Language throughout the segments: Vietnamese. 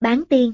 Bán tiên.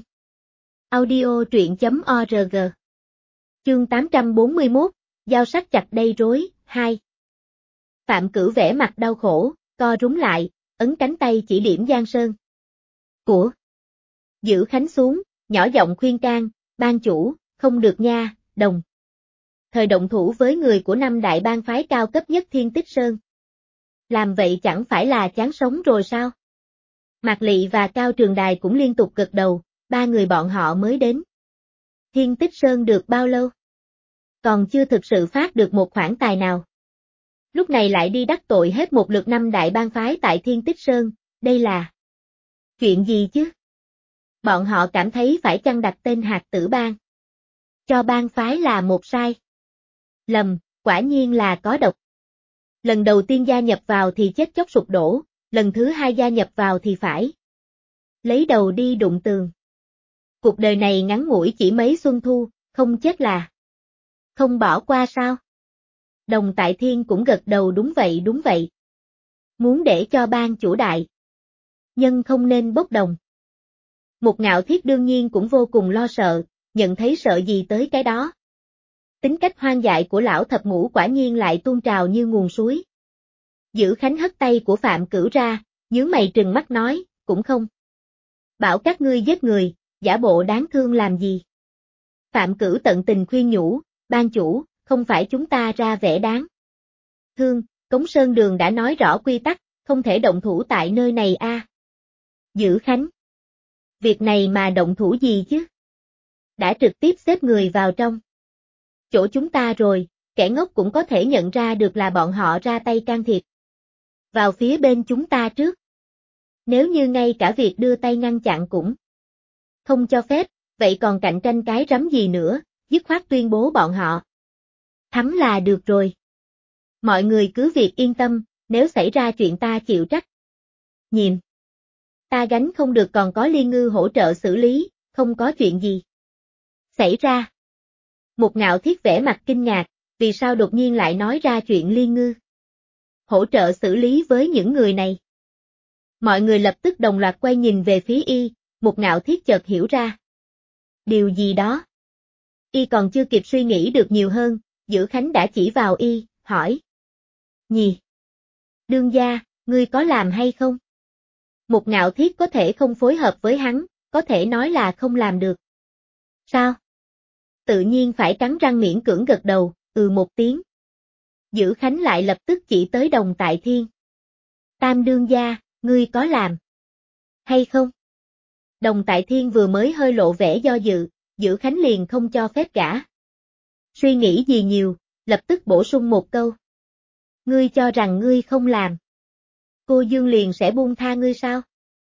Audio truyện.org. Chương 841, Dao sắc chặt đầy rối, 2. Phạm Cửu vẻ mặt đau khổ, co rúm lại, ấn cánh tay chỉ điểm Giang Sơn. Của Giữ Khánh xuống, nhỏ giọng khuyên can, ban chủ, không được nha, đồng. Thời động thủ với người của năm đại bang phái cao cấp nhất Thiên Tích Sơn. Làm vậy chẳng phải là chán sống rồi sao? Mạc Lị và Cao Trường Đài cũng liên tục gật đầu, ba người bọn họ mới đến. Thiên Tích Sơn được bao lâu? Còn chưa thực sự phát được một khoản tài nào. Lúc này lại đi đắc tội hết một lượt năm đại bang phái tại Thiên Tích Sơn, đây là chuyện gì chứ? Bọn họ cảm thấy phải chăng đặt tên Hạt Tử Bang cho bang phái là một sai. Lầm, quả nhiên là có độc. Lần đầu tiên gia nhập vào thì chết chóc sụp đổ, lần thứ hai gia nhập vào thì phải lấy đầu đi đụng tường. Cuộc đời này ngắn ngủi chỉ mấy xuân thu, không chết là không bỏ qua sao? Đồng Tại Thiên cũng gật đầu đúng vậy. Muốn để cho ban chủ đại nhân không nên bốc đồng. Một Ngạo Thiết đương nhiên cũng vô cùng lo sợ, nhận thấy sợ gì tới cái đó. Tính cách hoang dại của lão thập ngũ quả nhiên lại tuôn trào như nguồn suối. Giữ Khánh hất tay của Phạm Cửu ra, nhướng mày trừng mắt nói, cũng không bảo các ngươi giết người, giả bộ đáng thương làm gì. Phạm Cửu tận tình khuyên nhủ, ban chủ, không phải chúng ta ra vẻ đáng thương, Cống Sơn Đường đã nói rõ quy tắc, không thể động thủ tại nơi này a. Giữ Khánh. Việc này mà động thủ gì chứ? Đã trực tiếp xếp người vào trong chỗ chúng ta rồi, kẻ ngốc cũng có thể nhận ra được là bọn họ ra tay can thiệp vào phía bên chúng ta trước. Nếu như ngay cả việc đưa tay ngăn chặn cũng không cho phép, vậy còn cạnh tranh cái rắm gì nữa, dứt khoát tuyên bố bọn họ thắng là được rồi. Mọi người cứ việc yên tâm, nếu xảy ra chuyện ta chịu trách nhiệm. Ta gánh không được, còn có Liên Ngư hỗ trợ xử lý, không có chuyện gì xảy ra. Một Ngạo Thiết vẻ mặt kinh ngạc, vì sao đột nhiên lại nói ra chuyện Liên Ngư hỗ trợ xử lý với những người này. Mọi người lập tức đồng loạt quay nhìn về phía y, Một Ngạo Thiết chợt hiểu ra điều gì đó. Y còn chưa kịp suy nghĩ được nhiều hơn, Giữ Khánh đã chỉ vào y, hỏi. Nhì. Đương gia, ngươi có làm hay không? Một Ngạo Thiết có thể không phối hợp với hắn, có thể nói là không làm được. Sao? Tự nhiên phải cắn răng miễn cưỡng gật đầu, một tiếng. Giữ Khánh lại lập tức chỉ tới Đồng Tại Thiên. Tam đương gia, ngươi có làm hay không? Đồng Tại Thiên vừa mới hơi lộ vẻ do dự, Giữ Khánh liền không cho phép gã suy nghĩ gì nhiều, lập tức bổ sung một câu. Ngươi cho rằng ngươi không làm, cô Dương liền sẽ buông tha ngươi sao?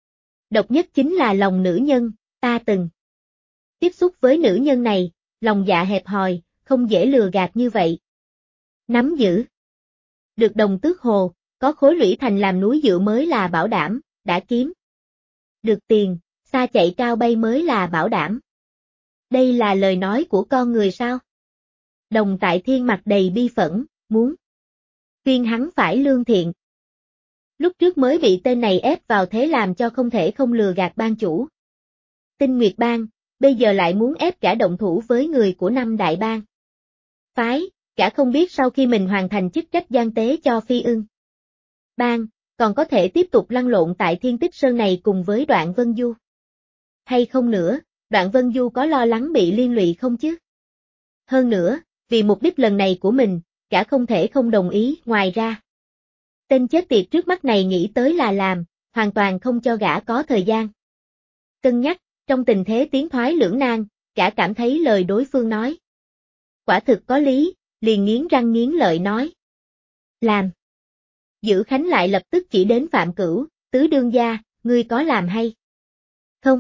Độc nhất chính là lòng nữ nhân, ta từng tiếp xúc với nữ nhân này, lòng dạ hẹp hòi, không dễ lừa gạt như vậy. Nắm giữ được Đồng Tước Hồ, có khối lũy thành làm núi dựa mới là bảo đảm, đã kiếm được tiền, xa chạy cao bay mới là bảo đảm. Đây là lời nói của con người sao? Đồng Tại Thiên mặt đầy bi phẫn, muốn khuyên hắn phải lương thiện. Lúc trước mới bị tên này ép vào thế làm cho không thể không lừa gạt ban chủ Tinh Nguyệt Bang, bây giờ lại muốn ép cả động thủ với người của năm đại bang phái, cả không biết sau khi mình hoàn thành chức trách gian tế cho Phi Ưng Bang, còn có thể tiếp tục lăn lộn tại Thiên Tích Sơn này cùng với Đoạn Vân Du. Hay không nữa, Đoạn Vân Du có lo lắng bị liên lụy không chứ? Hơn nữa, vì mục đích lần này của mình, cả không thể không đồng ý, ngoài ra. Tên chết tiệt trước mắt này nghĩ tới là làm, hoàn toàn không cho gã có thời gian cân nhắc, trong tình thế tiến thoái lưỡng nan, cả cảm thấy lời đối phương nói quả thực có lý, liền nghiến răng nghiến lợi nói. Làm. Giữ Khánh lại lập tức chỉ đến Phạm Cửu, tứ đương gia, ngươi có làm hay không?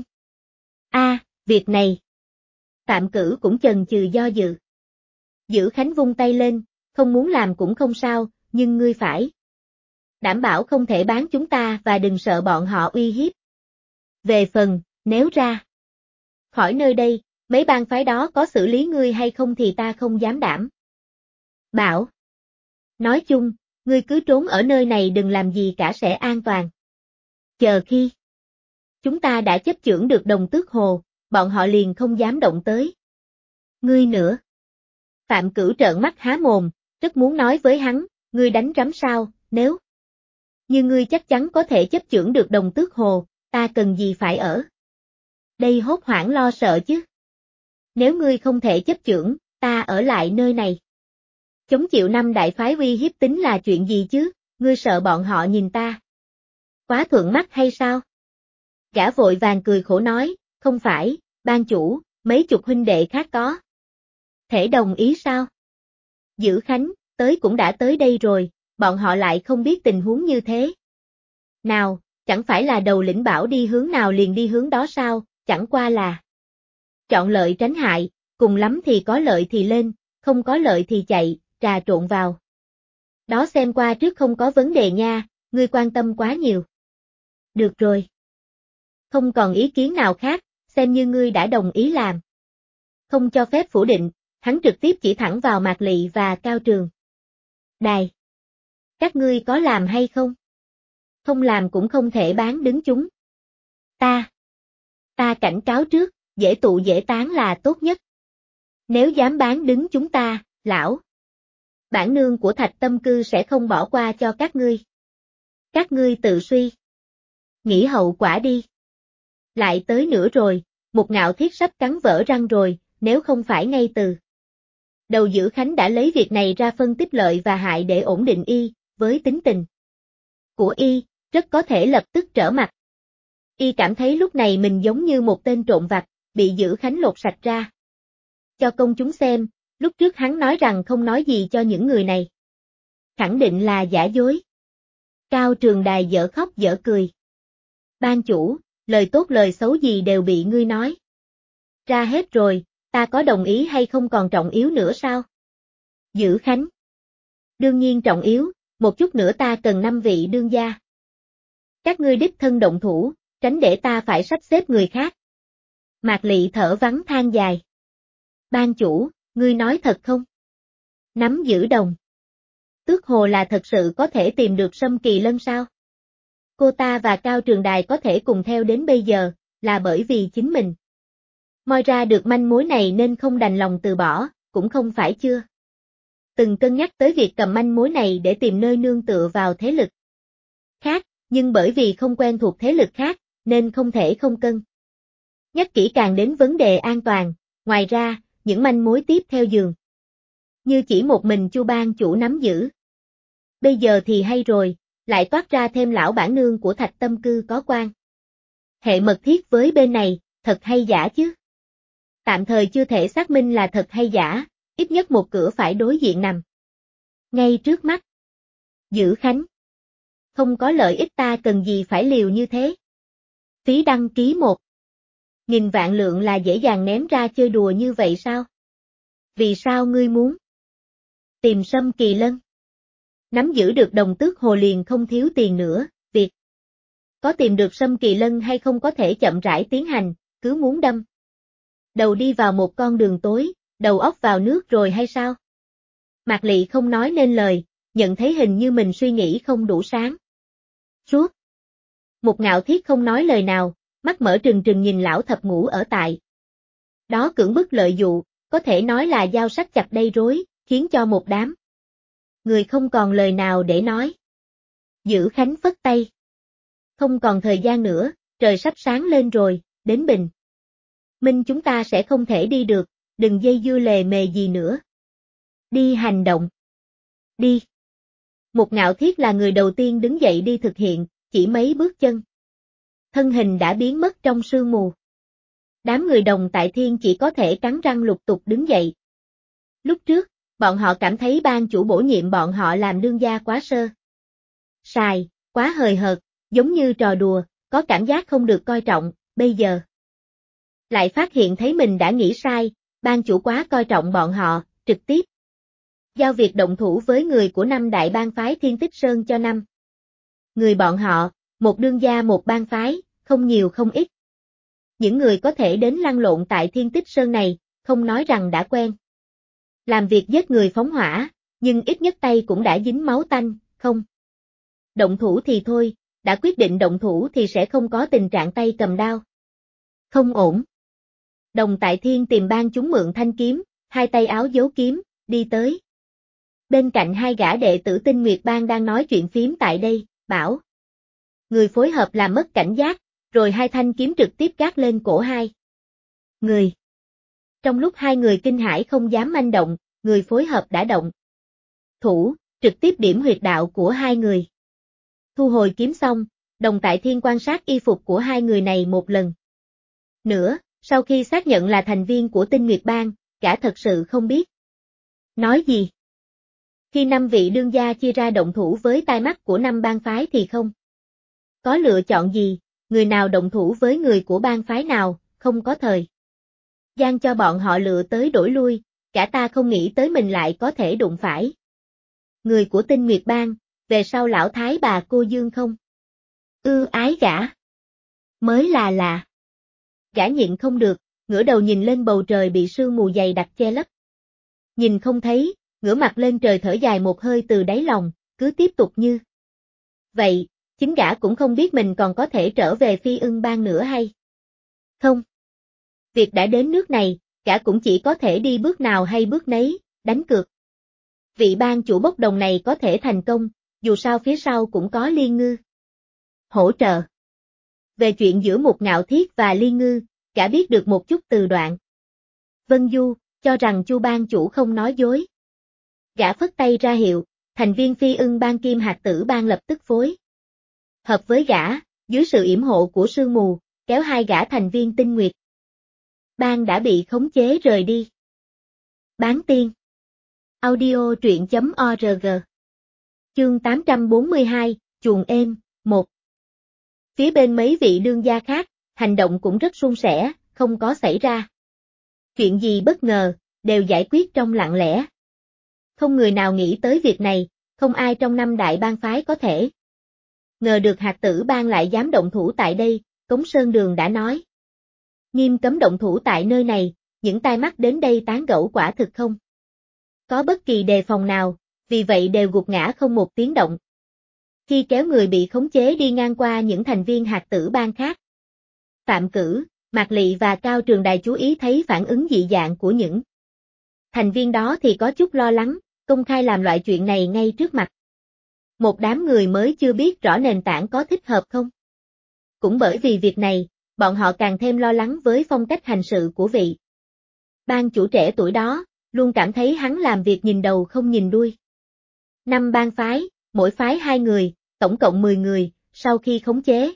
Việc này. Phạm Cửu cũng chần chừ do dự. Giữ Khánh vung tay lên, không muốn làm cũng không sao, nhưng ngươi phải đảm bảo không thể bán chúng ta và đừng sợ bọn họ uy hiếp. Về phần, nếu ra khỏi nơi đây, mấy bang phái đó có xử lý ngươi hay không thì ta không dám đảm bảo. Nói chung, ngươi cứ trốn ở nơi này đừng làm gì cả sẽ an toàn. Chờ khi chúng ta đã chấp chưởng được Đồng Tước Hồ, bọn họ liền không dám động tới. Ngươi nữa. Phạm Cửu trợn mắt há mồm, rất muốn nói với hắn, ngươi đánh rắm sao, nếu như ngươi chắc chắn có thể chấp chưởng được Đồng Tước Hồ, ta cần gì phải ở đây hốt hoảng lo sợ chứ. Nếu ngươi không thể chấp chưởng, ta ở lại nơi này. Chống chịu 5 đại phái uy hiếp tính là chuyện gì chứ, ngươi sợ bọn họ nhìn ta quá thuận mắt hay sao? Gã vội vàng cười khổ nói, không phải, ban chủ, mấy chục huynh đệ khác có thể đồng ý sao? Dữ Khánh, tới cũng đã tới đây rồi, bọn họ lại không biết tình huống như thế. Nào, chẳng phải là đầu lĩnh bảo đi hướng nào liền đi hướng đó sao, chẳng qua là chọn lợi tránh hại, cùng lắm thì có lợi thì lên, không có lợi thì chạy, trà trộn vào. Đó xem qua trước không có vấn đề nha, ngươi quan tâm quá nhiều. Được rồi. Không còn ý kiến nào khác, xem như ngươi đã đồng ý làm. Không cho phép phủ định, hắn trực tiếp chỉ thẳng vào Mạc Lị và Cao Trường Đài. Các ngươi có làm hay không? Không làm cũng không thể bán đứng chúng. Ta cảnh cáo trước, dễ tụ dễ tán là tốt nhất. Nếu dám bán đứng chúng ta, lão bản nương của Thạch Tâm Cư sẽ không bỏ qua cho các ngươi. Các ngươi tự suy nghĩ hậu quả đi. Lại tới nữa rồi, một Ngạo Thiết sắp cắn vỡ răng rồi, nếu không phải ngay từ đầu Dữ Khánh đã lấy việc này ra phân tích lợi và hại để ổn định y, với tính tình của y, rất có thể lập tức trở mặt. Y cảm thấy lúc này mình giống như một tên trộm vặt, bị Dữ Khánh lột sạch ra. Cho công chúng xem, lúc trước hắn nói rằng không nói gì cho những người này. Khẳng định là giả dối. Cao Trường Đài dở khóc dở cười. Ban chủ, lời tốt lời xấu gì đều bị ngươi nói ra hết rồi, ta có đồng ý hay không còn trọng yếu nữa sao? Dữ Khánh. Đương nhiên trọng yếu, một chút nữa ta cần 5 vị đương gia. Các ngươi đích thân động thủ, tránh để ta phải sắp xếp người khác. Mạc Lị thở vắng than dài. Ban chủ, ngươi nói thật không? Nắm giữ Đồng Tước Hồ là thật sự có thể tìm được Sâm Kỳ Lân sao? Cô ta và Cao Trường Đài có thể cùng theo đến bây giờ, là bởi vì chính mình moi ra được manh mối này nên không đành lòng từ bỏ, cũng không phải chưa từng cân nhắc tới việc cầm manh mối này để tìm nơi nương tựa vào thế lực khác, nhưng bởi vì không quen thuộc thế lực khác, nên không thể không cân nhắc kỹ càng đến vấn đề an toàn. Ngoài ra, những manh mối tiếp theo dường như chỉ một mình Chu ban chủ nắm giữ. Bây giờ thì hay rồi, lại toát ra thêm lão bản nương của Thạch Tâm Cư có quan hệ mật thiết với bên này, thật hay giả chứ? Tạm thời chưa thể xác minh là thật hay giả, ít nhất một cửa phải đối diện nằm ngay trước mắt. Dữ Khánh. Không có lợi ích ta cần gì phải liều như thế. Phí đăng ký 1.000 vạn lượng là dễ dàng ném ra chơi đùa như vậy sao? Vì sao ngươi muốn tìm Sâm Kỳ Lân? Nắm giữ được Đồng Tước Hồ liền không thiếu tiền nữa, việc có tìm được Sâm Kỳ Lân hay không có thể chậm rãi tiến hành, cứ muốn đâm đầu đi vào một con đường tối, đầu óc vào nước rồi hay sao? Mạc Lị không nói nên lời, nhận thấy hình như mình suy nghĩ không đủ sáng suốt. Một Ngạo Thiết không nói lời nào, mắt mở trừng trừng nhìn lão thập ngũ ở tại đó cưỡng bức lợi dụ, có thể nói là dao sắc chặt đầy rối, khiến cho một đám người không còn lời nào để nói. Dữ Khánh phất tay. Không còn thời gian nữa, trời sắp sáng lên rồi, đến bình minh chúng ta sẽ không thể đi được, đừng dây dưa lề mề gì nữa. Đi hành động. Đi. Một Ngạo Thiết là người đầu tiên đứng dậy đi thực hiện, chỉ mấy bước chân. Thân hình đã biến mất trong sương mù. Đám người Đồng Tại Thiên chỉ có thể cắn răng lục tục đứng dậy. Lúc trước, bọn họ cảm thấy ban chủ bổ nhiệm bọn họ làm đương gia quá sơ sài, quá hời hợt, giống như trò đùa, có cảm giác không được coi trọng, bây giờ lại phát hiện thấy mình đã nghĩ sai, ban chủ quá coi trọng bọn họ, trực tiếp giao việc động thủ với người của 5 đại bang phái Thiên Tích Sơn cho 5 người bọn họ, một đương gia một bang phái, không nhiều không ít. Những người có thể đến lăn lộn tại Thiên Tích Sơn này, không nói rằng đã quen làm việc giết người phóng hỏa, nhưng ít nhất tay cũng đã dính máu tanh, không động thủ thì thôi, đã quyết định động thủ thì sẽ không có tình trạng tay cầm đao. Không ổn. Đồng Tại Thiên tìm Ban chúng mượn thanh kiếm, hai tay áo giấu kiếm, đi tới. Bên cạnh hai gã đệ tử Tinh Nguyệt Bang đang nói chuyện phím tại đây, bảo. Người phối hợp làm mất cảnh giác, rồi hai thanh kiếm trực tiếp gác lên cổ hai người. Trong lúc hai người kinh hãi không dám manh động, người phối hợp đã động thủ, trực tiếp điểm huyệt đạo của hai người. Thu hồi kiếm xong, Đồng Tại Thiên quan sát y phục của hai người này một lần nữa, sau khi xác nhận là thành viên của Tinh Nguyệt Bang, gã thật sự không biết nói gì. Khi 5 vị đương gia chia ra động thủ với tai mắt của 5 bang phái thì không có lựa chọn gì, người nào động thủ với người của bang phái nào, không có thời gian cho bọn họ lựa tới đổi lui, cả ta không nghĩ tới mình lại có thể đụng phải người của Tinh Nguyệt Bang, về sau lão thái bà cô Dương không ái gã. Mới là lạ. Gã nhịn không được, ngửa đầu nhìn lên bầu trời bị sương mù dày đặc che lấp. Nhìn không thấy, ngửa mặt lên trời thở dài một hơi từ đáy lòng, cứ tiếp tục như vậy, chính gã cũng không biết mình còn có thể trở về Phi Ưng Bang nữa hay không. Việc đã đến nước này, gã cũng chỉ có thể đi bước nào hay bước nấy, đánh cược. Vị bang chủ bốc đồng này có thể thành công, dù sao phía sau cũng có Liên Ngư hỗ trợ. Về chuyện giữa Mục Ngạo Thiết và Liên Ngư, gã biết được một chút từ Đoạn Vân Du, cho rằng Chu bang chủ không nói dối. Gã phất tay ra hiệu, thành viên Phi Ưng Bang Kim Hạt Tử Bang lập tức phối hợp với gã, dưới sự yểm hộ của sương mù, kéo hai gã thành viên Tinh Nguyệt Bang đã bị khống chế rời đi. Bán tiên. Audio truyện.org. Chương 842, chuồng êm, 1. Phía bên mấy vị đương gia khác, hành động cũng rất suôn sẻ, không có xảy ra chuyện gì bất ngờ, đều giải quyết trong lặng lẽ. Không người nào nghĩ tới việc này, không ai trong 5 đại bang phái có thể ngờ được Hạt Tử Bang lại dám động thủ tại đây, Cống Sơn Đường đã nói. Nghiêm cấm động thủ tại nơi này, những tai mắt đến đây tán gẫu quả thực không có bất kỳ đề phòng nào, vì vậy đều gục ngã không một tiếng động. Khi kéo người bị khống chế đi ngang qua những thành viên Hạt Tử Bang khác, Phạm Cử, Mạc Lị và Cao Trường Đài chú ý thấy phản ứng dị dạng của những thành viên đó thì có chút lo lắng, công khai làm loại chuyện này ngay trước mặt một đám người mới chưa biết rõ nền tảng có thích hợp không. Cũng bởi vì việc này, bọn họ càng thêm lo lắng với phong cách hành sự của vị bang chủ trẻ tuổi đó, luôn cảm thấy hắn làm việc nhìn đầu không nhìn đuôi. 5 bang phái, mỗi phái 2 người, tổng cộng 10 người, sau khi khống chế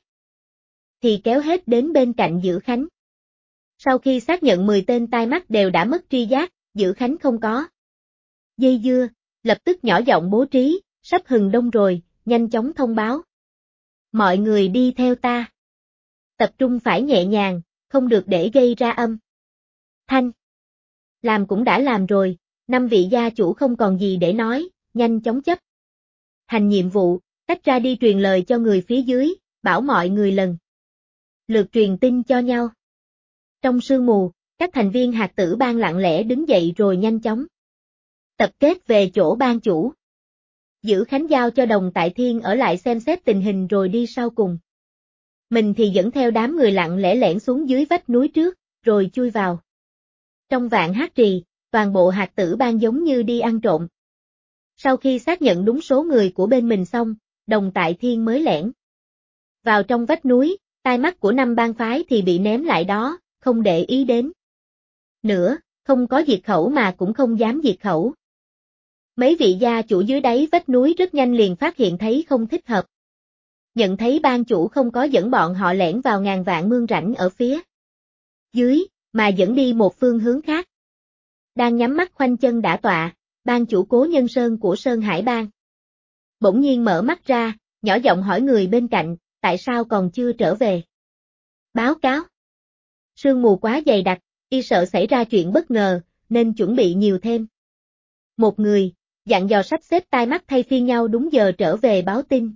thì kéo hết đến bên cạnh Dữ Khánh. Sau khi xác nhận 10 tên tai mắt đều đã mất tri giác, Dữ Khánh không có dây dưa, lập tức nhỏ giọng bố trí, sắp hừng đông rồi, nhanh chóng thông báo. Mọi người đi theo ta. Tập trung phải nhẹ nhàng, không được để gây ra âm thanh. Làm cũng đã làm rồi, 5 vị gia chủ không còn gì để nói, nhanh chóng chấp hành nhiệm vụ, tách ra đi truyền lời cho người phía dưới, bảo mọi người lần lượt truyền tin cho nhau. Trong sương mù, các thành viên Hạt Tử Bang lặng lẽ đứng dậy rồi nhanh chóng tập kết về chỗ bang chủ. Dữ Khánh giao cho Đồng Tại Thiên ở lại xem xét tình hình rồi đi sau cùng. Mình thì dẫn theo đám người lặng lẽ lẻn xuống dưới vách núi trước, rồi chui vào trong Vạn Hát Trì, toàn bộ Hạt Tử Bang giống như đi ăn trộm. Sau khi xác nhận đúng số người của bên mình xong, Đồng Tại Thiên mới lẻn vào trong vách núi, tai mắt của 5 bang phái thì bị ném lại đó, không để ý đến nữa, không có diệt khẩu mà cũng không dám diệt khẩu. Mấy vị gia chủ dưới đáy vách núi rất nhanh liền phát hiện thấy không thích hợp. Nhận thấy bang chủ không có dẫn bọn họ lẻn vào ngàn vạn mương rãnh ở phía dưới, mà dẫn đi một phương hướng khác. Đang nhắm mắt khoanh chân đả tọa, bang chủ Cố Nhân Sơn của Sơn Hải Bang bỗng nhiên mở mắt ra, nhỏ giọng hỏi người bên cạnh, tại sao còn chưa trở về? Báo cáo. Sương mù quá dày đặc, y sợ xảy ra chuyện bất ngờ, nên chuẩn bị nhiều thêm. Một người, dặn dò sắp xếp tai mắt thay phiên nhau đúng giờ trở về báo tin,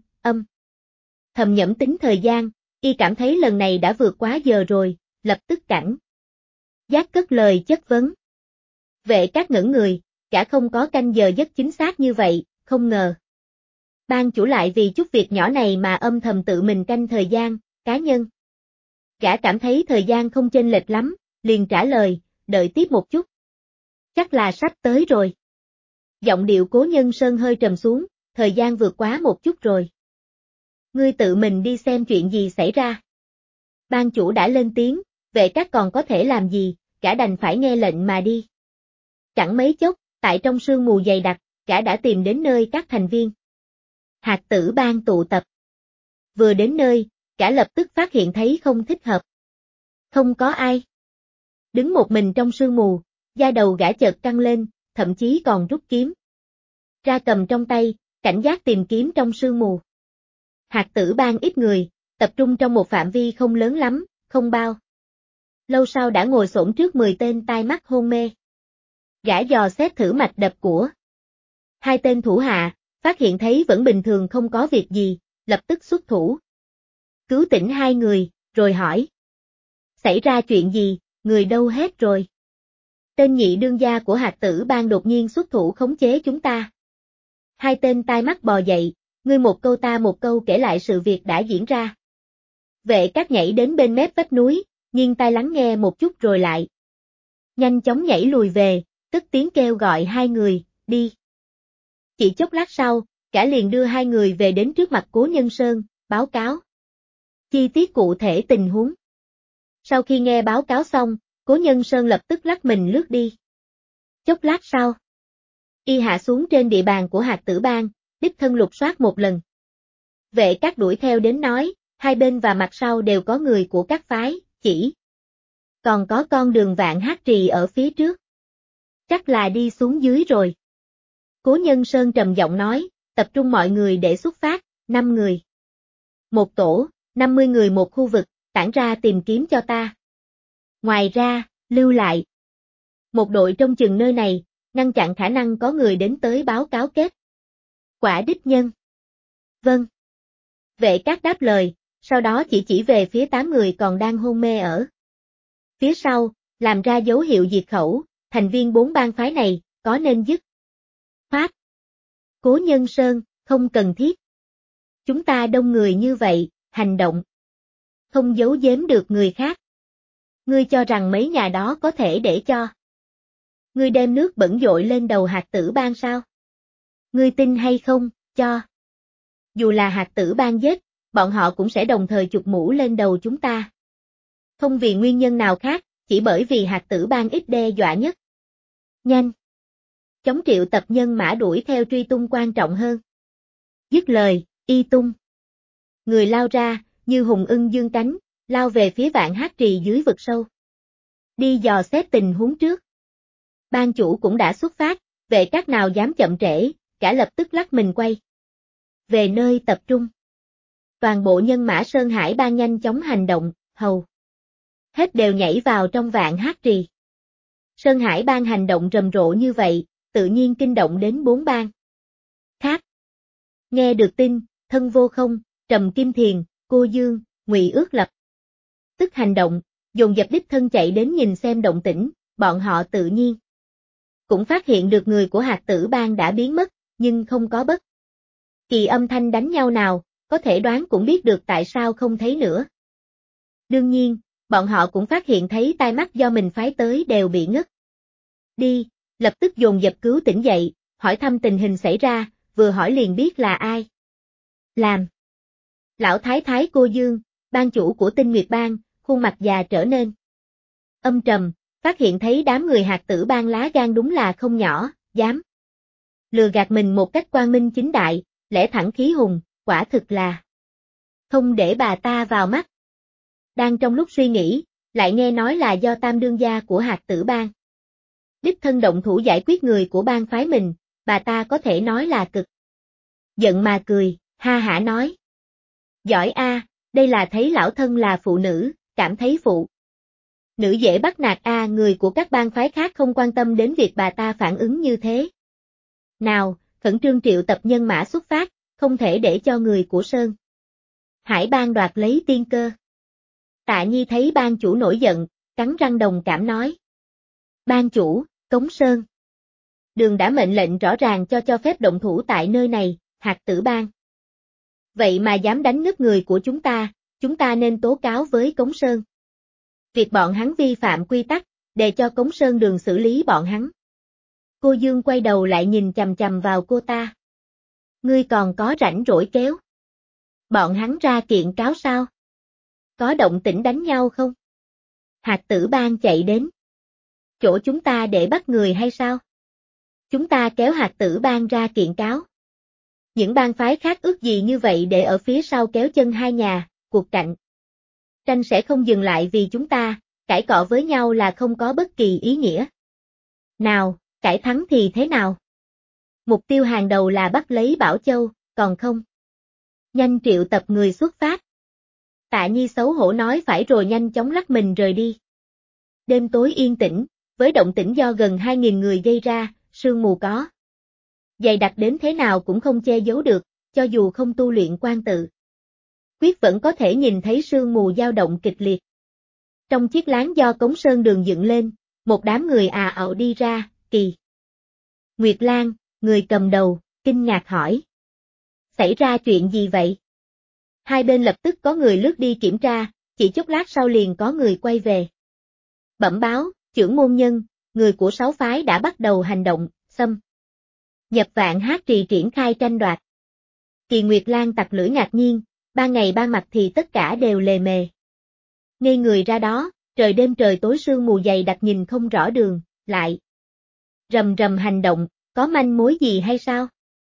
thầm nhẩm tính thời gian, y cảm thấy lần này đã vượt quá giờ rồi, lập tức cảnh giác cất lời chất vấn. Vệ Cát ngẩn người, cả không có canh giờ rất chính xác như vậy, không ngờ Ban chủ lại vì chút việc nhỏ này mà âm thầm tự mình canh thời gian, cá nhân. Gã cảm thấy thời gian không chênh lệch lắm, liền trả lời, đợi tiếp một chút. Chắc là sắp tới rồi. Giọng điệu Cố Nhân Sơn hơi trầm xuống, thời gian vượt quá một chút rồi. Ngươi tự mình đi xem chuyện gì xảy ra. Ban chủ đã lên tiếng, Vệ Các còn có thể làm gì, gã đành phải nghe lệnh mà đi. Chẳng mấy chốc, tại trong sương mù dày đặc, gã đã tìm đến nơi các thành viên Hạt Tử Bang tụ tập. Vừa đến nơi, gã lập tức phát hiện thấy không thích hợp. Không có ai. Đứng một mình trong sương mù, da đầu gã chợt căng lên, thậm chí còn rút kiếm ra cầm trong tay, cảnh giác tìm kiếm trong sương mù. Hạt Tử Bang ít người, tập trung trong một phạm vi không lớn lắm, không bao lâu sau đã ngồi xổm trước 10 tên tai mắt hôn mê. Gã dò xét thử mạch đập của hai tên thủ hạ, phát hiện thấy vẫn bình thường không có việc gì, lập tức xuất thủ. Cứu tỉnh hai người, rồi hỏi. Xảy ra chuyện gì, người đâu hết rồi? Tên nhị đương gia của Hạt Tử Bang đột nhiên xuất thủ khống chế chúng ta. Hai tên tai mắt bò dậy, ngươi một câu ta một câu kể lại sự việc đã diễn ra. Vệ Các nhảy đến bên mép vách núi, nghiêng tai lắng nghe một chút rồi lại. Nhanh chóng nhảy lùi về, tức tiếng kêu gọi hai người, đi. Chỉ chốc lát sau, cả liền đưa hai người về đến trước mặt Cố Nhân Sơn, báo cáo chi tiết cụ thể tình huống. Sau khi nghe báo cáo xong, Cố Nhân Sơn lập tức lắc mình lướt đi. Chốc lát sau, y hạ xuống trên địa bàn của Hạt Tử Bang, đích thân lục soát một lần. Vệ Các đuổi theo đến nói, hai bên và mặt sau đều có người của các phái, chỉ còn có con đường Vạn Hát Trì ở phía trước. Chắc là đi xuống dưới rồi. Cố Nhân Sơn trầm giọng nói, tập trung mọi người để xuất phát, 5 người. Một tổ, 50 người một khu vực, tản ra tìm kiếm cho ta. Ngoài ra, lưu lại một đội trong chừng nơi này, ngăn chặn khả năng có người đến tới báo cáo kết quả đích nhân. Vâng. Vệ Các đáp lời, sau đó chỉ về phía 8 người còn đang hôn mê ở phía sau, làm ra dấu hiệu diệt khẩu, thành viên 4 bang phái này, có nên dứt khoát. Cố Nhân Sơn, không cần thiết. Chúng ta đông người như vậy, hành động không giấu giếm được người khác. Ngươi cho rằng mấy nhà đó có thể để cho ngươi đem nước bẩn dội lên đầu Hạt Tử Bang sao? Ngươi tin hay không, cho dù là Hạt Tử Bang giết, bọn họ cũng sẽ đồng thời chụp mũ lên đầu chúng ta. Không vì nguyên nhân nào khác, chỉ bởi vì Hạt Tử Bang ít đe dọa nhất. Nhanh! Chống triệu tập nhân mã đuổi theo truy tung quan trọng hơn. Dứt lời, y tung. Người lao ra, như hùng ưng dương cánh, lao về phía Vạn Hát Trì dưới vực sâu. Đi dò xét tình huống trước. Ban chủ cũng đã xuất phát, Vệ Các nào dám chậm trễ, cả lập tức lắc mình quay về nơi tập trung. Toàn bộ nhân mã Sơn Hải Bang nhanh chóng hành động, hầu hết đều nhảy vào trong Vạn Hát Trì. Sơn Hải Bang hành động rầm rộ như vậy, tự nhiên kinh động đến 4 bang khác. Nghe được tin, Thân Vô Không, Trầm Kim Thiền, Cô Dương, Ngụy Ước Lập tức hành động, dồn dập đích thân chạy đến nhìn xem động tĩnh, bọn họ tự nhiên cũng phát hiện được người của Hạt Tử Bang đã biến mất, nhưng không có bất kỳ âm thanh đánh nhau nào, có thể đoán cũng biết được tại sao không thấy nữa. Đương nhiên, bọn họ cũng phát hiện thấy tai mắt do mình phái tới đều bị ngất đi, lập tức dồn dập cứu tỉnh dậy, hỏi thăm tình hình xảy ra, vừa hỏi liền biết là ai làm. Lão Thái Thái Cô Dương, ban chủ của Tinh Nguyệt Bang, khuôn mặt già trở nên âm trầm, phát hiện thấy đám người Hạt Tử Bang lá gan đúng là không nhỏ, dám lừa gạt mình một cách quang minh chính đại, lẽ thẳng khí hùng, quả thực là không để bà ta vào mắt. Đang trong lúc suy nghĩ, lại nghe nói là do tam đương gia của Hạt Tử Bang đích thân động thủ giải quyết người của bang phái mình, bà ta có thể nói là cực giận mà cười, ha hả nói. Giỏi a, đây là thấy lão thân là phụ nữ, cảm thấy phụ nữ dễ bắt nạt a, người của các bang phái khác không quan tâm đến việc bà ta phản ứng như thế. Nào, khẩn trương triệu tập nhân mã xuất phát, không thể để cho người của Sơn Hải Bang đoạt lấy tiên cơ. Tạ Nhi thấy ban chủ nổi giận, cắn răng đồng cảm nói. Ban chủ, Cống Sơn. Đường đã mệnh lệnh rõ ràng cho phép động thủ tại nơi này, Hạt Tử Bang. Vậy mà dám đánh nứt người của chúng ta nên tố cáo với Cống Sơn. Việc bọn hắn vi phạm quy tắc, để cho Cống Sơn Đường xử lý bọn hắn. Cô Dương quay đầu lại nhìn chằm chằm vào cô ta. Ngươi còn có rảnh rỗi kéo bọn hắn ra kiện cáo sao? Có động tĩnh đánh nhau không? Hạt Tử Bang chạy đến chỗ chúng ta để bắt người hay sao? Chúng ta kéo Hạt Tử Bang ra kiện cáo. Những bang phái khác ước gì như vậy để ở phía sau kéo chân hai nhà, cuộc cạnh tranh sẽ không dừng lại vì chúng ta, cãi cọ với nhau là không có bất kỳ ý nghĩa. Nào, cãi thắng thì thế nào? Mục tiêu hàng đầu là bắt lấy Bảo Châu, còn không? Nhanh triệu tập người xuất phát. Tạ Nhi xấu hổ nói phải rồi nhanh chóng lắc mình rời đi. Đêm tối yên tĩnh, với động tĩnh do gần 2.000 người gây ra, sương mù có dày đặc đến thế nào cũng không che giấu được, cho dù không tu luyện quan tự quyết vẫn có thể nhìn thấy sương mù dao động kịch liệt. Trong chiếc láng do Cống Sơn Đường dựng lên, một đám người ào đi ra, Kỳ Nguyệt Lan, người cầm đầu, kinh ngạc hỏi. Xảy ra chuyện gì vậy? Hai bên lập tức có người lướt đi kiểm tra, chỉ chốc lát sau liền có người quay về. Bẩm báo, trưởng môn nhân, người của 6 phái đã bắt đầu hành động, xâm nhập Vạn Hát Trì triển khai tranh đoạt. Kỳ Nguyệt Lan tặc lưỡi ngạc nhiên, ban ngày ban mặt thì tất cả đều lề mề. Ngây người ra đó, trời đêm trời tối sương mù dày đặc nhìn không rõ đường, lại rầm rầm hành động, có manh mối gì hay sao?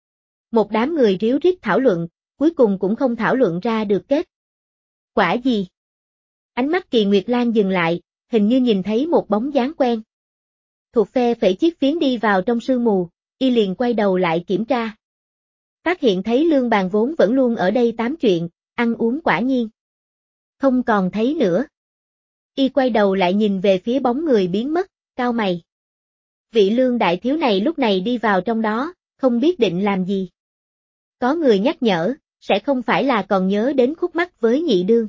Một đám người ríu rít thảo luận, cuối cùng cũng không thảo luận ra được kết quả gì. Ánh mắt Kỳ Nguyệt Lan dừng lại, hình như nhìn thấy một bóng dáng quen. Thuộc phe phẩy chiếc phiến đi vào trong sương mù, y liền quay đầu lại kiểm tra. Phát hiện thấy Lương Bàn vốn vẫn luôn ở đây tám chuyện, ăn uống quả nhiên. Không còn thấy nữa. Y quay đầu lại nhìn về phía bóng người biến mất, cau mày. Vị Lương đại thiếu này lúc này đi vào trong đó, không biết định làm gì. Có người nhắc nhở, sẽ không phải là còn nhớ đến khúc mắc với nhị đương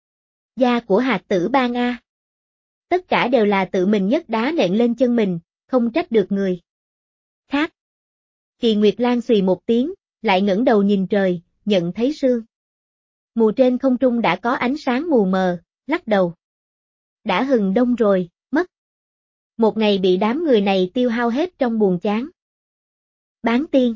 gia của Hạt Tử Bang a. Tất cả đều là tự mình nhấc đá nện lên chân mình, không trách được người khác. Kỳ Nguyệt Lan xùy một tiếng, lại ngẩng đầu nhìn trời, nhận thấy sương mù trên không trung đã có ánh sáng mù mờ, lắc đầu. Đã hừng đông rồi, mất một ngày bị đám người này tiêu hao hết trong buồn chán. Bán tiên.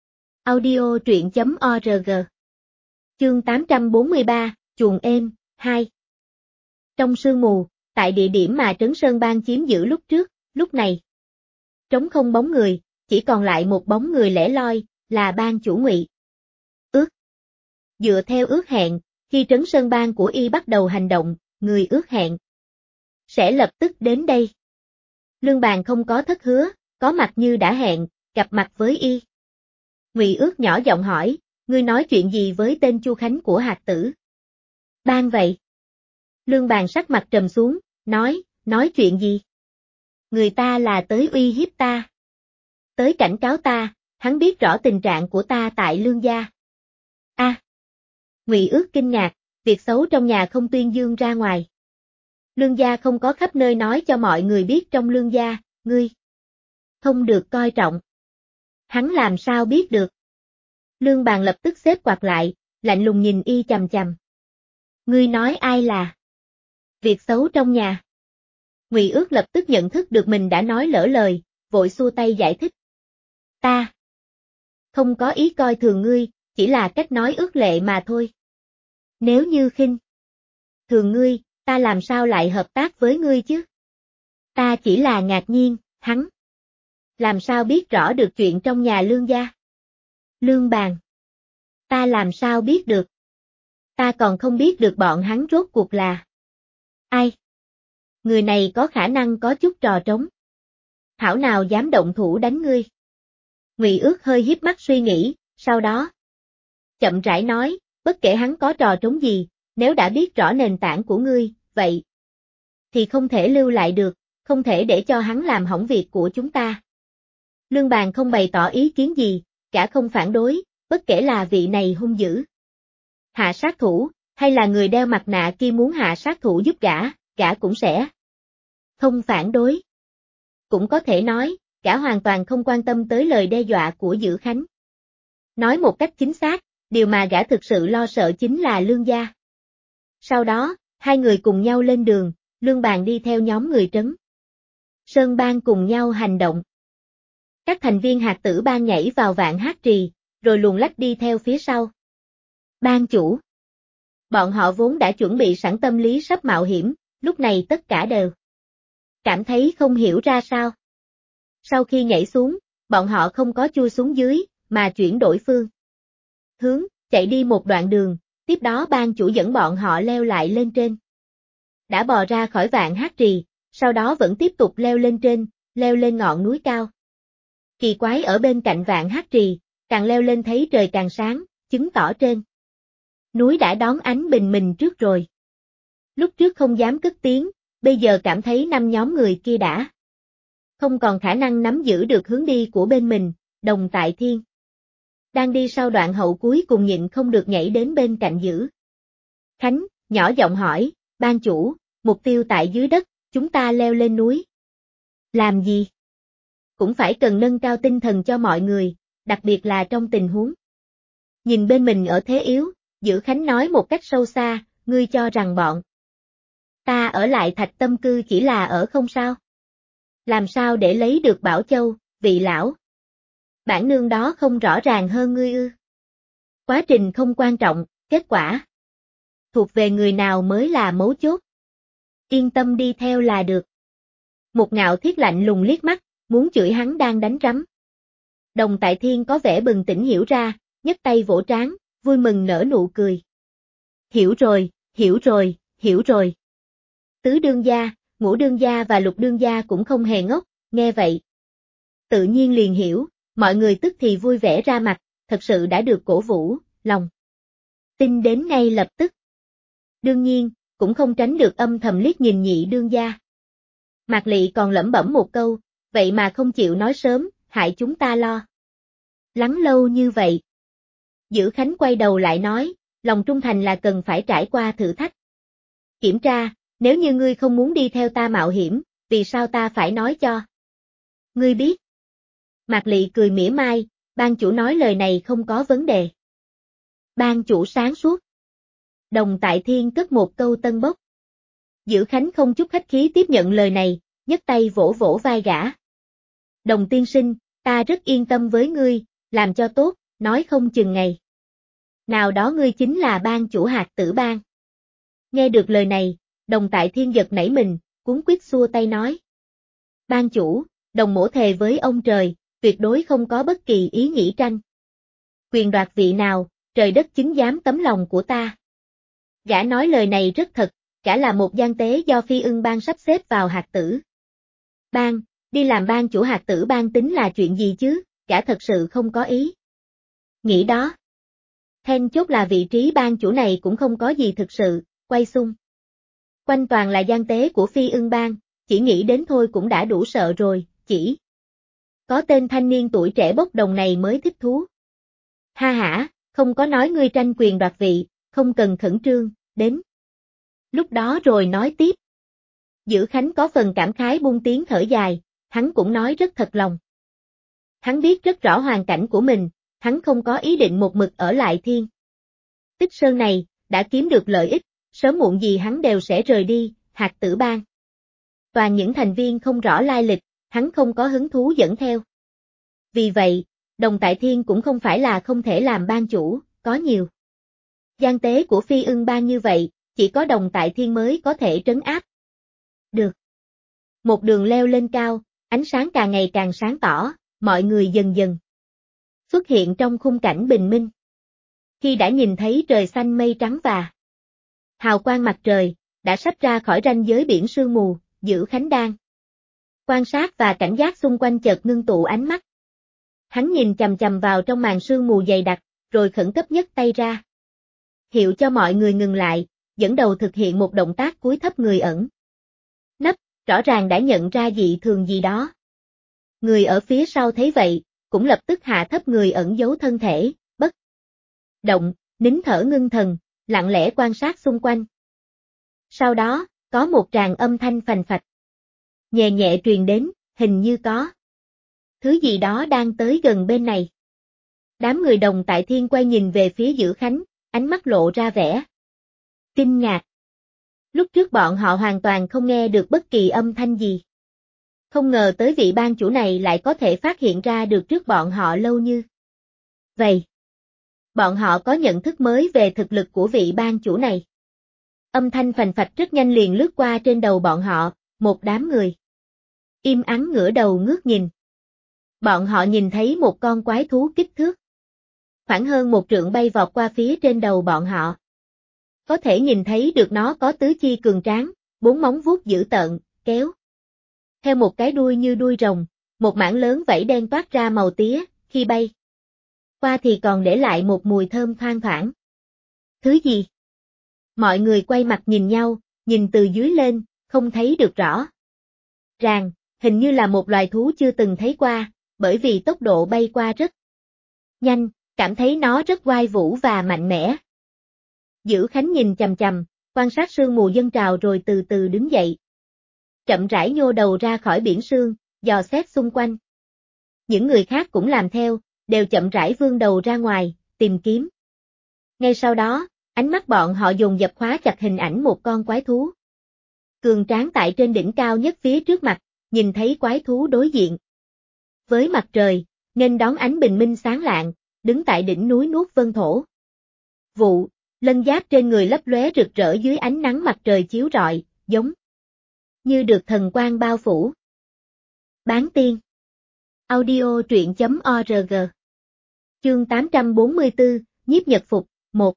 Audio truyện.org. Chương 843, chuồng êm, 2. Trong sương mù, tại địa điểm mà Trấn Sơn Bang chiếm giữ lúc trước, lúc này trống không bóng người, chỉ còn lại một bóng người lẻ loi, là bang chủ Ngụy Ước. Dựa theo ước hẹn, khi Trấn Sơn Bang của y bắt đầu hành động, người ước hẹn sẽ lập tức đến đây. Lương Bàn không có thất hứa, có mặt như đã hẹn, gặp mặt với y. Ngụy Ước nhỏ giọng hỏi, ngươi nói chuyện gì với tên Chu Khánh của Hạt Tử Bang vậy? Lương Bàn sắc mặt trầm xuống, nói chuyện gì? Người ta là tới uy hiếp ta. Tới cảnh cáo ta, hắn biết rõ tình trạng của ta tại Lương gia. Ngụy Ước kinh ngạc, việc xấu trong nhà không tuyên dương ra ngoài. Lương gia không có khắp nơi nói cho mọi người biết trong Lương gia, ngươi không được coi trọng. Hắn làm sao biết được? Lương Bàn lập tức xếp quạt lại, lạnh lùng nhìn y chằm chằm. Ngươi nói ai là việc xấu trong nhà? Ngụy Ước lập tức nhận thức được mình đã nói lỡ lời, vội xua tay giải thích. Ta không có ý coi thường ngươi, chỉ là cách nói ước lệ mà thôi. Nếu như khinh thường ngươi, ta làm sao lại hợp tác với ngươi chứ? Ta chỉ là ngạc nhiên, hắn làm sao biết rõ được chuyện trong nhà Lương gia? Lương Bàn. Ta làm sao biết được? Ta còn không biết được bọn hắn rốt cuộc là ai? Người này có khả năng có chút trò trống. Thảo nào dám động thủ đánh ngươi? Ngụy Ước hơi híp mắt suy nghĩ, sau đó chậm rãi nói, bất kể hắn có trò trống gì, nếu đã biết rõ nền tảng của ngươi, vậy thì không thể lưu lại được, không thể để cho hắn làm hỏng việc của chúng ta. Lương Bàn không bày tỏ ý kiến gì, cả không phản đối, bất kể là vị này hung dữ hạ sát thủ, hay là người đeo mặt nạ kia muốn hạ sát thủ giúp gã cũng sẽ không phản đối. Cũng có thể nói, gã hoàn toàn không quan tâm tới lời đe dọa của Dữ Khánh. Nói một cách chính xác, điều mà gã thực sự lo sợ chính là Lương gia. Sau đó, hai người cùng nhau lên đường, Lương Bàn đi theo nhóm người trấn Sơn Bang cùng nhau hành động. Các thành viên hạt tử bang nhảy vào Vạn Hát Trì, rồi luồn lách đi theo phía sau. Bang chủ. Bọn họ vốn đã chuẩn bị sẵn tâm lý sắp mạo hiểm, lúc này tất cả đều cảm thấy không hiểu ra sao. Sau khi nhảy xuống, bọn họ không có chui xuống dưới, mà chuyển đổi phương hướng, chạy đi một đoạn đường, tiếp đó bang chủ dẫn bọn họ leo lại lên trên. Đã bò ra khỏi Vạn Hát Trì, sau đó vẫn tiếp tục leo lên trên, leo lên ngọn núi cao. Kỳ quái ở bên cạnh Vạn Hát Trì, càng leo lên thấy trời càng sáng, chứng tỏ trên núi đã đón ánh bình minh trước rồi. Lúc trước không dám cất tiếng, bây giờ cảm thấy năm nhóm người kia đã không còn khả năng nắm giữ được hướng đi của bên mình. Đồng Tại Thiên đang đi sau đoạn hậu cuối cùng nhịn không được nhảy đến bên cạnh Dữ Khánh, nhỏ giọng hỏi, ban chủ, mục tiêu tại dưới đất, chúng ta leo lên núi. Làm gì? Cũng phải cần nâng cao tinh thần cho mọi người, đặc biệt là trong tình huống nhìn bên mình ở thế yếu. Dữ Khánh nói một cách sâu xa, ngươi cho rằng bọn ta ở lại Thạch Tâm Cư chỉ là ở không sao? Làm sao để lấy được Bảo Châu, vị lão? Bản nương đó không rõ ràng hơn ngươi ư? Quá trình không quan trọng, kết quả thuộc về người nào mới là mấu chốt. Yên tâm đi theo là được. Một Ngạo Thiết lạnh lùng liếc mắt, muốn chửi hắn đang đánh rắm. Đồng Tại Thiên có vẻ bừng tỉnh hiểu ra, nhấc tay vỗ trán, vui mừng nở nụ cười. Hiểu rồi, hiểu rồi, hiểu rồi. Tứ đương gia, Ngũ đương gia và Lục đương gia cũng không hề ngốc, nghe vậy tự nhiên liền hiểu, mọi người tức thì vui vẻ ra mặt, thật sự đã được cổ vũ, lòng tin đến ngay lập tức. Đương nhiên, cũng không tránh được âm thầm liếc nhìn Nhị đương gia. Mạc Lị còn lẩm bẩm một câu, vậy mà không chịu nói sớm, hại chúng ta lo lắng lâu như vậy. Dữ Khánh quay đầu lại nói, lòng trung thành là cần phải trải qua thử thách. Kiểm tra, nếu như ngươi không muốn đi theo ta mạo hiểm, vì sao ta phải nói cho ngươi biết? Mạc Lị cười mỉa mai, ban chủ nói lời này không có vấn đề. Ban chủ sáng suốt. Đồng Tại Thiên cất một câu tân bốc. Dữ Khánh không chút khách khí tiếp nhận lời này, nhấc tay vỗ vỗ vai gã. Đồng tiên sinh, ta rất yên tâm với ngươi, làm cho tốt, nói không chừng ngày nào đó ngươi chính là ban chủ hạt tử bang. Nghe được lời này, Đồng Tại Thiên giật nảy mình, cuống quýt xua tay nói. Ban chủ, đồng mổ thề với ông trời, tuyệt đối không có bất kỳ ý nghĩ tranh quyền đoạt vị nào, trời đất chứng giám tấm lòng của ta. Gã nói lời này rất thật, cả là một gian tế do Phi Ưng bang sắp xếp vào hạt tử bang, đi làm ban chủ hạt tử bang tính là chuyện gì chứ, gã thật sự không có ý nghĩ đó. Then chốt là vị trí ban chủ này cũng không có gì thực sự, quay xung quanh toàn là gian tế của Phi Ưng bang, chỉ nghĩ đến thôi cũng đã đủ sợ rồi, chỉ có tên thanh niên tuổi trẻ bốc đồng này mới thích thú. Ha hả, không có nói ngươi tranh quyền đoạt vị, không cần khẩn trương, đến lúc đó rồi nói tiếp. Dữ Khánh có phần cảm khái buông tiếng thở dài, hắn cũng nói rất thật lòng. Hắn biết rất rõ hoàn cảnh của mình, hắn không có ý định một mực ở lại Thiên Tích Sơn này, đã kiếm được lợi ích, sớm muộn gì hắn đều sẽ rời đi, hạt tử bang. Toàn những thành viên không rõ lai lịch, hắn không có hứng thú dẫn theo. Vì vậy, Đồng Tại Thiên cũng không phải là không thể làm ban chủ, có nhiều gian tế của Phi Ưng bang như vậy, chỉ có Đồng Tại Thiên mới có thể trấn áp được. Một đường leo lên cao, ánh sáng càng ngày càng sáng tỏ, mọi người dần dần xuất hiện trong khung cảnh bình minh. Khi đã nhìn thấy trời xanh mây trắng và hào quang mặt trời, đã sắp ra khỏi ranh giới biển sương mù, Dữ Khánh đang quan sát và cảnh giác xung quanh chợt ngưng tụ ánh mắt. Hắn nhìn chằm chằm vào trong màn sương mù dày đặc, rồi khẩn cấp nhấc tay ra. Hiệu cho mọi người ngừng lại, dẫn đầu thực hiện một động tác cúi thấp người ẩn nấp, rõ ràng đã nhận ra dị thường gì đó. Người ở phía sau thấy vậy, cũng lập tức hạ thấp người ẩn giấu thân thể, bất động, nín thở ngưng thần, lặng lẽ quan sát xung quanh. Sau đó, có một tràng âm thanh phành phạch nhẹ nhẹ truyền đến, hình như có thứ gì đó đang tới gần bên này. Đám người Đồng Tại Thiên quay nhìn về phía Dữ Khánh, ánh mắt lộ ra vẻ kinh ngạc. Lúc trước bọn họ hoàn toàn không nghe được bất kỳ âm thanh gì. Không ngờ tới vị ban chủ này lại có thể phát hiện ra được trước bọn họ lâu như vậy. Bọn họ có nhận thức mới về thực lực của vị ban chủ này. Âm thanh phành phạch rất nhanh liền lướt qua trên đầu bọn họ, một đám người im ắng ngửa đầu ngước nhìn. Bọn họ nhìn thấy một con quái thú kích thước khoảng hơn 1 trượng bay vọt qua phía trên đầu bọn họ. Có thể nhìn thấy được nó có tứ chi cường tráng, 4 móng vuốt dữ tợn, kéo theo một cái đuôi như đuôi rồng, một mảng lớn vảy đen toát ra màu tía, khi bay qua thì còn để lại một mùi thơm thoang thoảng. Thứ gì? Mọi người quay mặt nhìn nhau, nhìn từ dưới lên, không thấy được rõ ràng, hình như là một loài thú chưa từng thấy qua, bởi vì tốc độ bay qua rất nhanh, cảm thấy nó rất oai vũ và mạnh mẽ. Dữ Khánh nhìn chằm chằm, quan sát sương mù dâng trào rồi từ từ đứng dậy. Chậm rãi nhô đầu ra khỏi biển sương, dò xét xung quanh. Những người khác cũng làm theo, đều chậm rãi vươn đầu ra ngoài, tìm kiếm. Ngay sau đó, ánh mắt bọn họ dồn dập khóa chặt hình ảnh một con quái thú. Cường tráng tại trên đỉnh cao nhất phía trước mặt, nhìn thấy quái thú đối diện với mặt trời, nên đón ánh bình minh sáng lạng, đứng tại đỉnh núi Nuốt Vân Thổ. Vụ, lân giáp trên người lấp lóe rực rỡ dưới ánh nắng mặt trời chiếu rọi, giống như được thần quang bao phủ. Bán tiên. Audio truyện.org. Chương 844, Nhiếp Nhật Phục, 1.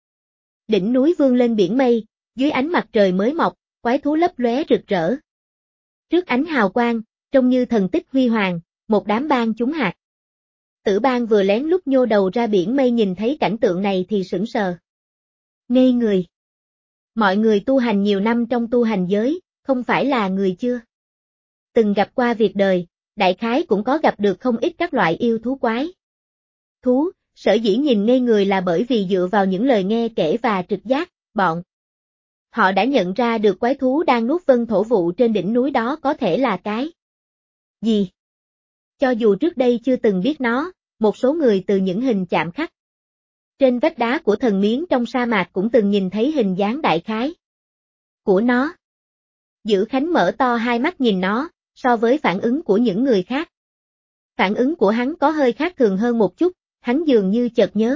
Đỉnh núi vươn lên biển mây, dưới ánh mặt trời mới mọc, quái thú lấp lóe rực rỡ. Trước ánh hào quang, trông như thần tích huy hoàng, một đám bang chúng hạt. Tử Bang vừa lén lút nhô đầu ra biển mây nhìn thấy cảnh tượng này thì sững sờ. Ngây người. Mọi người tu hành nhiều năm trong tu hành giới, không phải là người chưa từng gặp qua việc đời, đại khái cũng có gặp được không ít các loại yêu thú quái thú, sở dĩ nhìn ngây người là bởi vì dựa vào những lời nghe kể và trực giác, bọn họ đã nhận ra được quái thú đang nuốt vân thổ vụ trên đỉnh núi đó có thể là cái gì. Cho dù trước đây chưa từng biết nó, một số người từ những hình chạm khắc trên vách đá của thần miến trong sa mạc cũng từng nhìn thấy hình dáng đại khái của nó. Dữ Khánh mở to hai mắt nhìn nó, so với phản ứng của những người khác. Phản ứng của hắn có hơi khác thường hơn một chút, hắn dường như chợt nhớ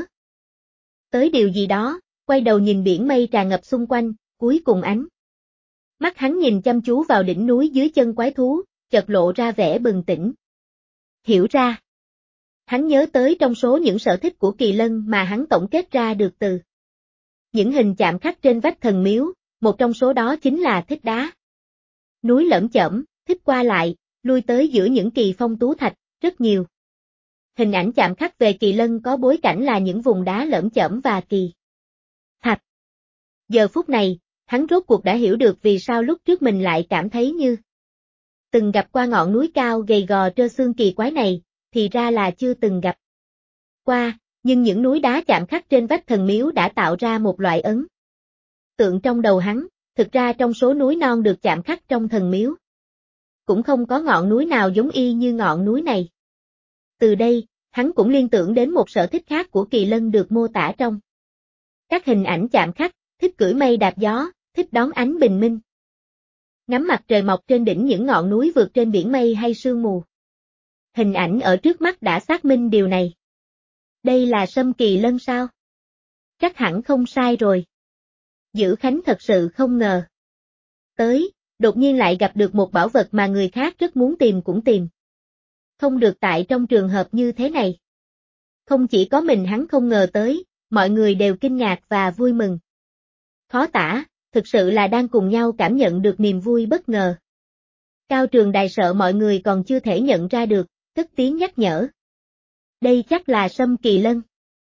tới điều gì đó, quay đầu nhìn biển mây tràn ngập xung quanh, cuối cùng ánh mắt hắn nhìn chăm chú vào đỉnh núi dưới chân quái thú, chợt lộ ra vẻ bừng tỉnh. Hiểu ra. Hắn nhớ tới trong số những sở thích của Kỳ Lân mà hắn tổng kết ra được từ những hình chạm khắc trên vách thần miếu, một trong số đó chính là thích đá núi lởm chởm, thích qua lại, lui tới giữa những kỳ phong tú thạch, rất nhiều. Hình ảnh chạm khắc về Kỳ Lân có bối cảnh là những vùng đá lởm chởm và kỳ thạch. Giờ phút này, hắn rốt cuộc đã hiểu được vì sao lúc trước mình lại cảm thấy như từng gặp qua ngọn núi cao gầy gò trơ xương kỳ quái này, thì ra là chưa từng gặp qua, nhưng những núi đá chạm khắc trên vách thần miếu đã tạo ra một loại ấn tượng trong đầu hắn. Thực ra trong số núi non được chạm khắc trong thần miếu, cũng không có ngọn núi nào giống y như ngọn núi này. Từ đây, hắn cũng liên tưởng đến một sở thích khác của Kỳ Lân được mô tả trong các hình ảnh chạm khắc, thích cưỡi mây đạp gió, thích đón ánh bình minh. Ngắm mặt trời mọc trên đỉnh những ngọn núi vượt trên biển mây hay sương mù. Hình ảnh ở trước mắt đã xác minh điều này. Đây là Sâm Kỳ Lân sao? Chắc hẳn không sai rồi. Dữ Khánh thật sự không ngờ tới, đột nhiên lại gặp được một bảo vật mà người khác rất muốn tìm cũng tìm không được tại trong trường hợp như thế này. Không chỉ có mình hắn không ngờ tới, mọi người đều kinh ngạc và vui mừng. Khó tả, thực sự là đang cùng nhau cảm nhận được niềm vui bất ngờ. Cao Trường Đài sợ mọi người còn chưa thể nhận ra được, cất tiếng nhắc nhở. Đây chắc là Sâm Kỳ Lân.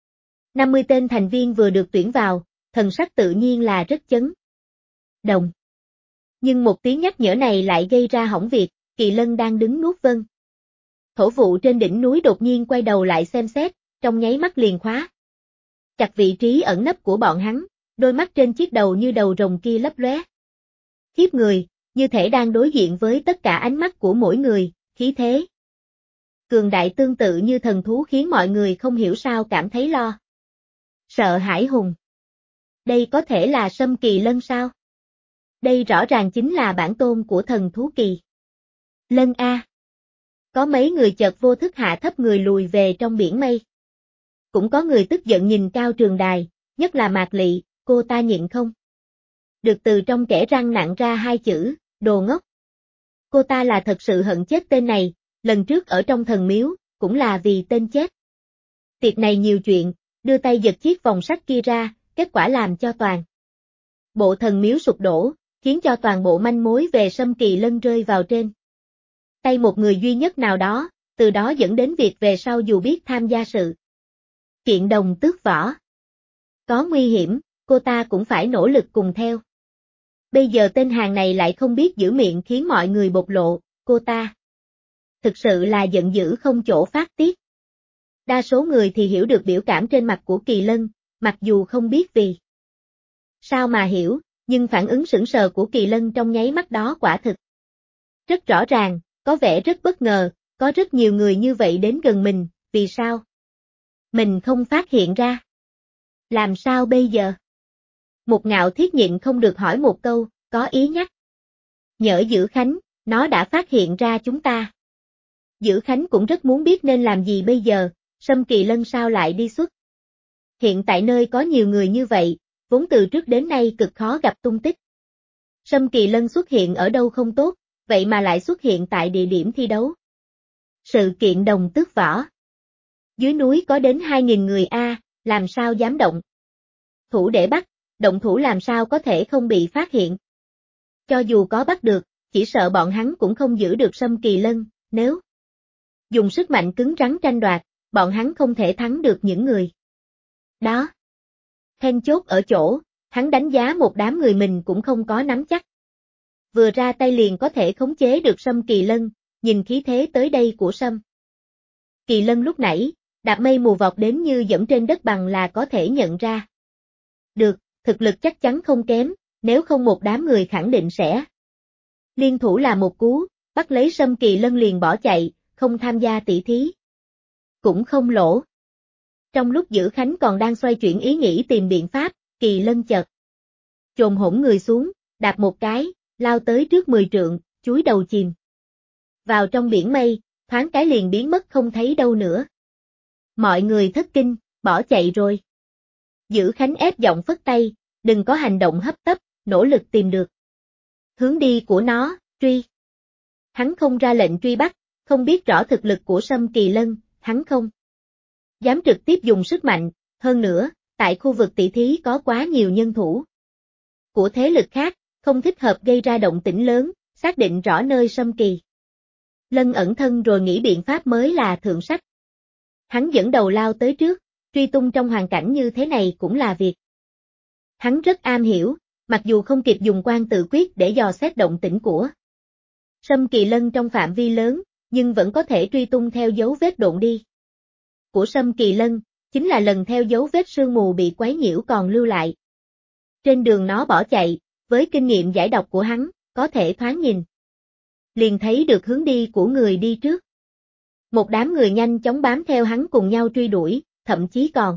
50 tên thành viên vừa được tuyển vào, thần sắc tự nhiên là rất chấn động. Nhưng một tiếng nhắc nhở này lại gây ra hỏng việc, Kỳ Lân đang đứng nuốt vân thổ vụ trên đỉnh núi đột nhiên quay đầu lại xem xét, trong nháy mắt liền khóa chặt vị trí ẩn nấp của bọn hắn, đôi mắt trên chiếc đầu như đầu rồng kia lấp lóe khiếp người, như thể đang đối diện với tất cả ánh mắt của mỗi người, khí thế Cường đại tương tự như thần thú khiến mọi người không hiểu sao cảm thấy lo sợ hãi hùng. Đây có thể là Sâm Kỳ Lân sao? Đây rõ ràng chính là bản tôn của thần thú kỳ Lân A. Có mấy người chợt vô thức hạ thấp người lùi về trong biển mây. Cũng có người tức giận nhìn Cao Trường Đài, nhất là Mạc Lị, cô ta nhịn không được từ trong kẽ răng nặn ra hai chữ, đồ ngốc. Cô ta là thật sự hận chết tên này, lần trước ở trong thần miếu, cũng là vì tên chết. Tiệc này nhiều chuyện, đưa tay giật chiếc vòng sắt kia ra, kết quả làm cho toàn bộ thần miếu sụp đổ, khiến cho toàn bộ manh mối về Sâm Kỳ Lân rơi vào trên tay một người duy nhất nào đó, từ đó dẫn đến việc về sau dù biết tham gia sự kiện đồng tước võ có nguy hiểm, cô ta cũng phải nỗ lực cùng theo. Bây giờ tên hàng này lại không biết giữ miệng khiến mọi người bộc lộ, cô ta thực sự là giận dữ không chỗ phát tiết. Đa số người thì hiểu được biểu cảm trên mặt của Kỳ Lân, mặc dù không biết vì sao mà hiểu, nhưng phản ứng sững sờ của Kỳ Lân trong nháy mắt đó quả thực rất rõ ràng, có vẻ rất bất ngờ, có rất nhiều người như vậy đến gần mình, vì sao mình không phát hiện ra? Làm sao bây giờ? Một Ngạo Thiết nhịn không được hỏi một câu, có ý nhắc nhở Dữ Khánh, nó đã phát hiện ra chúng ta. Dữ Khánh cũng rất muốn biết nên làm gì bây giờ, Sâm Kỳ Lân sao lại đi xuất hiện tại nơi có nhiều người như vậy, vốn từ trước đến nay cực khó gặp tung tích. Sâm Kỳ Lân xuất hiện ở đâu không tốt, vậy mà lại xuất hiện tại địa điểm thi đấu. Sự kiện đồng tước võ. Dưới núi có đến 2.000 người a, làm sao dám động thủ để bắt, động thủ làm sao có thể không bị phát hiện. Cho dù có bắt được, chỉ sợ bọn hắn cũng không giữ được Sâm Kỳ Lân, nếu dùng sức mạnh cứng rắn tranh đoạt, bọn hắn không thể thắng được những người đó. Then chốt ở chỗ, hắn đánh giá một đám người mình cũng không có nắm chắc. Vừa ra tay liền có thể khống chế được Sâm Kỳ Lân, nhìn khí thế tới đây của Sâm Kỳ Lân lúc nãy, đạp mây mù vọt đến như dẫm trên đất bằng là có thể nhận ra. Được, thực lực chắc chắn không kém, nếu không một đám người khẳng định sẽ liên thủ là một cú, bắt lấy Sâm Kỳ Lân liền bỏ chạy, không tham gia tỷ thí. Cũng không lỗ. Trong lúc Dữ Khánh còn đang xoay chuyển ý nghĩ tìm biện pháp, Kỳ Lân chợt chồm hổn người xuống, đạp một cái, lao tới trước 10 trượng, chúi đầu chìm vào trong biển mây, thoáng cái liền biến mất không thấy đâu nữa. Mọi người thất kinh, bỏ chạy rồi. Dữ Khánh ép giọng phất tay, đừng có hành động hấp tấp, nỗ lực tìm được hướng đi của nó, truy. Hắn không ra lệnh truy bắt, không biết rõ thực lực của Sâm Kỳ Lân, hắn không dám trực tiếp dùng sức mạnh, hơn nữa, tại khu vực tỷ thí có quá nhiều nhân thủ của thế lực khác, không thích hợp gây ra động tĩnh lớn, xác định rõ nơi Sâm Kỳ Lân ẩn thân rồi nghĩ biện pháp mới là thượng sách. Hắn dẫn đầu lao tới trước, truy tung trong hoàn cảnh như thế này cũng là việc hắn rất am hiểu, mặc dù không kịp dùng quan tự quyết để dò xét động tĩnh của Sâm Kỳ Lân trong phạm vi lớn, nhưng vẫn có thể truy tung theo dấu vết độn đi của Sâm Kỳ Lân, chính là lần theo dấu vết sương mù bị quấy nhiễu còn lưu lại. Trên đường nó bỏ chạy, với kinh nghiệm giải độc của hắn, có thể thoáng nhìn liền thấy được hướng đi của người đi trước. Một đám người nhanh chóng bám theo hắn cùng nhau truy đuổi, thậm chí còn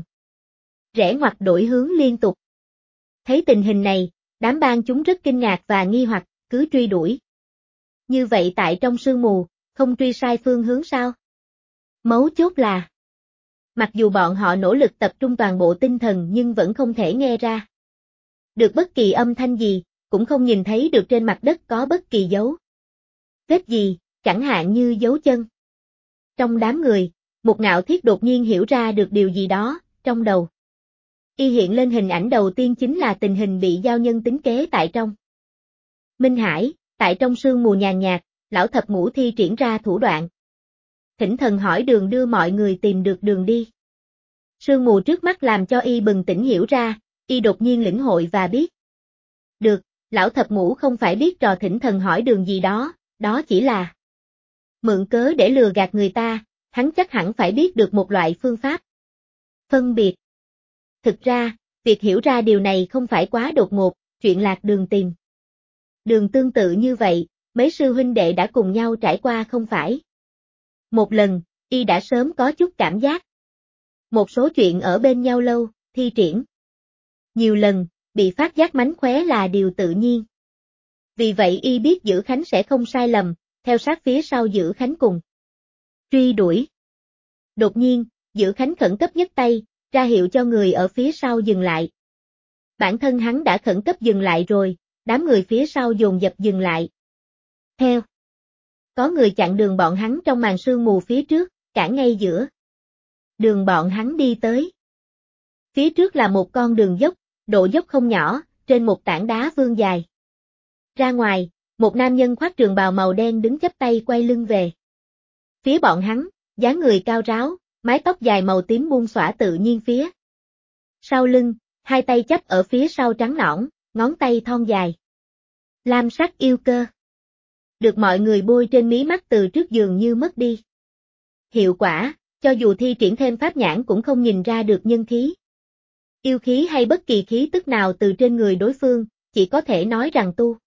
rẽ ngoặt đổi hướng liên tục. Thấy tình hình này, đám bang chúng rất kinh ngạc và nghi hoặc, cứ truy đuổi. Như vậy tại trong sương mù, không truy sai phương hướng sao? Mấu chốt là, mặc dù bọn họ nỗ lực tập trung toàn bộ tinh thần nhưng vẫn không thể nghe ra được bất kỳ âm thanh gì, cũng không nhìn thấy được trên mặt đất có bất kỳ dấu vết gì, chẳng hạn như dấu chân. Trong đám người, một Ngạo Thiết đột nhiên hiểu ra được điều gì đó, trong đầu y hiện lên hình ảnh đầu tiên chính là tình hình bị giao nhân tính kế tại trong Minh Hải, tại trong sương mù nhàn nhạt, lão thập ngũ thi triển ra thủ đoạn thỉnh thần hỏi đường đưa mọi người tìm được đường đi. Sương mù trước mắt làm cho y bừng tỉnh hiểu ra, y đột nhiên lĩnh hội và biết được, lão thập ngũ không phải biết trò thỉnh thần hỏi đường gì đó, đó chỉ là mượn cớ để lừa gạt người ta, hắn chắc hẳn phải biết được một loại phương pháp phân biệt. Thực ra, việc hiểu ra điều này không phải quá đột ngột, chuyện lạc đường tìm đường tương tự như vậy, mấy sư huynh đệ đã cùng nhau trải qua không phải một lần, y đã sớm có chút cảm giác. Một số chuyện ở bên nhau lâu, thi triển nhiều lần, bị phát giác mánh khóe là điều tự nhiên. Vì vậy y biết Dữ Khánh sẽ không sai lầm, theo sát phía sau Dữ Khánh cùng truy đuổi. Đột nhiên, Dữ Khánh khẩn cấp nhấc tay, ra hiệu cho người ở phía sau dừng lại. Bản thân hắn đã khẩn cấp dừng lại rồi, đám người phía sau dồn dập dừng lại. Theo. Có người chặn đường bọn hắn trong màn sương mù phía trước, cản ngay giữa đường bọn hắn đi tới. Phía trước là một con đường dốc, độ dốc không nhỏ, trên một tảng đá vương dài. Ra ngoài, một nam nhân khoác trường bào màu đen đứng chắp tay quay lưng về phía bọn hắn, dáng người cao ráo, mái tóc dài màu tím buông xõa tự nhiên phía sau lưng, hai tay chắp ở phía sau trắng nõn, ngón tay thon dài. Lam sắc yêu cơ. Được mọi người bôi trên mí mắt từ trước dường như mất đi hiệu quả, cho dù thi triển thêm pháp nhãn cũng không nhìn ra được nhân khí, yêu khí hay bất kỳ khí tức nào từ trên người đối phương, chỉ có thể nói rằng tu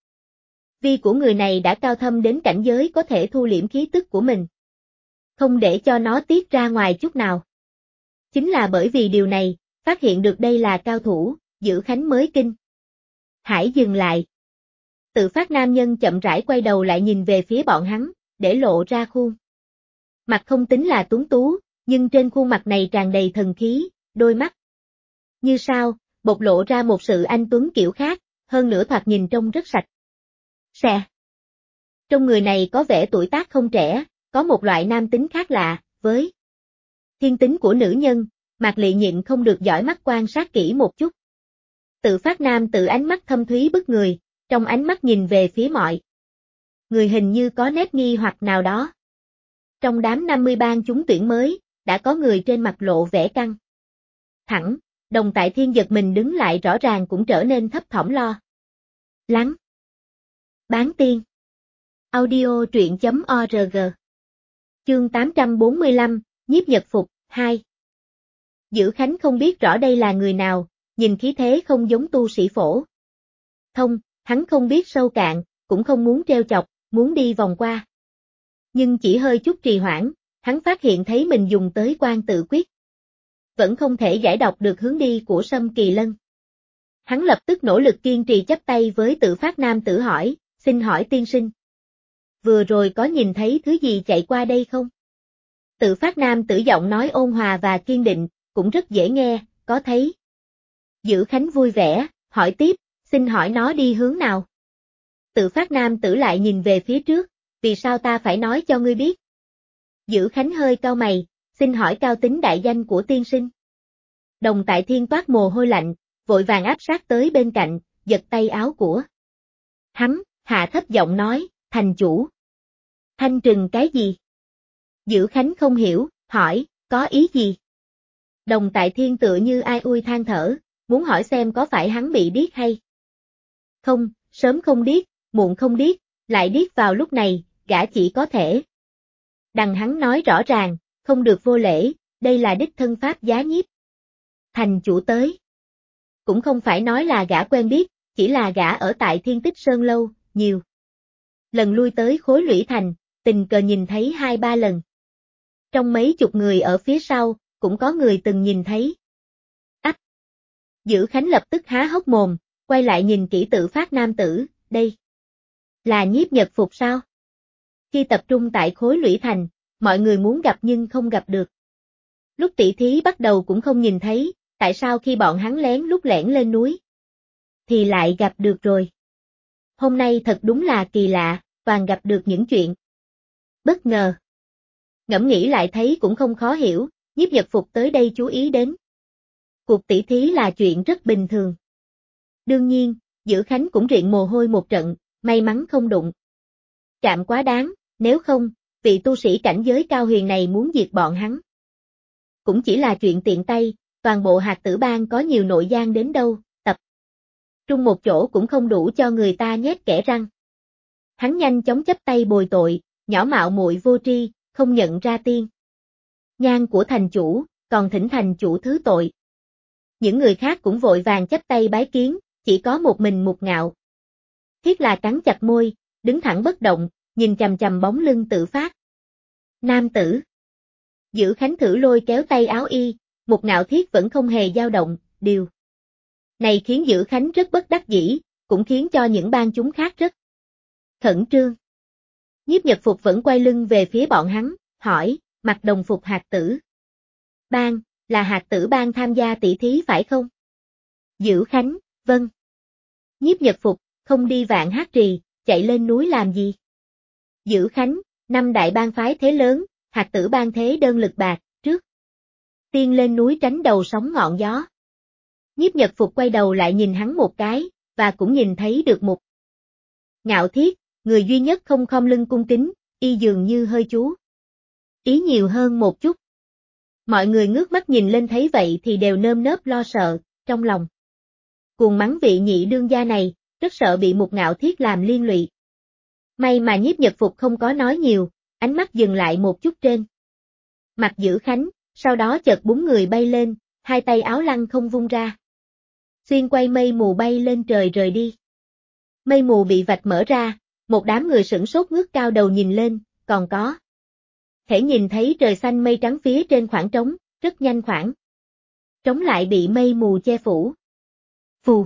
vi của người này đã cao thâm đến cảnh giới có thể thu liễm khí tức của mình, không để cho nó tiết ra ngoài chút nào. Chính là bởi vì điều này, phát hiện được đây là cao thủ, Dữ Khánh mới kinh hãi dừng lại. Tự phát nam nhân chậm rãi quay đầu lại nhìn về phía bọn hắn, để lộ ra khuôn mặt không tính là tuấn tú, nhưng trên khuôn mặt này tràn đầy thần khí, đôi mắt như sao, bộc lộ ra một sự anh tuấn kiểu khác, hơn nữa thoạt nhìn trông rất sạch sẽ. Trong người này có vẻ tuổi tác không trẻ, có một loại nam tính khác lạ, với thiên tính của nữ nhân, Mạc Lị nhịn không được dõi mắt quan sát kỹ một chút. Tự phát nam tự ánh mắt thâm thúy bức người, trong ánh mắt nhìn về phía mọi người hình như có nét nghi hoặc nào đó. Trong đám 50 ban chúng tuyển mới, đã có người trên mặt lộ vẻ căng thẳng, Đồng Tại Thiên giật mình đứng lại rõ ràng cũng trở nên thấp thỏm lo lắng. Bán tiên. Audio truyện.org. Chương 845, Nhiếp Nhật Phục, 2. Dữ Khánh không biết rõ đây là người nào, nhìn khí thế không giống tu sĩ phổ thông, hắn không biết sâu cạn, cũng không muốn treo chọc, muốn đi vòng qua. Nhưng chỉ hơi chút trì hoãn, hắn phát hiện thấy mình dùng tới quan tự quyết. Vẫn không thể giải đọc được hướng đi của Sâm Kỳ Lân. Hắn lập tức nỗ lực kiên trì chắp tay với Tự Phát nam tử hỏi, xin hỏi tiên sinh. Vừa rồi có nhìn thấy thứ gì chạy qua đây không? Tự Phát nam tử giọng nói ôn hòa và kiên định, cũng rất dễ nghe, có thấy. Dữ Khánh vui vẻ, hỏi tiếp, xin hỏi nó đi hướng nào? Tự Phát nam tử lại nhìn về phía trước, vì sao ta phải nói cho ngươi biết? Dữ Khánh hơi cau mày, xin hỏi cao tính đại danh của tiên sinh. Đồng Tại Thiên toát mồ hôi lạnh, vội vàng áp sát tới bên cạnh, giật tay áo của hắn, hạ thấp giọng nói, thành chủ. Thanh trừng cái gì? Dữ Khánh không hiểu, hỏi, có ý gì? Đồng Tại Thiên tựa như ai ui than thở, muốn hỏi xem có phải hắn bị điếc hay không, sớm không điếc, muộn không điếc, lại điếc vào lúc này, gã chỉ có thể. Đằng hắn nói rõ ràng, không được vô lễ, đây là đích thân pháp giá nhiếp. Thành chủ tới. Cũng không phải nói là gã quen biết, chỉ là gã ở tại Thiên Tích Sơn lâu, nhiều lần lui tới Khối Lũy Thành, tình cờ nhìn thấy 2-3 lần. Trong mấy chục người ở phía sau, cũng có người từng nhìn thấy. Ách! Dữ Khánh lập tức há hốc mồm, quay lại nhìn kỹ Tự Phát nam tử, đây là Nhiếp Nhật Phục sao? Khi tập trung tại Khối Lũy Thành, mọi người muốn gặp nhưng không gặp được. Lúc tỷ thí bắt đầu cũng không nhìn thấy, tại sao khi bọn hắn lén lút lẻn lên núi thì lại gặp được rồi. Hôm nay thật đúng là kỳ lạ, toàn gặp được những chuyện bất ngờ. Ngẫm nghĩ lại thấy cũng không khó hiểu, Nhiếp Nhật Phục tới đây chú ý đến. Cuộc tỷ thí là chuyện rất bình thường. Đương nhiên, Dữ Khánh cũng riện mồ hôi một trận, may mắn không đụng chạm quá đáng, nếu không, vị tu sĩ cảnh giới cao huyền này muốn diệt bọn hắn. Cũng chỉ là chuyện tiện tay, toàn bộ Hạt Tử Bang có nhiều nội gian đến đâu, tập trung một chỗ cũng không đủ cho người ta nhét kẽ răng. Hắn nhanh chóng chắp tay bồi tội, nhỏ mạo muội vô tri, không nhận ra tiên nhan của thành chủ, còn thỉnh thành chủ thứ tội. Những người khác cũng vội vàng chắp tay bái kiến, chỉ có một mình Mục Ngạo. Thiết là cắn chặt môi, đứng thẳng bất động, nhìn chằm chằm bóng lưng Tự Phát nam tử. Giữ Khánh thử lôi kéo tay áo y, Mục Ngạo Thiết vẫn không hề dao động, điều này khiến Giữ Khánh rất bất đắc dĩ, cũng khiến cho những bang chúng khác rất khẩn trương. Nhiếp Nhật Phục vẫn quay lưng về phía bọn hắn, hỏi, mặc đồng phục hạt tử bang, là hạt tử bang tham gia tỷ thí phải không? Giữ Khánh, vâng. Nhiếp Nhật Phục, không đi Vạn Hát Trì, chạy lên núi làm gì? Giữ Khánh, năm đại bang phái thế lớn, hạt tử bang thế đơn lực bạc, trước tiên lên núi tránh đầu sóng ngọn gió. Nhiếp Nhật Phục quay đầu lại nhìn hắn một cái, và cũng nhìn thấy được Mục Ngạo Thiết, người duy nhất không khom lưng cung kính, y dường như hơi chú ý nhiều hơn một chút. Mọi người ngước mắt nhìn lên thấy vậy thì đều nơm nớp lo sợ, trong lòng cuồng mắng vị nhị đương gia này, rất sợ bị Mục Ngạo Thiết làm liên lụy. May mà Nhiếp Nhật Phục không có nói nhiều, ánh mắt dừng lại một chút trên mặt Giữ Khánh, sau đó chợt búng người bay lên, hai tay áo lăng không vung ra. Xuyên quay mây mù bay lên trời rời đi. Mây mù bị vạch mở ra, một đám người sửng sốt ngước cao đầu nhìn lên, còn có thể nhìn thấy trời xanh mây trắng phía trên khoảng trống, rất nhanh khoảng trống lại bị mây mù che phủ. Phù.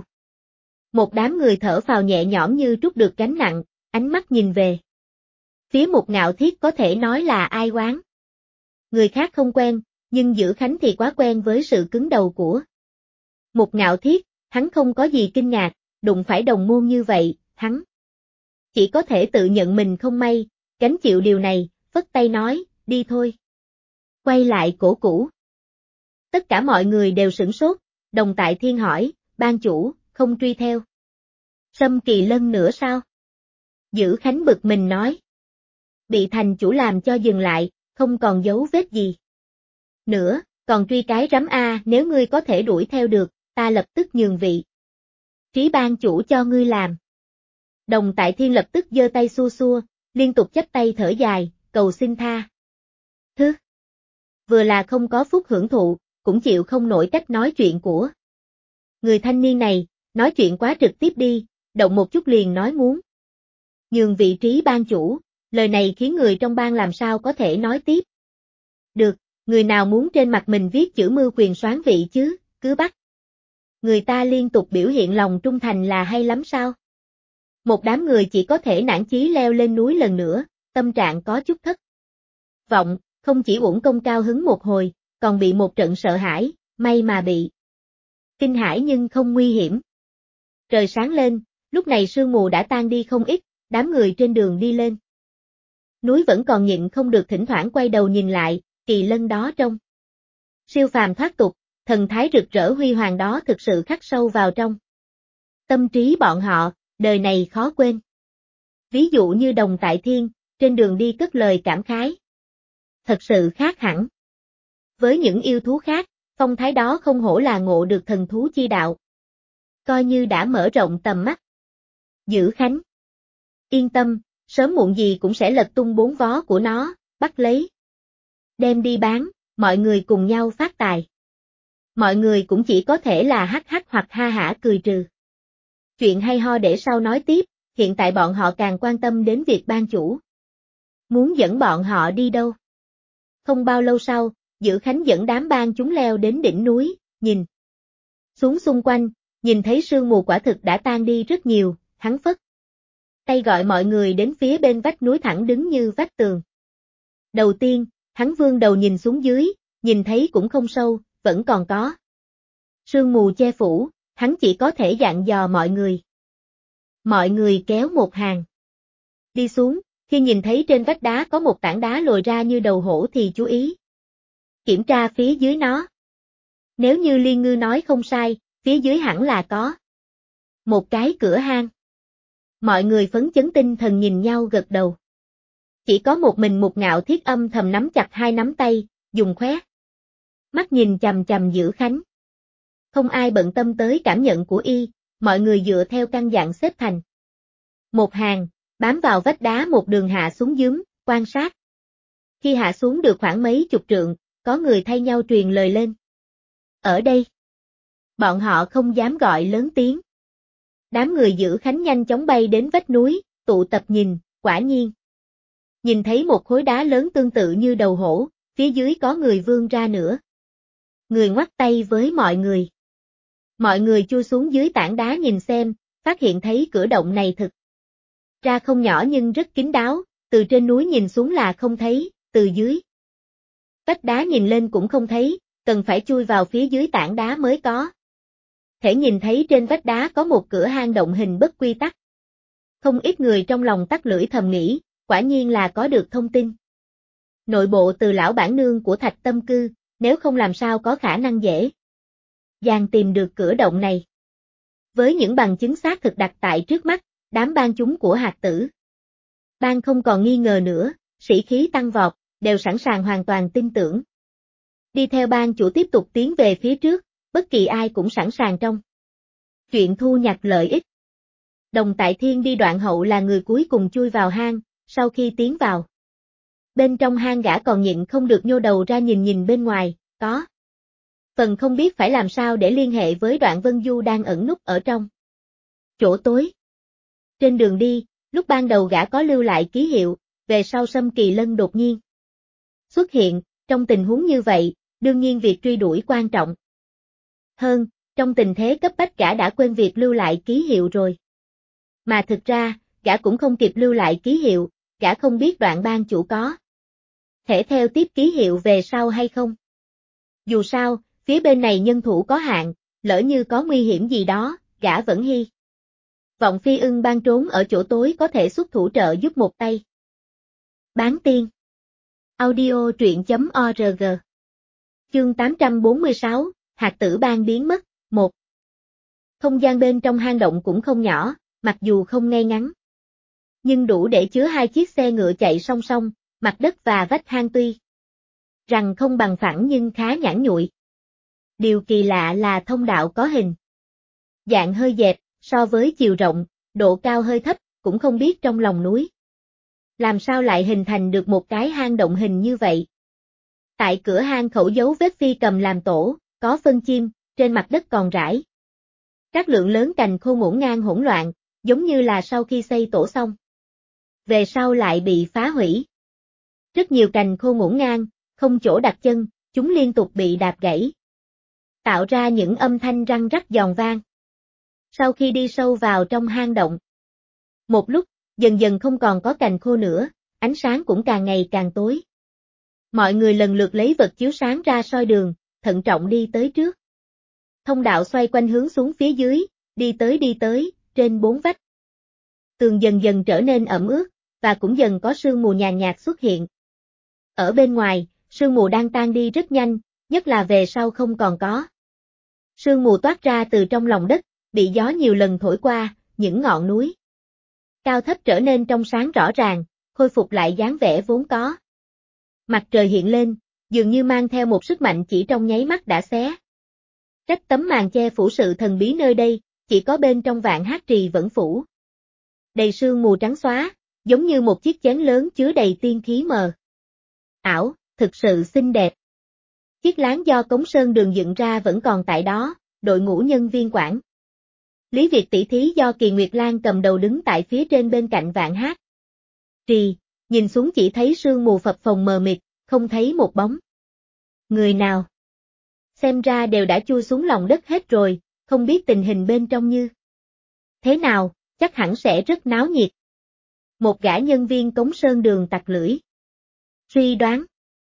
Một đám người thở phào nhẹ nhõm như trút được gánh nặng, ánh mắt nhìn về phía Mục Ngạo Thiết có thể nói là ai oán. Người khác không quen, nhưng Giữ Khánh thì quá quen với sự cứng đầu của Mục Ngạo Thiết, hắn không có gì kinh ngạc, đụng phải đồng môn như vậy, hắn chỉ có thể tự nhận mình không may, gánh chịu điều này, phất tay nói, đi thôi. Quay lại cổ cũ. Tất cả mọi người đều sửng sốt, Đồng Tại Thiên hỏi, ban chủ, không truy theo Sâm Kỳ Lân nữa sao? Giữ Khánh bực mình nói. Bị thành chủ làm cho dừng lại, không còn dấu vết gì nữa, còn truy cái rắm nếu ngươi có thể đuổi theo được, ta lập tức nhường vị trí ban chủ cho ngươi làm. Đồng Tại Thiên lập tức giơ tay xua xua, liên tục chắp tay thở dài, cầu xin tha thứ. Vừa là không có phúc hưởng thụ, cũng chịu không nổi cách nói chuyện của người thanh niên này, nói chuyện quá trực tiếp đi, động một chút liền nói muốn nhường vị trí ban chủ, lời này khiến người trong bang làm sao có thể nói tiếp. Được, người nào muốn trên mặt mình viết chữ mưu quyền soán vị chứ, cứ bắt người ta liên tục biểu hiện lòng trung thành là hay lắm sao? Một đám người chỉ có thể nản chí leo lên núi lần nữa, tâm trạng có chút thất vọng, không chỉ uổng công cao hứng một hồi, còn bị một trận sợ hãi, may mà bị kinh hãi nhưng không nguy hiểm. Trời sáng lên, lúc này sương mù đã tan đi không ít, đám người trên đường đi lên núi vẫn còn nhịn không được thỉnh thoảng quay đầu nhìn lại, Kỳ Lân đó trông siêu phàm thoát tục, thần thái rực rỡ huy hoàng đó thực sự khắc sâu vào trong tâm trí bọn họ, đời này khó quên. Ví dụ như Đồng Tại Thiên, trên đường đi cất lời cảm khái. Thật sự khác hẳn. Với những yêu thú khác, phong thái đó không hổ là ngộ được thần thú chi đạo. Coi như đã mở rộng tầm mắt. Giữ Khánh. Yên tâm, sớm muộn gì cũng sẽ lật tung bốn vó của nó, bắt lấy. Đem đi bán, mọi người cùng nhau phát tài. Mọi người cũng chỉ có thể là hắc hắc hoặc ha hả cười trừ. Chuyện hay ho để sau nói tiếp, hiện tại bọn họ càng quan tâm đến việc ban chủ muốn dẫn bọn họ đi đâu. Không bao lâu sau, Giữ Khánh dẫn đám bang chúng leo đến đỉnh núi, nhìn xuống xung quanh, nhìn thấy sương mù quả thực đã tan đi rất nhiều, hắn phất tay gọi mọi người đến phía bên vách núi thẳng đứng như vách tường. Đầu tiên, hắn vươn đầu nhìn xuống dưới, nhìn thấy cũng không sâu, vẫn còn có sương mù che phủ, hắn chỉ có thể dặn dò mọi người. Mọi người kéo một hàng đi xuống, khi nhìn thấy trên vách đá có một tảng đá lồi ra như đầu hổ thì chú ý kiểm tra phía dưới nó. Nếu như Liên Ngư nói không sai, phía dưới hẳn là có một cái cửa hang. Mọi người phấn chấn tinh thần nhìn nhau gật đầu. Chỉ có một mình Mục Ngạo Thiết âm thầm nắm chặt hai nắm tay, dùng khóe mắt nhìn chằm chằm Giữ Khánh. Không ai bận tâm tới cảm nhận của y, mọi người dựa theo căn dặn xếp thành một hàng, bám vào vách đá một đường hạ xuống dưới, quan sát. Khi hạ xuống được khoảng mấy chục trượng, có người thay nhau truyền lời lên. Ở đây. Bọn họ không dám gọi lớn tiếng. Đám người Giữ Khánh nhanh chóng bay đến vách núi, tụ tập nhìn, quả nhiên. Nhìn thấy một khối đá lớn tương tự như đầu hổ, phía dưới có người vươn ra nữa. Người ngoắt tay với mọi người. Mọi người chui xuống dưới tảng đá nhìn xem, phát hiện thấy cửa động này thực ra không nhỏ nhưng rất kín đáo, từ trên núi nhìn xuống là không thấy, từ dưới vách đá nhìn lên cũng không thấy, cần phải chui vào phía dưới tảng đá mới có thể nhìn thấy trên vách đá có một cửa hang động hình bất quy tắc. Không ít người trong lòng tắt lưỡi thầm nghĩ, quả nhiên là có được thông tin. Nội bộ từ lão bản nương của Thạch Tâm Cư, nếu không làm sao có khả năng dễ dàng tìm được cửa động này. Với những bằng chứng xác thực đặt tại trước mắt, đám ban chúng của Hạt Tử Bang không còn nghi ngờ nữa, sĩ khí tăng vọt, đều sẵn sàng hoàn toàn tin tưởng. Đi theo ban chủ tiếp tục tiến về phía trước, bất kỳ ai cũng sẵn sàng trong chuyện thu nhặt lợi ích. Đồng Tại Thiên đi đoạn hậu là người cuối cùng chui vào hang, sau khi tiến vào bên trong hang gã còn nhịn không được nhô đầu ra nhìn bên ngoài, có phần không biết phải làm sao để liên hệ với Đoạn Vân Du đang ẩn núp ở trong chỗ tối. Trên đường đi, lúc ban đầu gã có lưu lại ký hiệu, về sau Sâm Kỳ Lân đột nhiên xuất hiện, trong tình huống như vậy, đương nhiên việc truy đuổi quan trọng hơn, trong tình thế cấp bách gã đã quên việc lưu lại ký hiệu rồi. Mà thực ra, gã cũng không kịp lưu lại ký hiệu, gã không biết Đoạn ban chủ có thể theo tiếp ký hiệu về sau hay không. Dù sao, phía bên này nhân thủ có hạn, lỡ như có nguy hiểm gì đó, gã vẫn hy vọng Phi Ưng ban trốn ở chỗ tối có thể xuất thủ trợ giúp một tay. Bán tiên. Audio truyện.org. Chương 846, Hạt Tử Bang biến mất, 1. Không gian bên trong hang động cũng không nhỏ, mặc dù không ngay ngắn, nhưng đủ để chứa 2 chiếc xe ngựa chạy song song, mặt đất và vách hang tuy rằng không bằng phẳng nhưng khá nhẵn nhụi. Điều kỳ lạ là thông đạo có hình dạng hơi dẹp, so với chiều rộng, độ cao hơi thấp, cũng không biết trong lòng núi làm sao lại hình thành được một cái hang động hình như vậy. Tại cửa hang khẩu dấu vết phi cầm làm tổ, có phân chim, trên mặt đất còn rải các lượng lớn cành khô ngổn ngang hỗn loạn, giống như là sau khi xây tổ xong, về sau lại bị phá hủy. Rất nhiều cành khô ngổn ngang, không chỗ đặt chân, chúng liên tục bị đạp gãy, tạo ra những âm thanh răng rắc giòn vang. Sau khi đi sâu vào trong hang động, một lúc, dần dần không còn có cành khô nữa, ánh sáng cũng càng ngày càng tối. Mọi người lần lượt lấy vật chiếu sáng ra soi đường, thận trọng đi tới trước. Thông đạo xoay quanh hướng xuống phía dưới, đi tới, trên 4 vách. Tường dần dần trở nên ẩm ướt, và cũng dần có sương mù nhàn nhạt xuất hiện. Ở bên ngoài, sương mù đang tan đi rất nhanh, nhất là về sau không còn có. Sương mù toát ra từ trong lòng đất, bị gió nhiều lần thổi qua, những ngọn núi cao thấp trở nên trong sáng rõ ràng, khôi phục lại dáng vẻ vốn có. Mặt trời hiện lên, dường như mang theo một sức mạnh chỉ trong nháy mắt đã xé rách tấm màn che phủ sự thần bí nơi đây, chỉ có bên trong Vạn Hát Trì vẫn phủ đầy sương mù trắng xóa, giống như một chiếc chén lớn chứa đầy tiên khí mờ ảo, thực sự xinh đẹp. Chiếc láng do Cống Sơn Đường dựng ra vẫn còn tại đó, đội ngũ nhân viên quản lý việc tỷ thí do Kỳ Nguyệt Lan cầm đầu đứng tại phía trên bên cạnh Vạn Hát Trì, nhìn xuống chỉ thấy sương mù phập phồng mờ mịt, không thấy một bóng người nào. Xem ra đều đã chui xuống lòng đất hết rồi, không biết tình hình bên trong như thế nào, chắc hẳn sẽ rất náo nhiệt. Một gã nhân viên Cống Sơn Đường tặc lưỡi suy đoán.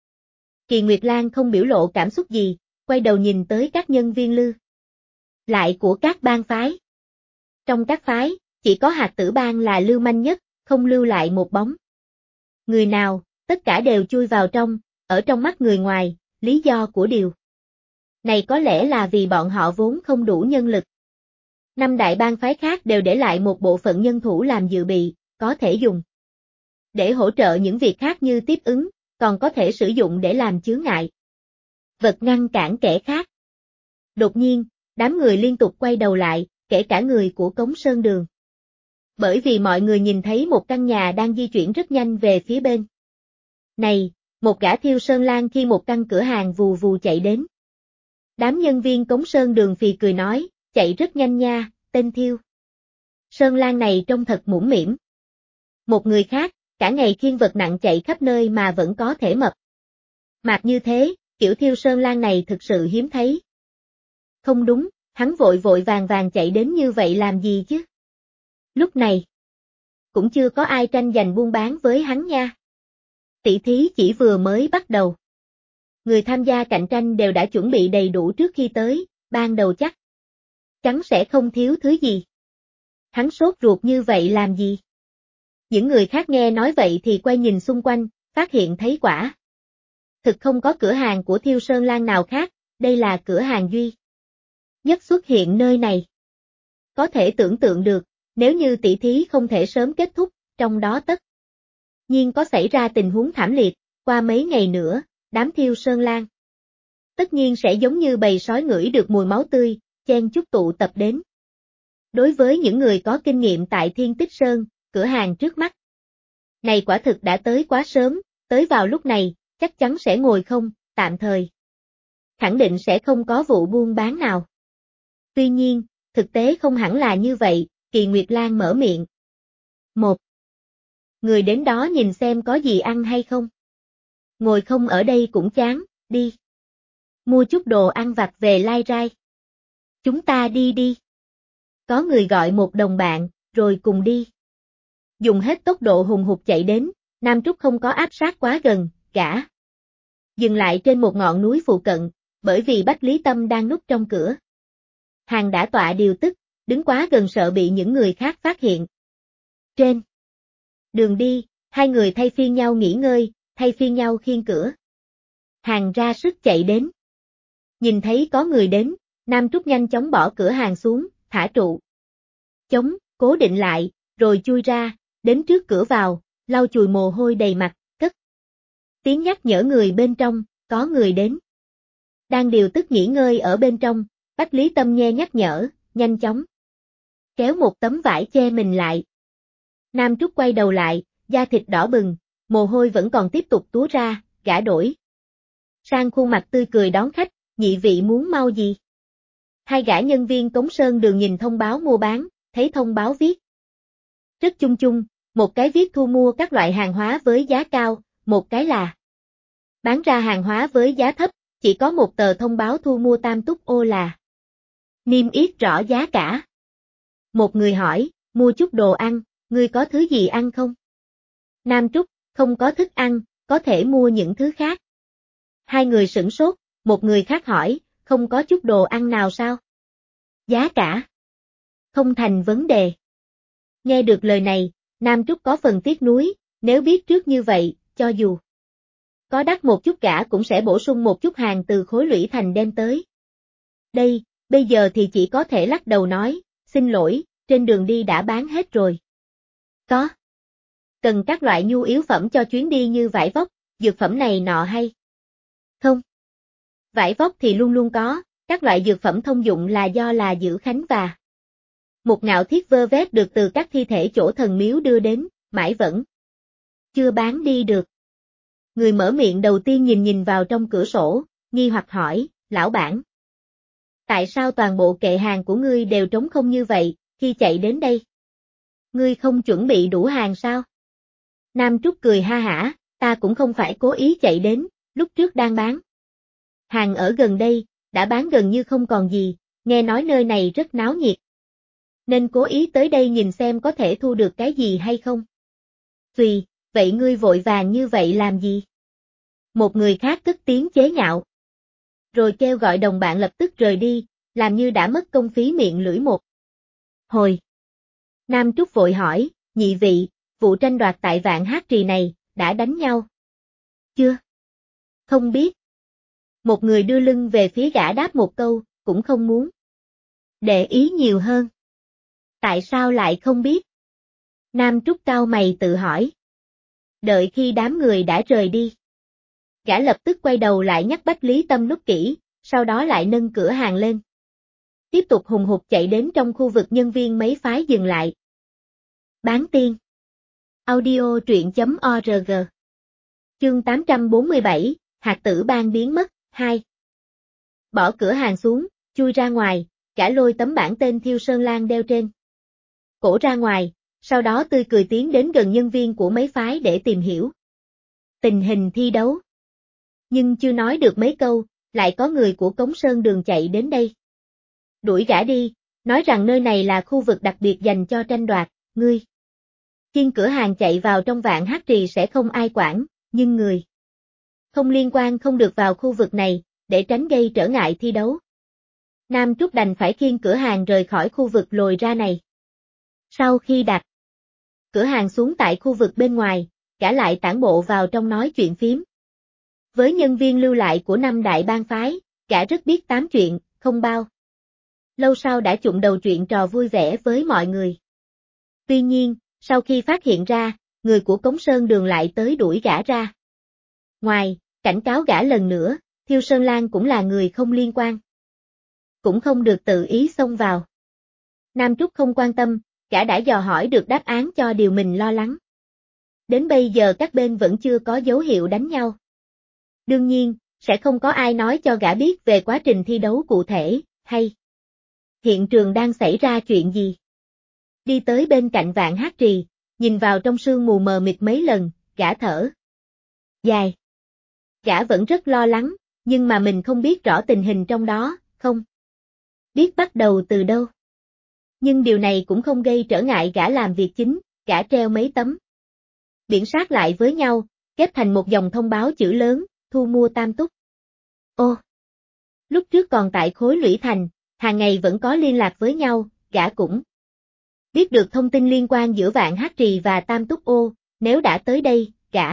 Kỳ Nguyệt Lan không biểu lộ cảm xúc gì, quay đầu nhìn tới các nhân viên lưu lại của các bang phái. Trong các phái, chỉ có Hạt Tử Bang là lưu manh nhất, không lưu lại một bóng người nào, tất cả đều chui vào trong, ở trong mắt người ngoài, lý do của điều này có lẽ là vì bọn họ vốn không đủ nhân lực. 5 đại bang phái khác đều để lại một bộ phận nhân thủ làm dự bị, có thể dùng để hỗ trợ những việc khác như tiếp ứng, còn có thể sử dụng để làm chướng ngại vật ngăn cản kẻ khác. Đột nhiên, đám người liên tục quay đầu lại, kể cả người của Cống Sơn Đường. Bởi vì mọi người nhìn thấy một căn nhà đang di chuyển rất nhanh về phía bên này, một gã Thiêu Sơn Lang khi một căn cửa hàng vù vù chạy đến. Đám nhân viên Cống Sơn Đường phì cười nói, chạy rất nhanh nha, tên Thiêu Sơn Lang này trông thật mũm mĩm. Một người khác, cả ngày khiêng vật nặng chạy khắp nơi mà vẫn có thể mập Mặc như thế, kiểu Thiêu Sơn Lan này thực sự hiếm thấy. Không đúng, hắn vội vội vàng vàng chạy đến như vậy làm gì chứ? Lúc này, cũng chưa có ai tranh giành buôn bán với hắn nha. Tỷ thí chỉ vừa mới bắt đầu. Người tham gia cạnh tranh đều đã chuẩn bị đầy đủ trước khi tới, ban đầu chắc chắn sẽ không thiếu thứ gì. Hắn sốt ruột như vậy làm gì? Những người khác nghe nói vậy thì quay nhìn xung quanh, phát hiện thấy quả thực không có cửa hàng của Thiêu Sơn Lan nào khác, đây là cửa hàng duy nhất xuất hiện nơi này. Có thể tưởng tượng được, nếu như tỷ thí không thể sớm kết thúc, trong đó tất nhiên có xảy ra tình huống thảm liệt, qua mấy ngày nữa, đám Thiêu Sơn Lan tất nhiên sẽ giống như bầy sói ngửi được mùi máu tươi, chen chúc tụ tập đến. Đối với những người có kinh nghiệm tại Thiên Tích Sơn, cửa hàng trước mắt này quả thực đã tới quá sớm, tới vào lúc này, chắc chắn sẽ ngồi không, tạm thời. Khẳng định sẽ không có vụ buôn bán nào. Tuy nhiên, thực tế không hẳn là như vậy, Kỳ Nguyệt Lan mở miệng. Một người đến đó nhìn xem có gì ăn hay không. Ngồi không ở đây cũng chán, đi. Mua chút đồ ăn vặt về lai rai. Chúng ta đi đi. Có người gọi một đồng bạn, rồi cùng đi. Dùng hết tốc độ hùng hục chạy đến, Nam Trúc không có áp sát quá gần, gã dừng lại trên một ngọn núi phụ cận, bởi vì Bách Lý Tâm đang núp trong cửa hàng đã tọa điều tức, đứng quá gần sợ bị những người khác phát hiện. Trên đường đi, hai người thay phiên nhau nghỉ ngơi, thay phiên nhau khiêng cửa hàng ra sức chạy đến. Nhìn thấy có người đến, Nam Trúc nhanh chóng bỏ cửa hàng xuống, thả trụ chống, cố định lại, rồi chui ra, đến trước cửa vào, lau chùi mồ hôi đầy mặt, cất tiếng nhắc nhở người bên trong, có người đến. Đang điều tức nghỉ ngơi ở bên trong, Bách Lý Tâm nghe nhắc nhở, nhanh chóng kéo một tấm vải che mình lại. Nam Trúc quay đầu lại, da thịt đỏ bừng, mồ hôi vẫn còn tiếp tục túa ra, gã đổi sang khuôn mặt tươi cười đón khách, nhị vị muốn mau gì? Hai gã nhân viên Cống Sơn Đường nhìn thông báo mua bán, thấy thông báo viết rất chung chung, một cái viết thu mua các loại hàng hóa với giá cao, một cái là bán ra hàng hóa với giá thấp, chỉ có một tờ thông báo thu mua tam túc ô là niêm yết rõ giá cả. Một người hỏi, mua chút đồ ăn, ngươi có thứ gì ăn không? Nam Trúc, không có thức ăn, có thể mua những thứ khác. Hai người sửng sốt, một người khác hỏi, không có chút đồ ăn nào sao? Giá cả không thành vấn đề. Nghe được lời này, Nam Trúc có phần tiếc nuối, nếu biết trước như vậy, cho dù có đắt một chút cả cũng sẽ bổ sung một chút hàng từ Khối Lũy Thành đem tới. Đây, bây giờ thì chỉ có thể lắc đầu nói, xin lỗi, trên đường đi đã bán hết rồi. Có cần các loại nhu yếu phẩm cho chuyến đi như vải vóc, dược phẩm này nọ hay không? Vải vóc thì luôn luôn có, các loại dược phẩm thông dụng là do là Giữ Khánh và một ngạo thiết vơ vét được từ các thi thể chỗ thần miếu đưa đến, mãi vẫn chưa bán đi được. Người mở miệng đầu tiên nhìn vào trong cửa sổ, nghi hoặc hỏi, lão bản. Tại sao toàn bộ kệ hàng của ngươi đều trống không như vậy, khi chạy đến đây? Ngươi không chuẩn bị đủ hàng sao? Nam Trúc cười ha hả, ta cũng không phải cố ý chạy đến, lúc trước đang bán hàng ở gần đây, đã bán gần như không còn gì, nghe nói nơi này rất náo nhiệt. Nên cố ý tới đây nhìn xem có thể thu được cái gì hay không. Vậy ngươi vội vàng như vậy làm gì? Một người khác cất tiếng chế nhạo. Rồi kêu gọi đồng bạn lập tức rời đi, làm như đã mất công phí miệng lưỡi một hồi. Nam Trúc vội hỏi, nhị vị, vụ tranh đoạt tại Vạn Hát Trì này, đã đánh nhau chưa? Không biết. Một người đưa lưng về phía gã đáp một câu, cũng không muốn để ý nhiều hơn. Tại sao lại không biết? Nam Trúc cau mày tự hỏi. Đợi khi đám người đã rời đi, gã lập tức quay đầu lại nhắc Bách Lý Tâm nút kỹ, sau đó lại nâng cửa hàng lên. Tiếp tục hùng hục chạy đến trong khu vực nhân viên mấy phái dừng lại. Bán tiên. Audio truyện.org. Chương 847, hạt tử ban biến mất, 2. Bỏ cửa hàng xuống, chui ra ngoài, gã lôi tấm bảng tên Thiêu Sơn Lan đeo trên cổ ra ngoài, sau đó tươi cười tiến đến gần nhân viên của mấy phái để tìm hiểu tình hình thi đấu. Nhưng chưa nói được mấy câu, lại có người của Cống Sơn Đường chạy đến đây. Đuổi gã đi, nói rằng nơi này là khu vực đặc biệt dành cho tranh đoạt, ngươi. Khiêng cửa hàng chạy vào trong Vạn Hắc Trì sẽ không ai quản, nhưng người không liên quan không được vào khu vực này, để tránh gây trở ngại thi đấu. Nam Trúc đành phải khiêng cửa hàng rời khỏi khu vực lồi ra này. Sau khi đặt cửa hàng xuống tại khu vực bên ngoài, gã lại tản bộ vào trong nói chuyện phím. Với nhân viên lưu lại của năm đại bang phái, gã rất biết tám chuyện, không bao lâu sau đã chụng đầu chuyện trò vui vẻ với mọi người. Tuy nhiên, sau khi phát hiện ra, người của Cống Sơn Đường lại tới đuổi gã ra. Ngoài, cảnh cáo gã lần nữa, Thiêu Sơn Lan cũng là người không liên quan. Cũng không được tự ý xông vào. Nam Trúc không quan tâm, gã đã dò hỏi được đáp án cho điều mình lo lắng. Đến bây giờ các bên vẫn chưa có dấu hiệu đánh nhau. Đương nhiên, sẽ không có ai nói cho gã biết về quá trình thi đấu cụ thể, hay hiện trường đang xảy ra chuyện gì. Đi tới bên cạnh Vạn Hắc Trì, nhìn vào trong sương mù mờ mịt mấy lần, gã thở dài. Gã vẫn rất lo lắng, nhưng mà mình không biết rõ tình hình trong đó, không biết bắt đầu từ đâu. Nhưng điều này cũng không gây trở ngại gã làm việc chính, gã treo mấy tấm biển sát lại với nhau, ghép thành một dòng thông báo chữ lớn, thu mua tam túc. Ô! Lúc trước còn tại khối Lũy Thành, hàng ngày vẫn có liên lạc với nhau, gã cũng biết được thông tin liên quan giữa Vạn Hắc Trì và Tam Túc Ô, nếu đã tới đây, gã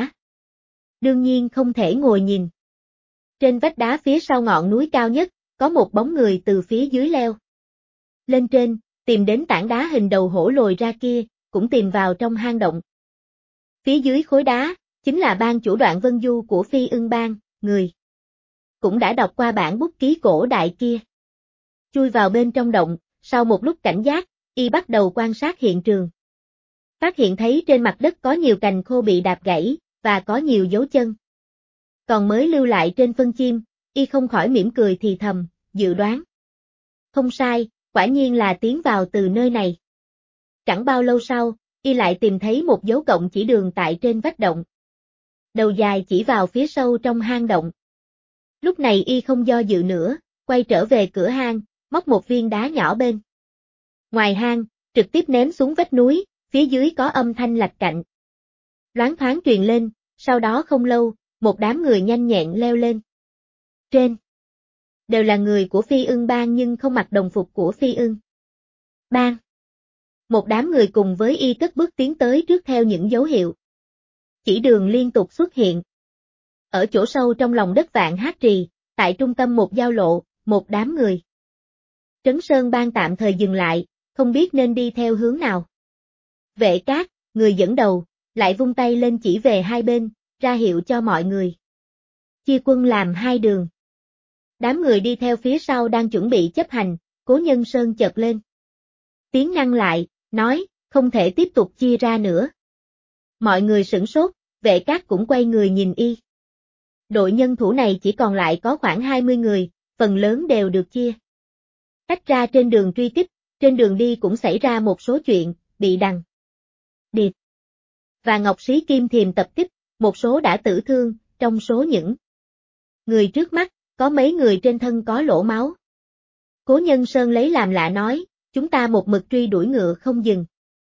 đương nhiên không thể ngồi nhìn. Trên vách đá phía sau ngọn núi cao nhất, có một bóng người từ phía dưới leo lên trên, tìm đến tảng đá hình đầu hổ lồi ra kia, cũng tìm vào trong hang động. Phía dưới khối đá, chính là bang chủ Đoạn Vân Du của Phi Ưng Bang, người cũng đã đọc qua bản bút ký cổ đại kia. Chui vào bên trong động, sau một lúc cảnh giác, y bắt đầu quan sát hiện trường. Phát hiện thấy trên mặt đất có nhiều cành khô bị đạp gãy, và có nhiều dấu chân. Còn mới lưu lại trên phân chim, y không khỏi mỉm cười thì thầm, dự đoán. Không sai, quả nhiên là tiến vào từ nơi này. Chẳng bao lâu sau, y lại tìm thấy một dấu cộng chỉ đường tại trên vách động. Đầu dài chỉ vào phía sâu trong hang động. Lúc này y không do dự nữa, quay trở về cửa hang, móc một viên đá nhỏ bên ngoài hang, trực tiếp ném xuống vách núi, phía dưới có âm thanh lạch cạnh. Loáng thoáng truyền lên, sau đó không lâu, một đám người nhanh nhẹn leo lên. Trên đều là người của Phi Ưng Bang nhưng không mặc đồng phục của Phi Ưng Bang. Một đám người cùng với y cất bước tiến tới trước theo những dấu hiệu chỉ đường liên tục xuất hiện. Ở chỗ sâu trong lòng đất Vạn Hắc Trì, tại trung tâm một giao lộ, một đám người Trấn Sơn Bang tạm thời dừng lại, không biết nên đi theo hướng nào. Vệ Cát, người dẫn đầu, lại vung tay lên chỉ về hai bên, ra hiệu cho mọi người chia quân làm hai đường. Đám người đi theo phía sau đang chuẩn bị chấp hành, Cố Nhân Sơn chợt lên tiếng ngăn lại, nói, không thể tiếp tục chia ra nữa. Mọi người sửng sốt, Vệ Cát cũng quay người nhìn y. Đội nhân thủ này chỉ còn lại có khoảng 20 người, phần lớn đều được chia tách ra trên đường truy kích, trên đường đi cũng xảy ra một số chuyện, bị Đằng Điệp và Ngọc Sĩ Kim Thiềm tập kích, một số đã tử thương, trong số những người trước mắt, có mấy người trên thân có lỗ máu. Cố Nhân Sơn lấy làm lạ nói, chúng ta một mực truy đuổi ngựa không dừng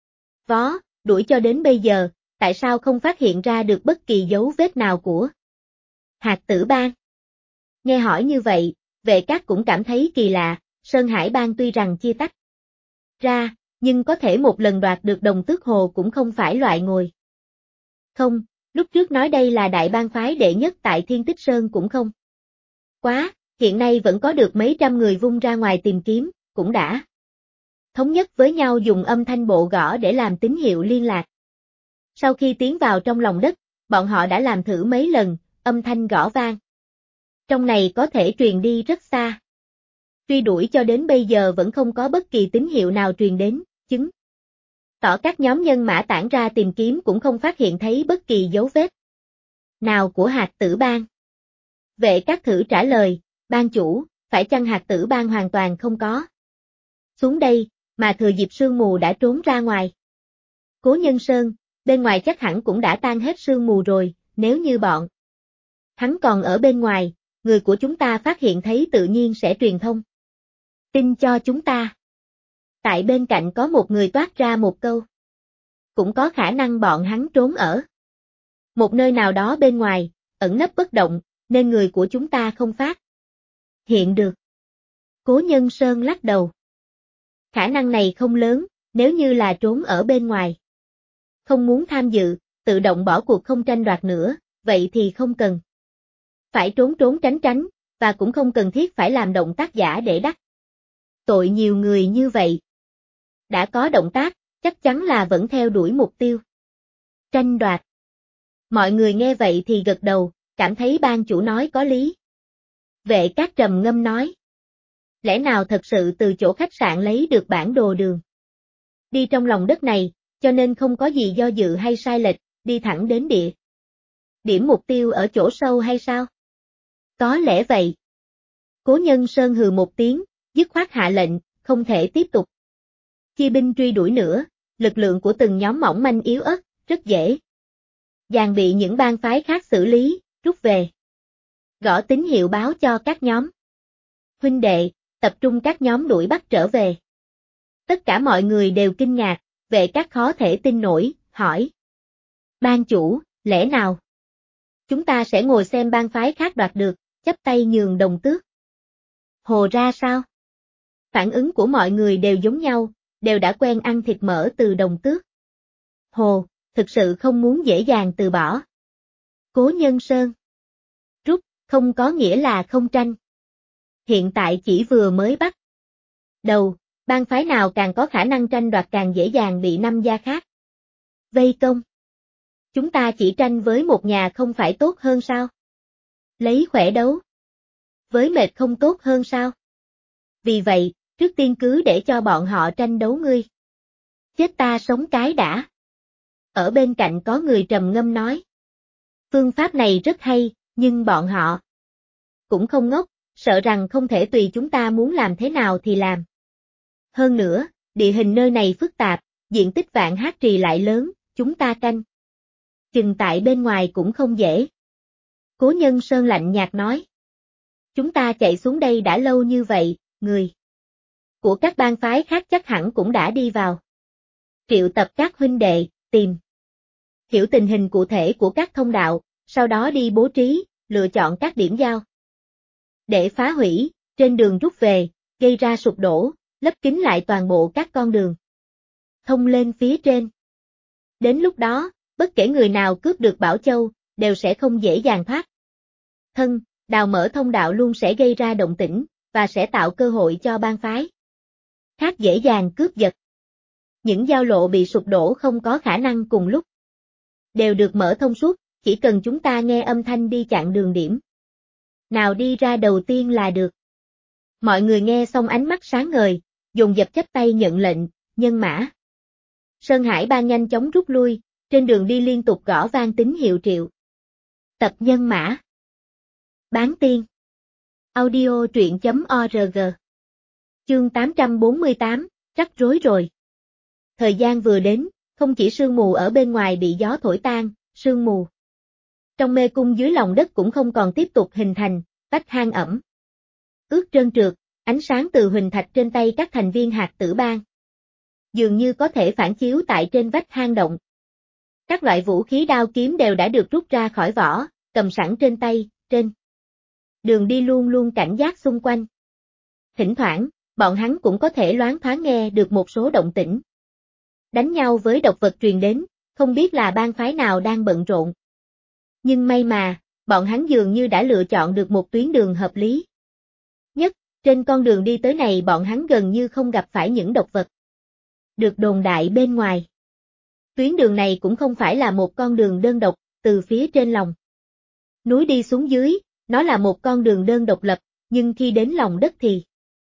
vó, đuổi cho đến bây giờ, tại sao không phát hiện ra được bất kỳ dấu vết nào của Hạt Tử Bang? Nghe hỏi như vậy, Vệ Cát cũng cảm thấy kỳ lạ, Sơn Hải Bang tuy rằng chia tách ra, nhưng có thể một lần đoạt được Đồng Tước Hồ cũng không phải loại ngồi không, lúc trước nói đây là đại bang phái đệ nhất tại Thiên Tích Sơn cũng không quá, hiện nay vẫn có được mấy trăm người vung ra ngoài tìm kiếm, cũng đã thống nhất với nhau dùng âm thanh bộ gõ để làm tín hiệu liên lạc. Sau khi tiến vào trong lòng đất, bọn họ đã làm thử mấy lần, âm thanh gõ vang trong này có thể truyền đi rất xa. Truy đuổi cho đến bây giờ vẫn không có bất kỳ tín hiệu nào truyền đến, chứng tỏ các nhóm nhân mã tản ra tìm kiếm cũng không phát hiện thấy bất kỳ dấu vết nào của Hạt Tử Bang. Vệ Cát thử trả lời, ban chủ, phải chăng Hạt Tử Bang hoàn toàn không có xuống đây, mà thừa dịp sương mù đã trốn ra ngoài? Cố Nhân Sơn, bên ngoài chắc hẳn cũng đã tan hết sương mù rồi, nếu như bọn Hắn còn ở bên ngoài, người của chúng ta phát hiện thấy tự nhiên sẽ truyền thông tin cho chúng ta. Tại bên cạnh có một người toát ra một câu. Cũng có khả năng bọn hắn trốn ở một nơi nào đó bên ngoài, ẩn nấp bất động, nên người của chúng ta không phát hiện được. Cố Nhân Sơn lắc đầu. Khả năng này không lớn, nếu như là trốn ở bên ngoài. Không muốn tham dự, tự động bỏ cuộc không tranh đoạt nữa, vậy thì không cần phải trốn trốn tránh tránh, và cũng không cần thiết phải làm động tác giả để đắc tội nhiều người như vậy. Đã có động tác, chắc chắn là vẫn theo đuổi mục tiêu tranh đoạt. Mọi người nghe vậy thì gật đầu, cảm thấy ban chủ nói có lý. Vệ Cát trầm ngâm nói. Lẽ nào thật sự từ chỗ khách sạn lấy được bản đồ đường đi trong lòng đất này, cho nên không có gì do dự hay sai lệch, đi thẳng đến địa điểm mục tiêu ở chỗ sâu hay sao? Có lẽ vậy. Cố Nhân Sơn hừ một tiếng, dứt khoát hạ lệnh, không thể tiếp tục chia binh truy đuổi nữa, lực lượng của từng nhóm mỏng manh yếu ớt, rất dễ dàng bị những bang phái khác xử lý, rút về. Gõ tín hiệu báo cho các nhóm huynh đệ, tập trung các nhóm đuổi bắt trở về. Tất cả mọi người đều kinh ngạc, Vệ Cát khó thể tin nổi, hỏi. Ban chủ, lẽ nào chúng ta sẽ ngồi xem bang phái khác đoạt được, chắp tay nhường Đồng Tước? Hồ ra sao? Phản ứng của mọi người đều giống nhau, đều đã quen ăn thịt mỡ từ Đồng Tước. Hồ, thực sự không muốn dễ dàng từ bỏ. Cố Nhân Sơn. Rút, không có nghĩa là không tranh. Hiện tại chỉ vừa mới bắt đầu, bang phái nào càng có khả năng tranh đoạt càng dễ dàng bị năm gia khác vây công. Chúng ta chỉ tranh với một nhà không phải tốt hơn sao? Lấy khỏe đấu với mệt không tốt hơn sao? Vì vậy, trước tiên cứ để cho bọn họ tranh đấu ngươi chết ta sống cái đã. Ở bên cạnh có người trầm ngâm nói. Phương pháp này rất hay, nhưng bọn họ cũng không ngốc, sợ rằng không thể tùy chúng ta muốn làm thế nào thì làm. Hơn nữa, địa hình nơi này phức tạp, diện tích vạn hát trì lại lớn, chúng ta canh chừng tại bên ngoài cũng không dễ. Cố Nhân Sơn lạnh nhạt nói. Chúng ta chạy xuống đây đã lâu như vậy, người của các bang phái khác chắc hẳn cũng đã đi vào triệu tập các huynh đệ, tìm hiểu tình hình cụ thể của các thông đạo, sau đó đi bố trí, lựa chọn các điểm giao để phá hủy, trên đường rút về, gây ra sụp đổ, lấp kín lại toàn bộ các con đường thông lên phía trên. Đến lúc đó, bất kể người nào cướp được Bảo Châu, đều sẽ không dễ dàng thoát thân, đào mở thông đạo luôn sẽ gây ra động tĩnh, và sẽ tạo cơ hội cho bang phái khác dễ dàng cướp giật. Những giao lộ bị sụp đổ không có khả năng cùng lúc đều được mở thông suốt, chỉ cần chúng ta nghe âm thanh đi chặn đường điểm nào đi ra đầu tiên là được. Mọi người nghe xong ánh mắt sáng ngời, dồn dập chắp tay nhận lệnh, nhân mã. Sơn Hải Bang nhanh chóng rút lui, trên đường đi liên tục gõ vang tín hiệu triệu tập nhân mã. Bán tiên. Audio truyện.org. Chương 848, rắc rối rồi. Thời gian vừa đến, không chỉ sương mù ở bên ngoài bị gió thổi tan, sương mù trong mê cung dưới lòng đất cũng không còn tiếp tục hình thành, vách hang ẩm ướt trơn trượt, ánh sáng từ huỳnh thạch trên tay các thành viên hạt tử bang dường như có thể phản chiếu tại trên vách hang động. Các loại vũ khí đao kiếm đều đã được rút ra khỏi vỏ, cầm sẵn trên tay, trên đường đi luôn luôn cảnh giác xung quanh. Thỉnh thoảng, bọn hắn cũng có thể loáng thoáng nghe được một số động tĩnh đánh nhau với độc vật truyền đến, không biết là bang phái nào đang bận rộn. Nhưng may mà, bọn hắn dường như đã lựa chọn được một tuyến đường hợp lý nhất, trên con đường đi tới này bọn hắn gần như không gặp phải những độc vật được đồn đại bên ngoài. Tuyến đường này cũng không phải là một con đường đơn độc, từ phía trên lòng núi đi xuống dưới, nó là một con đường đơn độc lập, nhưng khi đến lòng đất thì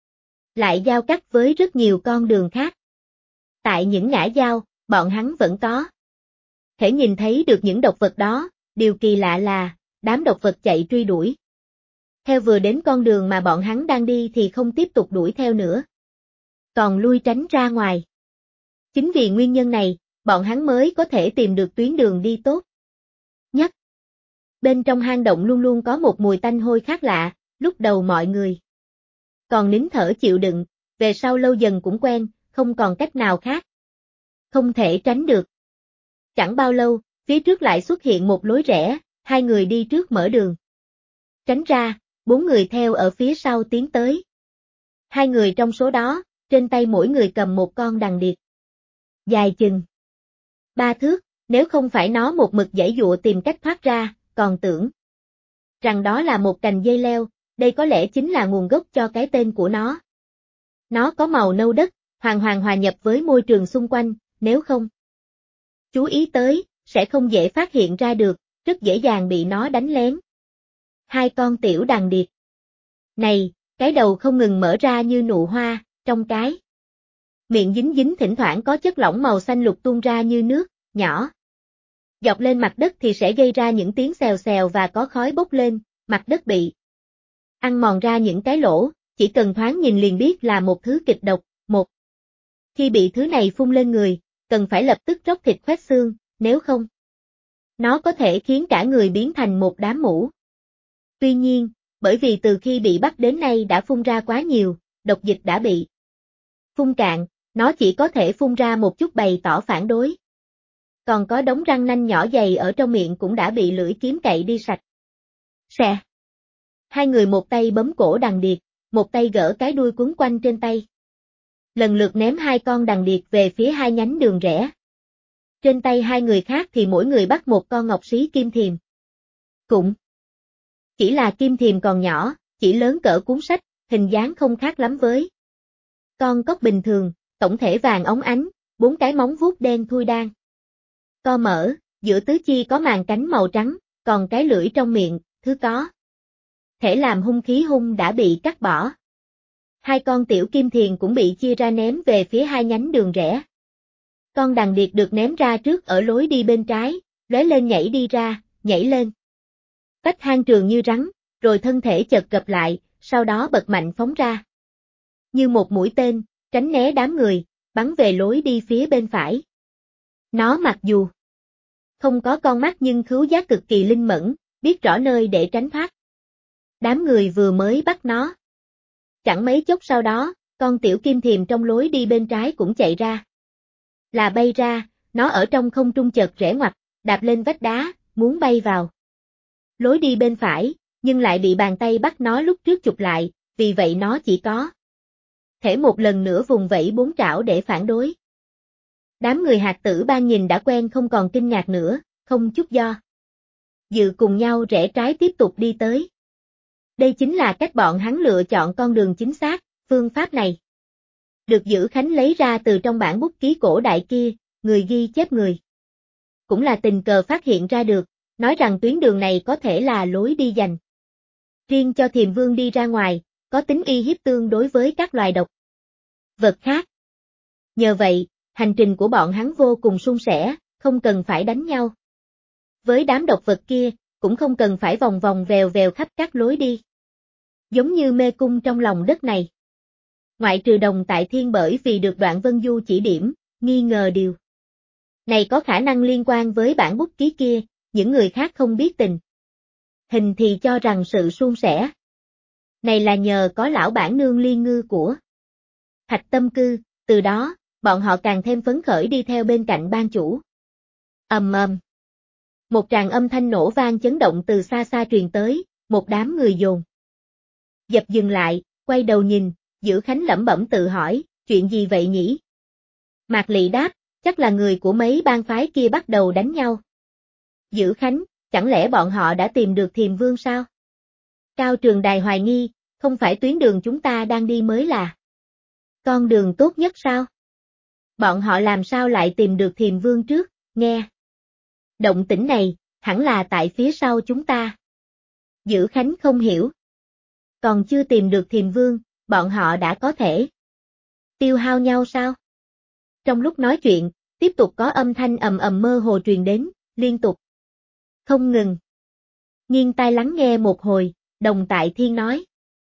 lại giao cắt với rất nhiều con đường khác. Tại những ngã giao, bọn hắn vẫn có thể nhìn thấy được những độc vật đó, điều kỳ lạ là, đám độc vật chạy truy đuổi theo vừa đến con đường mà bọn hắn đang đi thì không tiếp tục đuổi theo nữa, còn lui tránh ra ngoài. Chính vì nguyên nhân này, bọn hắn mới có thể tìm được tuyến đường đi tốt nhất. Bên trong hang động luôn luôn có một mùi tanh hôi khác lạ, lúc đầu mọi người còn nín thở chịu đựng, về sau lâu dần cũng quen, không còn cách nào khác. Không thể tránh được. Chẳng bao lâu, phía trước lại xuất hiện một lối rẽ, hai người đi trước mở đường. Tránh ra, bốn người theo ở phía sau tiến tới. Hai người trong số đó, trên tay mỗi người cầm một con đằng điệp. Dài chừng 3 thước, nếu không phải nó một mực giãy giụa tìm cách thoát ra, còn tưởng rằng đó là một cành dây leo, đây có lẽ chính là nguồn gốc cho cái tên của nó. Nó có màu nâu đất, hoàn hoàn hòa nhập với môi trường xung quanh, nếu không chú ý tới, sẽ không dễ phát hiện ra được, rất dễ dàng bị nó đánh lén. Hai con tiểu đàn điệp. Này, cái đầu không ngừng mở ra như nụ hoa, trong cái miệng dính dính thỉnh thoảng có chất lỏng màu xanh lục tuôn ra như nước, nhỏ. Dọc lên mặt đất thì sẽ gây ra những tiếng xèo xèo và có khói bốc lên, mặt đất bị ăn mòn ra những cái lỗ, chỉ cần thoáng nhìn liền biết là một thứ kịch độc, khi bị thứ này phun lên người, cần phải lập tức róc thịt khoét xương, nếu không, nó có thể khiến cả người biến thành một đám mủ. Tuy nhiên, bởi vì từ khi bị bắt đến nay đã phun ra quá nhiều, độc dịch đã bị phun cạn, nó chỉ có thể phun ra một chút bày tỏ phản đối. Còn có đống răng nanh nhỏ dày ở trong miệng cũng đã bị lưỡi kiếm cậy đi sạch. Xè. Hai người một tay bấm cổ đằng điệp, một tay gỡ cái đuôi quấn quanh trên tay. Lần lượt ném hai con đằng điệp về phía hai nhánh đường rẽ. Trên tay hai người khác thì mỗi người bắt một con ngọc xí kim thiềm. Cũng chỉ là kim thiềm còn nhỏ, chỉ lớn cỡ cuốn sách, hình dáng không khác lắm với con cóc bình thường, tổng thể vàng óng ánh, bốn cái móng vuốt đen thui đan. Co mở, giữa tứ chi có màng cánh màu trắng, còn cái lưỡi trong miệng, thứ có thể làm hung khí hung đã bị cắt bỏ. Hai con tiểu kim thiềm cũng bị chia ra ném về phía hai nhánh đường rẽ. Con đằng điệp được ném ra trước ở lối đi bên trái, lóe lên nhảy đi ra, nhảy lên. Tách hang trường như rắn, rồi thân thể chợt gập lại, sau đó bật mạnh phóng ra. Như một mũi tên, tránh né đám người, bắn về lối đi phía bên phải. Nó mặc dù không có con mắt nhưng khứu giác cực kỳ linh mẫn, biết rõ nơi để tránh thoát. Đám người vừa mới bắt nó. Chẳng mấy chốc sau đó, con tiểu kim thiềm trong lối đi bên trái cũng chạy ra. Là bay ra, nó ở trong không trung chợt rẽ ngoặt, đạp lên vách đá, muốn bay vào lối đi bên phải, nhưng lại bị bàn tay bắt nó lúc trước chụp lại, vì vậy nó chỉ có thể một lần nữa vùng vẫy bốn trảo để phản đối. Đám người hạt tử ban nhìn đã quen không còn kinh ngạc nữa, không chút do dự cùng nhau rẽ trái tiếp tục đi tới. Đây chính là cách bọn hắn lựa chọn con đường chính xác, phương pháp này được Dữ Khánh lấy ra từ trong bản bút ký cổ đại kia, người ghi chép người cũng là tình cờ phát hiện ra được, nói rằng tuyến đường này có thể là lối đi dành riêng cho Thiềm Vương đi ra ngoài, có tính uy hiếp tương đối với các loài độc vật khác. Nhờ vậy, hành trình của bọn hắn vô cùng suôn sẻ, không cần phải đánh nhau với đám độc vật kia, cũng không cần phải vòng vòng vèo vèo khắp các lối đi. Giống như mê cung trong lòng đất này. Ngoại trừ Đồng Tại Thiên bởi vì được Đoạn Vân Du chỉ điểm, nghi ngờ điều này có khả năng liên quan với bản bút ký kia, những người khác không biết tình hình thì cho rằng sự suôn sẻ này là nhờ có lão bản nương Liên Ngư của Thạch Tâm Cư, từ đó, bọn họ càng thêm phấn khởi đi theo bên cạnh ban chủ. Ầm ầm. Một tràng âm thanh nổ vang chấn động từ xa xa truyền tới, một đám người dồn dập dừng lại, quay đầu nhìn, Dữ Khánh lẩm bẩm tự hỏi, chuyện gì vậy nhỉ? Mạc Lị đáp, chắc là người của mấy bang phái kia bắt đầu đánh nhau. Dữ Khánh, chẳng lẽ bọn họ đã tìm được Thiềm Vương sao? Cao Trường Đài hoài nghi, không phải tuyến đường chúng ta đang đi mới là con đường tốt nhất sao? Bọn họ làm sao lại tìm được Thiềm Vương trước, nghe. Động tĩnh này, hẳn là tại phía sau chúng ta. Dữ Khánh không hiểu. Còn chưa tìm được Thiềm Vương, bọn họ đã có thể tiêu hao nhau sao? Trong lúc nói chuyện, tiếp tục có âm thanh ầm ầm mơ hồ truyền đến, liên tục. Không ngừng. Nghiêng tai lắng nghe một hồi, Đồng Tại Thiên nói.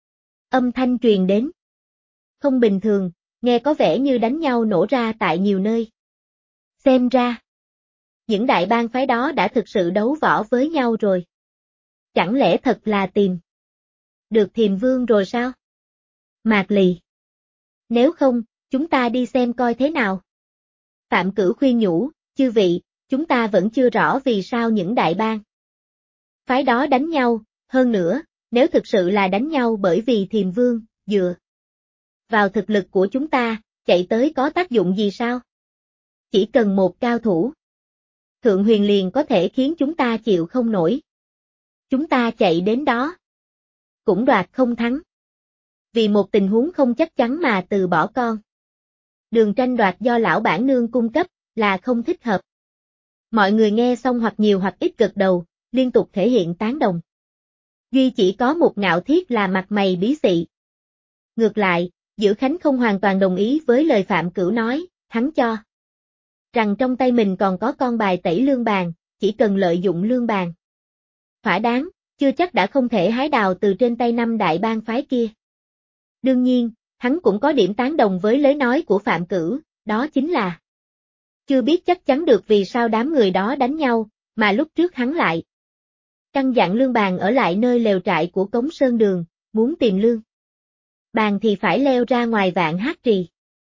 Âm thanh truyền đến. Không bình thường, nghe có vẻ như đánh nhau nổ ra tại nhiều nơi. Xem ra, những đại bang phái đó đã thực sự đấu võ với nhau rồi. Chẳng lẽ thật là tìm được Thiềm Vương rồi sao? Mạc Lì. Nếu không, chúng ta đi xem coi thế nào. Phạm Cửu khuyên nhủ, chư vị, chúng ta vẫn chưa rõ vì sao những đại bang phái đó đánh nhau, hơn nữa, nếu thực sự là đánh nhau bởi vì Thiềm Vương, dựa vào thực lực của chúng ta, chạy tới có tác dụng gì sao? Chỉ cần một cao thủ Thượng Huyền liền có thể khiến chúng ta chịu không nổi. Chúng ta chạy đến đó, cũng đoạt không thắng. Vì một tình huống không chắc chắn mà từ bỏ con đường tranh đoạt do lão bản nương cung cấp, là không thích hợp. Mọi người nghe xong hoặc nhiều hoặc ít gật đầu, liên tục thể hiện tán đồng. Duy chỉ có một Ngạo Thiết là mặt mày bí xị. Ngược lại, Dữ Khánh không hoàn toàn đồng ý với lời Phạm Cửu nói, hắn cho rằng trong tay mình còn có con bài tẩy lương bàn, chỉ cần lợi dụng lương bàn thỏa đáng, chưa chắc đã không thể hái đào từ trên tay năm đại bang phái kia. Đương nhiên, hắn cũng có điểm tán đồng với lời nói của Phạm Cửu, đó chính là chưa biết chắc chắn được vì sao đám người đó đánh nhau, mà lúc trước hắn lại căn dặn lương bàn ở lại nơi lều trại của Cống Sơn Đường, muốn tìm lương bàn thì phải leo ra ngoài Vạn Hát Trì.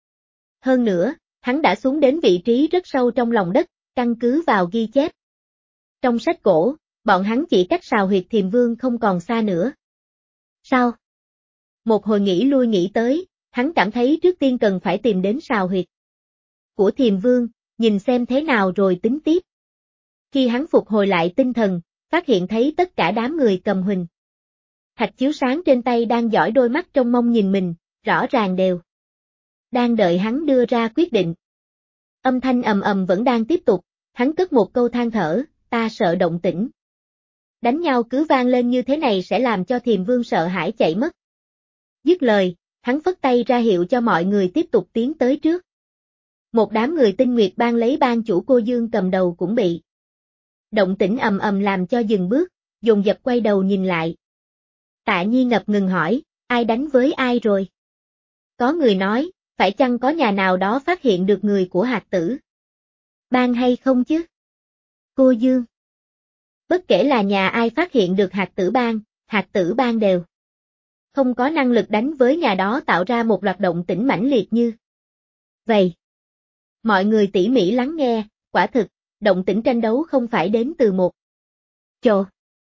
Hơn nữa, hắn đã xuống đến vị trí rất sâu trong lòng đất, căn cứ vào ghi chép trong sách cổ, bọn hắn chỉ cách sào huyệt Thiềm Vương không còn xa nữa. Sao? Một hồi nghĩ lui nghĩ tới, hắn cảm thấy trước tiên cần phải tìm đến sào huyệt của Thiềm Vương, nhìn xem thế nào rồi tính tiếp. Khi hắn phục hồi lại tinh thần, phát hiện thấy tất cả đám người cầm huỳnh thạch chiếu sáng trên tay đang dõi đôi mắt trong mong nhìn mình, rõ ràng đều đang đợi hắn đưa ra quyết định. Âm thanh ầm ầm vẫn đang tiếp tục, hắn cất một câu than thở, ta sợ động tĩnh đánh nhau cứ vang lên như thế này sẽ làm cho Thiềm Vương sợ hãi chạy mất. Dứt lời, hắn phất tay ra hiệu cho mọi người tiếp tục tiến tới trước. Một đám người Tinh Nguyệt Bang lấy bang chủ Cô Dương cầm đầu cũng bị động tĩnh ầm ầm làm cho dừng bước, dồn dập quay đầu nhìn lại. Tạ Nhi ngập ngừng hỏi, ai đánh với ai rồi? Có người nói, phải chăng có nhà nào đó phát hiện được người của Hạt Tử Bang hay không chứ? Cô Dương. Bất kể là nhà ai phát hiện được Hạt Tử Bang đều không có năng lực đánh với nhà đó tạo ra một loạt động tĩnh mãnh liệt như vậy. Mọi người tỉ mỉ lắng nghe, quả thực, động tĩnh tranh đấu không phải đến từ một chỗ.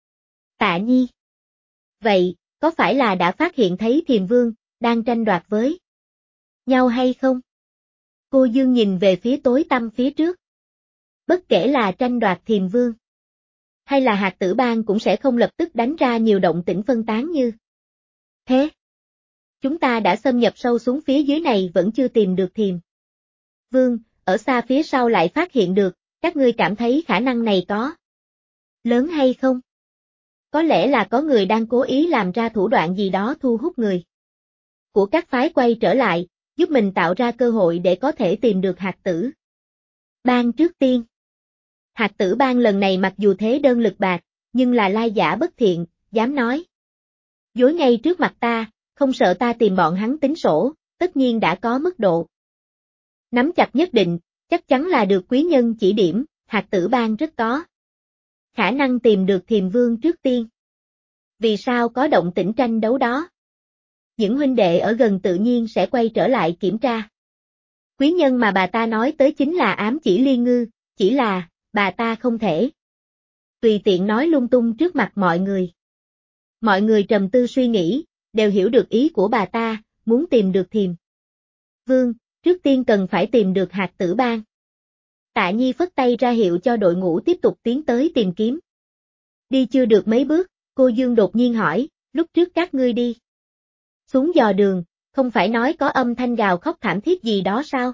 Tạ Nhi. Vậy, có phải là đã phát hiện thấy Thiềm Vương đang tranh đoạt với nhau hay không? Cô Dương nhìn về phía tối tăm phía trước. Bất kể là tranh đoạt Thiềm Vương hay là Hạt Tử Bang cũng sẽ không lập tức đánh ra nhiều động tĩnh phân tán như thế. Chúng ta đã xâm nhập sâu xuống phía dưới này vẫn chưa tìm được Thiềm Vương, ở xa phía sau lại phát hiện được, các ngươi cảm thấy khả năng này có lớn hay không? Có lẽ là có người đang cố ý làm ra thủ đoạn gì đó thu hút người của các phái quay trở lại, giúp mình tạo ra cơ hội để có thể tìm được Hạt Tử Bang trước tiên. Hạt Tử Bang lần này mặc dù thế đơn lực bạc, nhưng là lai giả bất thiện, dám nói dối ngay trước mặt ta, không sợ ta tìm bọn hắn tính sổ, tất nhiên đã có mức độ nắm chặt nhất định, chắc chắn là được quý nhân chỉ điểm, Hạt Tử Bang rất có khả năng tìm được Thiềm Vương trước tiên. Vì sao có động tĩnh tranh đấu đó? Những huynh đệ ở gần tự nhiên sẽ quay trở lại kiểm tra. Quý nhân mà bà ta nói tới chính là Ám Chỉ Liên Ngư, chỉ là, bà ta không thể tùy tiện nói lung tung trước mặt mọi người. Mọi người trầm tư suy nghĩ, đều hiểu được ý của bà ta, muốn tìm được Thiềm Vương, trước tiên cần phải tìm được Hạt Tử Bang. Tạ Nhi phất tay ra hiệu cho đội ngũ tiếp tục tiến tới tìm kiếm. Đi chưa được mấy bước, cô Dương đột nhiên hỏi, lúc trước các ngươi đi xuống dò đường, không phải nói có âm thanh gào khóc thảm thiết gì đó sao?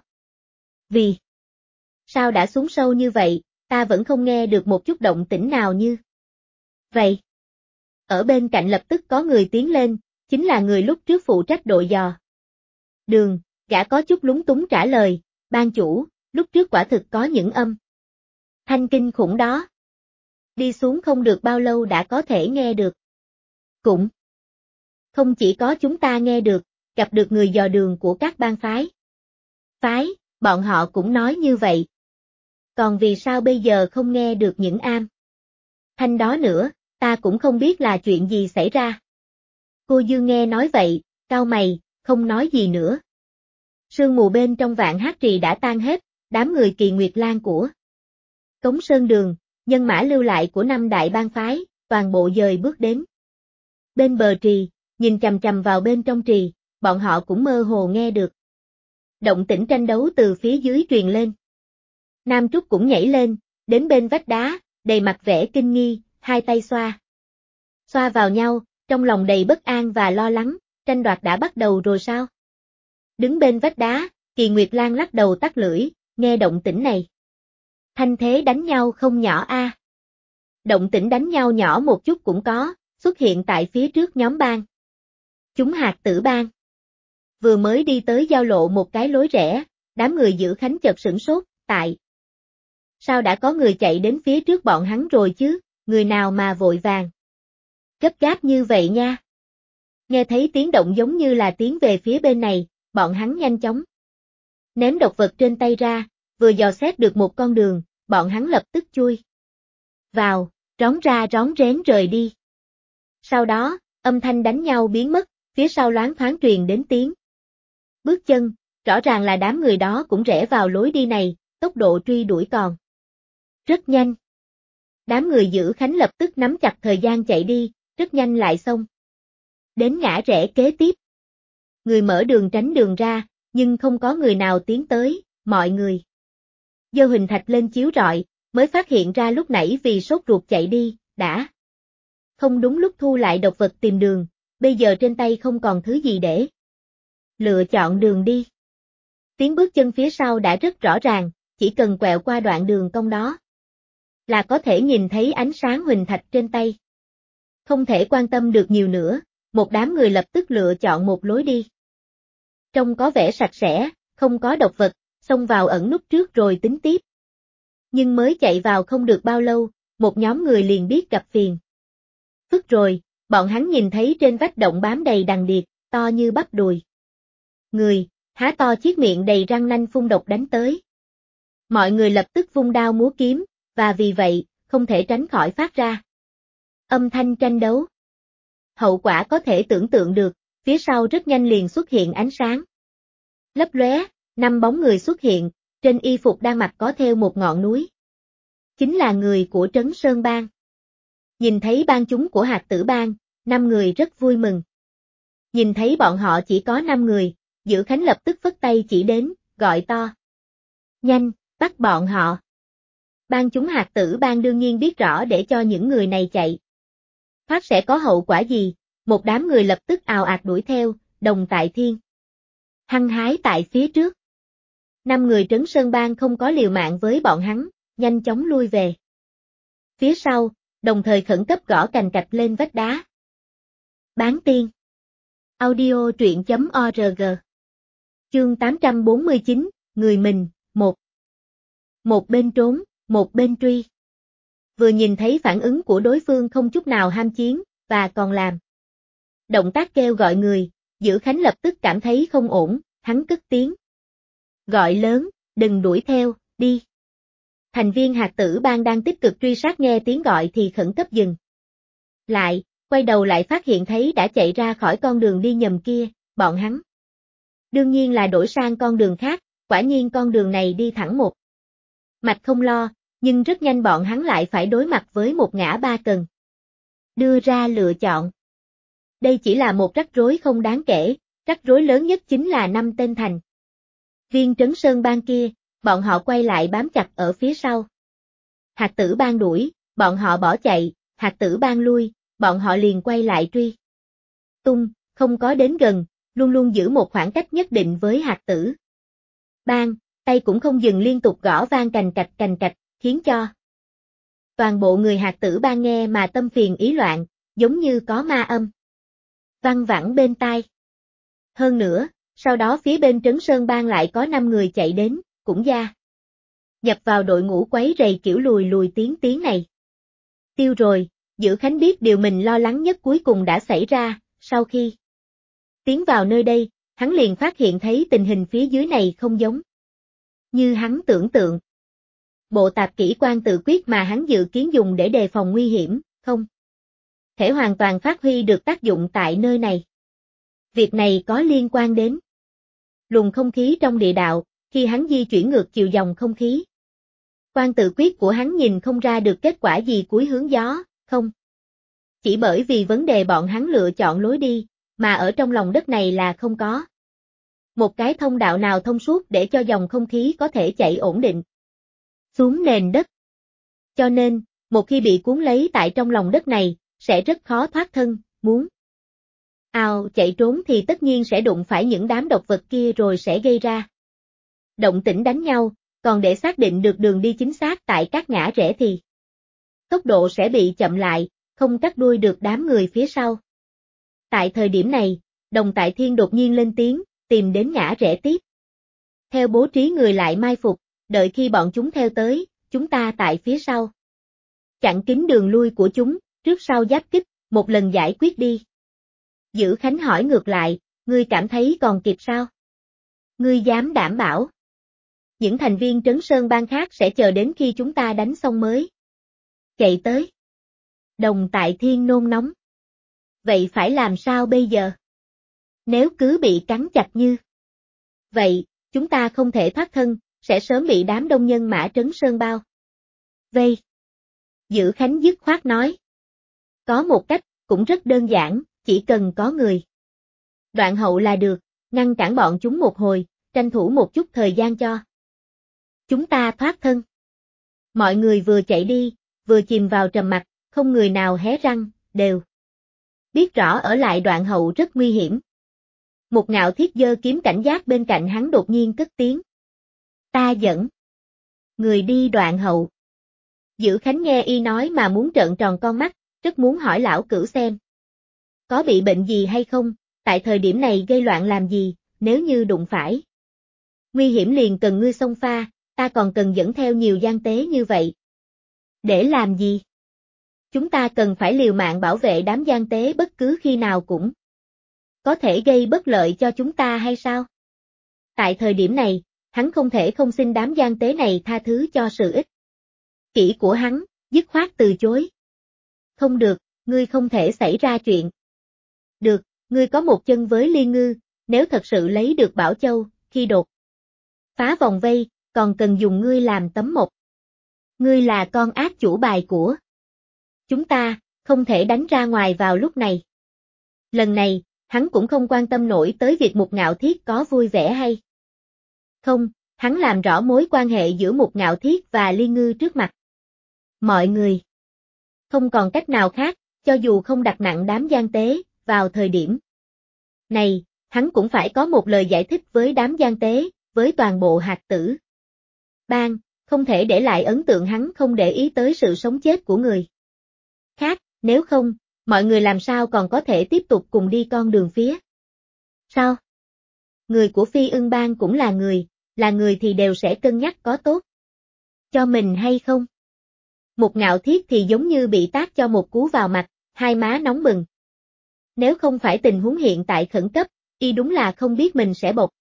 Vì sao đã xuống sâu như vậy, ta vẫn không nghe được một chút động tĩnh nào như vậy. Ở bên cạnh lập tức có người tiến lên, chính là người lúc trước phụ trách đội dò đường, gã có chút lúng túng trả lời, ban chủ, lúc trước quả thực có những âm thanh kinh khủng đó. Đi xuống không được bao lâu đã có thể nghe được. Cũng không chỉ có chúng ta nghe được, gặp được người dò đường của các bang phái, bọn họ cũng nói như vậy. Còn vì sao bây giờ không nghe được những thanh đó nữa, ta cũng không biết là chuyện gì xảy ra. Cô Dương nghe nói vậy, cau mày, không nói gì nữa. Sương mù bên trong Vạn Hát Trì đã tan hết, đám người Kỳ Nguyệt Lan của Cống Sơn Đường, nhân mã lưu lại của năm đại bang phái, toàn bộ dời bước đến bên bờ trì, nhìn chằm chằm vào bên trong trì, bọn họ cũng mơ hồ nghe được động tĩnh tranh đấu từ phía dưới truyền lên. Nam Trúc cũng nhảy lên, đến bên vách đá, đầy mặt vẻ kinh nghi, hai tay xoa vào nhau, trong lòng đầy bất an và lo lắng, tranh đoạt đã bắt đầu rồi sao? Đứng bên vách đá, Kỳ Nguyệt Lan lắc đầu tắt lưỡi, nghe động tĩnh này. Thanh thế đánh nhau không nhỏ a. Động tĩnh đánh nhau nhỏ một chút cũng có, xuất hiện tại phía trước nhóm bang. Chúng Hạt Tử Bang. Vừa mới đi tới giao lộ một cái lối rẽ, đám người giữ khánh chợt sửng sốt, tại sao đã có người chạy đến phía trước bọn hắn rồi chứ, người nào mà vội vàng gấp gáp như vậy nha. Nghe thấy tiếng động giống như là tiến về phía bên này, bọn hắn nhanh chóng ném độc vật trên tay ra, vừa dò xét được một con đường, bọn hắn lập tức chui vào, rón ra rón rén rời đi. Sau đó, âm thanh đánh nhau biến mất, phía sau loáng thoáng truyền đến tiếng bước chân, rõ ràng là đám người đó cũng rẽ vào lối đi này, tốc độ truy đuổi còn rất nhanh. Đám người giữ khánh lập tức nắm chặt thời gian chạy đi, rất nhanh lại xông đến ngã rẽ kế tiếp. Người mở đường tránh đường ra, nhưng không có người nào tiến tới, mọi người giơ hình thạch lên chiếu rọi, mới phát hiện ra lúc nãy vì sốt ruột chạy đi, đã không đúng lúc thu lại độc vật tìm đường, bây giờ trên tay không còn thứ gì để lựa chọn đường đi. Tiếng bước chân phía sau đã rất rõ ràng, chỉ cần quẹo qua đoạn đường cong đó là có thể nhìn thấy ánh sáng huỳnh thạch trên tay. Không thể quan tâm được nhiều nữa, một đám người lập tức lựa chọn một lối đi. Trông có vẻ sạch sẽ, không có độc vật, xông vào ẩn núp trước rồi tính tiếp. Nhưng mới chạy vào không được bao lâu, một nhóm người liền biết gặp phiền phức rồi, bọn hắn nhìn thấy trên vách động bám đầy đằng điệp, to như bắp đùi. Người, há to chiếc miệng đầy răng nanh phun độc đánh tới. Mọi người lập tức vung đao múa kiếm, và vì vậy, không thể tránh khỏi phát ra âm thanh tranh đấu. Hậu quả có thể tưởng tượng được, phía sau rất nhanh liền xuất hiện ánh sáng lấp lóe, 5 bóng người xuất hiện, trên y phục đang mặc có theo một ngọn núi. Chính là người của Trấn Sơn Bang. Nhìn thấy bang chúng của Hạt Tử Bang, 5 người rất vui mừng. Nhìn thấy bọn họ chỉ có 5 người, Giữ Khánh lập tức phất tay chỉ đến, gọi to. Nhanh, bắt bọn họ. Bang chúng Hạt Tử Bang đương nhiên biết rõ để cho những người này chạy thoát sẽ có hậu quả gì, một đám người lập tức ào ạt đuổi theo, đồng tại thiên hăng hái tại phía trước. 5 người Trấn Sơn Bang không có liều mạng với bọn hắn, nhanh chóng lui về phía sau, đồng thời khẩn cấp gõ cành cạch lên vách đá. Bán tiên. Audio truyện.org. Chương 849, người mình, 1. Một bên trốn, một bên truy. Vừa nhìn thấy phản ứng của đối phương không chút nào ham chiến, và còn làm động tác kêu gọi người, Giữ Khánh lập tức cảm thấy không ổn, hắn cất tiếng gọi lớn, đừng đuổi theo, đi. Thành viên Hạt Tử Bang đang tích cực truy sát nghe tiếng gọi thì khẩn cấp dừng lại, quay đầu lại phát hiện thấy đã chạy ra khỏi con đường đi nhầm kia, bọn hắn đương nhiên là đổi sang con đường khác, quả nhiên con đường này đi thẳng một mạch không lo, nhưng rất nhanh bọn hắn lại phải đối mặt với một ngã ba cần đưa ra lựa chọn. Đây chỉ là một rắc rối không đáng kể, rắc rối lớn nhất chính là 5 tên thành viên Trấn Sơn Bang kia, bọn họ quay lại bám chặt ở phía sau. Hạt Tử Bang đuổi, bọn họ bỏ chạy, Hạt Tử Bang lui, bọn họ liền quay lại truy tung, không có đến gần, luôn luôn giữ một khoảng cách nhất định với Hạt Tử Bang, tay cũng không dừng liên tục gõ vang cành cạch, khiến cho toàn bộ người Hạt Tử Bang nghe mà tâm phiền ý loạn, giống như có ma âm văng vẳng bên tai. Hơn nữa, sau đó phía bên Trấn Sơn Bang lại có 5 người chạy đến, cũng gia nhập vào đội ngũ quấy rầy kiểu lùi lùi tiếng này. Tiêu rồi, Giữ Khánh biết điều mình lo lắng nhất cuối cùng đã xảy ra, sau khi tiến vào nơi đây, hắn liền phát hiện thấy tình hình phía dưới này không giống như hắn tưởng tượng. Bộ tạp kỹ quan tự quyết mà hắn dự kiến dùng để đề phòng nguy hiểm, không thể hoàn toàn phát huy được tác dụng tại nơi này. Việc này có liên quan đến luồng không khí trong địa đạo, khi hắn di chuyển ngược chiều dòng không khí. Quan tự quyết của hắn nhìn không ra được kết quả gì cuối hướng gió, không. Chỉ bởi vì vấn đề bọn hắn lựa chọn lối đi, mà ở trong lòng đất này là không có một cái thông đạo nào thông suốt để cho dòng không khí có thể chạy ổn định xuống nền đất. Cho nên, một khi bị cuốn lấy tại trong lòng đất này, sẽ rất khó thoát thân, muốn chạy trốn thì tất nhiên sẽ đụng phải những đám độc vật kia rồi sẽ gây ra động tĩnh đánh nhau, còn để xác định được đường đi chính xác tại các ngã rẽ thì tốc độ sẽ bị chậm lại, không cắt đuôi được đám người phía sau. Tại thời điểm này, Đồng Tại Thiên đột nhiên lên tiếng, tìm đến ngã rẽ tiếp. Theo bố trí người lại mai phục, đợi khi bọn chúng theo tới, chúng ta tại phía sau. Chặn kín đường lui của chúng, trước sau giáp kích, một lần giải quyết đi. Dữ Khánh hỏi ngược lại, ngươi cảm thấy còn kịp sao? Ngươi dám đảm bảo những thành viên Trấn Sơn Bang khác sẽ chờ đến khi chúng ta đánh xong mới chạy tới. Đồng Tại Thiên nôn nóng. Vậy phải làm sao bây giờ? Nếu cứ bị cắn chặt như vậy, chúng ta không thể thoát thân, sẽ sớm bị đám đông nhân mã Trấn Sơn bao vây. Dữ Khánh dứt khoát nói. Có một cách, cũng rất đơn giản, chỉ cần có người Đoạn Hậu là được, ngăn cản bọn chúng một hồi, tranh thủ một chút thời gian cho chúng ta thoát thân. Mọi người vừa chạy đi, vừa chìm vào trầm mặc, không người nào hé răng, đều biết rõ ở lại Đoạn Hậu rất nguy hiểm. Một Ngạo Thiết giơ kiếm cảnh giác bên cạnh hắn đột nhiên cất tiếng. Ta dẫn người đi Đoạn Hậu. Dữ Khánh nghe y nói mà muốn trợn tròn con mắt, rất muốn hỏi lão Cửu xem. Có bị bệnh gì hay không, tại thời điểm này gây loạn làm gì, nếu như đụng phải nguy hiểm liền cần ngươi xông pha, ta còn cần dẫn theo nhiều gian tế như vậy. Để làm gì? Chúng ta cần phải liều mạng bảo vệ đám gian tế bất cứ khi nào cũng có thể gây bất lợi cho chúng ta hay sao? Tại thời điểm này, hắn không thể không xin đám gian tế này tha thứ cho sự ích kỷ của hắn, dứt khoát từ chối. Không được, ngươi không thể xảy ra chuyện. Được, ngươi có một chân với Liên Ngư, nếu thật sự lấy được Bảo Châu, khi đột phá vòng vây, còn cần dùng ngươi làm tấm mộc. Ngươi là con ác chủ bài của chúng ta, không thể đánh ra ngoài vào lúc này. Lần này, hắn cũng không quan tâm nổi tới việc Mục Ngạo Thiết có vui vẻ hay không, hắn làm rõ mối quan hệ giữa Mục Ngạo Thiết và Liên Ngư trước mặt mọi người. Không còn cách nào khác, cho dù không đặt nặng đám gian tế, vào thời điểm này, hắn cũng phải có một lời giải thích với đám gian tế, với toàn bộ Hạt Tử Bang, không thể để lại ấn tượng hắn không để ý tới sự sống chết của người khác, nếu không, mọi người làm sao còn có thể tiếp tục cùng đi con đường phía sao? Người của Phi Ưng Bang cũng là người thì đều sẽ cân nhắc có tốt cho mình hay không. Một Ngạo Thiết thì giống như bị tát cho một cú vào mặt, hai má nóng bừng. Nếu không phải tình huống hiện tại khẩn cấp, y đúng là không biết mình sẽ bộc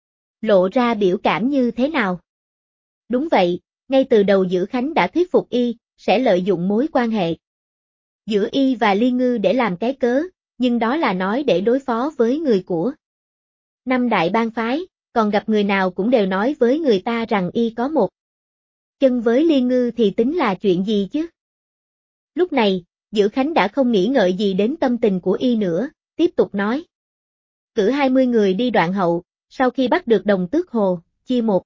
lộ ra biểu cảm như thế nào. Đúng vậy, ngay từ đầu Dữ Khánh đã thuyết phục y, sẽ lợi dụng mối quan hệ giữa y và Liên Ngư để làm cái cớ, nhưng đó là nói để đối phó với người của năm đại bang phái, còn gặp người nào cũng đều nói với người ta rằng y có một chân với Liên Ngư thì tính là chuyện gì chứ? Lúc này, Dữ Khánh đã không nghĩ ngợi gì đến tâm tình của y nữa, tiếp tục nói. Cử 20 người đi Đoạn Hậu, sau khi bắt được Đồng Tước Hồ, chia một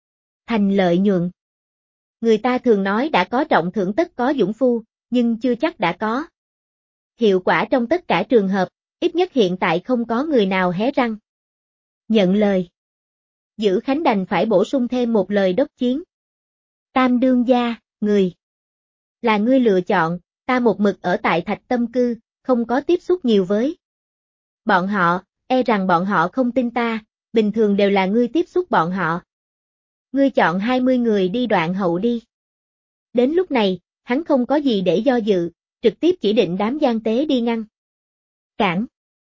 thành lợi nhuận. Người ta thường nói đã có trọng thưởng tất có dũng phu, nhưng chưa chắc đã có hiệu quả trong tất cả trường hợp, ít nhất hiện tại không có người nào hé răng nhận lời. Dữ Khánh đành phải bổ sung thêm một lời đốc chiến. Tam đương gia, người là ngươi lựa chọn, ta một mực ở tại Thạch Tâm Cư, không có tiếp xúc nhiều với bọn họ, e rằng bọn họ không tin ta, bình thường đều là ngươi tiếp xúc bọn họ. Ngươi chọn 20 người đi Đoạn Hậu đi. Đến lúc này, hắn không có gì để do dự, trực tiếp chỉ định đám gian tế đi ngăn cản.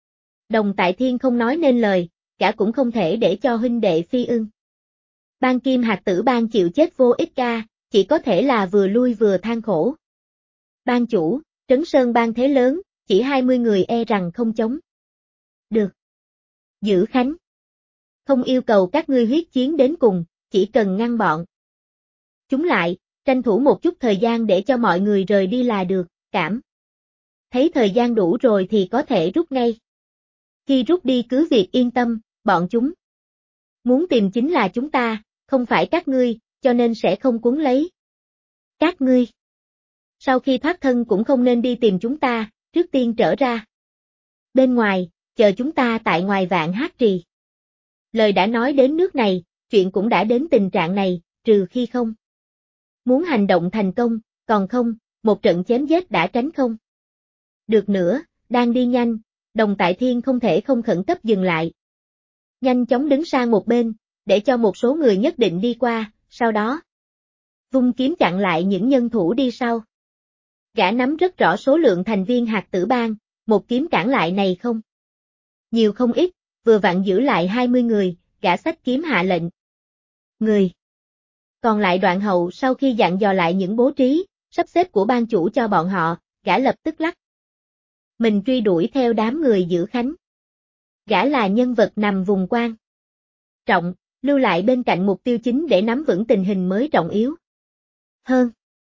Đồng Tại Thiên không nói nên lời, cả cũng không thể để cho huynh đệ Phi Ưng Bang Kim Hạt Tử Bang chịu chết vô ích ca, chỉ có thể là vừa lui vừa than khổ. Bang chủ, Trấn Sơn Bang thế lớn, chỉ 20 người e rằng không chống được. Giữ Khánh. Không yêu cầu các ngươi huyết chiến đến cùng, chỉ cần ngăn bọn chúng lại, tranh thủ một chút thời gian để cho mọi người rời đi là được, cảm thấy thời gian đủ rồi thì có thể rút ngay. Khi rút đi cứ việc yên tâm, bọn chúng muốn tìm chính là chúng ta, không phải các ngươi, cho nên sẽ không cuốn lấy các ngươi. Sau khi thoát thân cũng không nên đi tìm chúng ta, trước tiên trở ra bên ngoài, chờ chúng ta tại ngoài Vạn Hát Trì. Lời đã nói đến nước này, chuyện cũng đã đến tình trạng này, trừ khi không muốn hành động thành công, còn không, một trận chém giết đã tránh không được nữa, đang đi nhanh, Đồng Tại Thiên không thể không khẩn cấp dừng lại. Nhanh chóng đứng sang một bên, để cho một số người nhất định đi qua, sau đó vung kiếm chặn lại những nhân thủ đi sau. Gã nắm rất rõ số lượng thành viên Hạt Tử Bang, một kiếm cản lại này không nhiều không ít, vừa vặn giữ lại 20 người, gã xách kiếm hạ lệnh. Người còn lại đoạn hậu sau khi dặn dò lại những bố trí, sắp xếp của ban chủ cho bọn họ, gã lập tức lắc mình truy đuổi theo đám người giữ Khánh. Gã là nhân vật nằm vùng quan trọng, lưu lại bên cạnh mục tiêu chính để nắm vững tình hình mới trọng yếu hơn.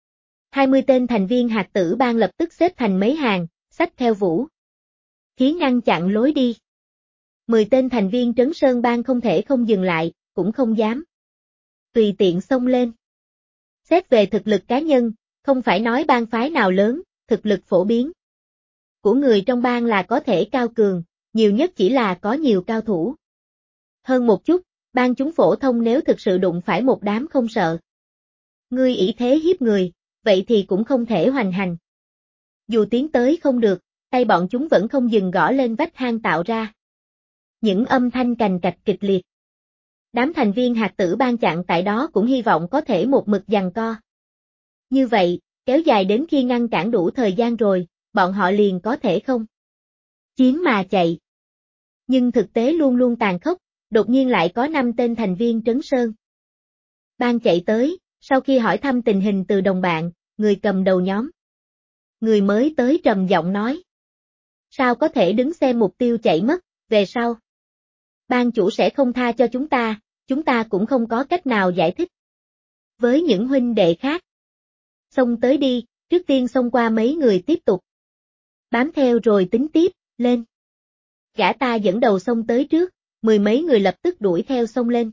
20 tên thành viên Hạt Tử Bang lập tức xếp thành mấy hàng, xách theo vũ khí ngăn chặn lối đi. 10 tên thành viên Trấn Sơn Bang không thể không dừng lại, cũng không dám tùy tiện xông lên. Xét về thực lực cá nhân, không phải nói bang phái nào lớn, thực lực phổ biến của người trong bang là có thể cao cường, nhiều nhất chỉ là có nhiều cao thủ hơn một chút, bang chúng phổ thông nếu thực sự đụng phải một đám không sợ ngươi ỷ thế hiếp người, vậy thì cũng không thể hoành hành. Dù tiến tới không được, tay bọn chúng vẫn không dừng gõ lên vách hang tạo ra những âm thanh cành cạch kịch liệt. Đám thành viên Hạt Tử Bang chặn tại đó cũng hy vọng có thể một mực giằng co. Như vậy, kéo dài đến khi ngăn cản đủ thời gian rồi, bọn họ liền có thể không chiến mà chạy. Nhưng thực tế luôn luôn tàn khốc, đột nhiên lại có 5 tên thành viên Trấn Sơn Bang chạy tới, sau khi hỏi thăm tình hình từ đồng bạn, người cầm đầu nhóm người mới tới trầm giọng nói. Sao có thể đứng xem mục tiêu chạy mất, về sau ban chủ sẽ không tha cho chúng ta cũng không có cách nào giải thích với những huynh đệ khác. Xông tới đi, trước tiên xông qua mấy người tiếp tục bám theo rồi tính tiếp, lên. Gã ta dẫn đầu xông tới trước, 10 mấy người lập tức đuổi theo xông lên.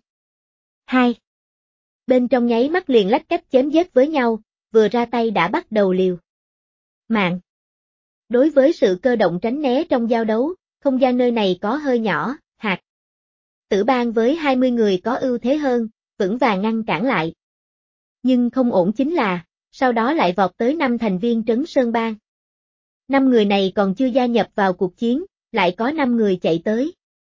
2. Bên trong nháy mắt liền lách cách chém giết với nhau, vừa ra tay đã bắt đầu liều mạng. Đối với sự cơ động tránh né trong giao đấu, không gian nơi này có hơi nhỏ, Hạt Tử Bang với 20 người có ưu thế hơn, vững vàng ngăn cản lại. Nhưng không ổn chính là, sau đó lại vọt tới 5 thành viên Trấn Sơn Bang. 5 người này còn chưa gia nhập vào cuộc chiến, lại có 5 người chạy tới.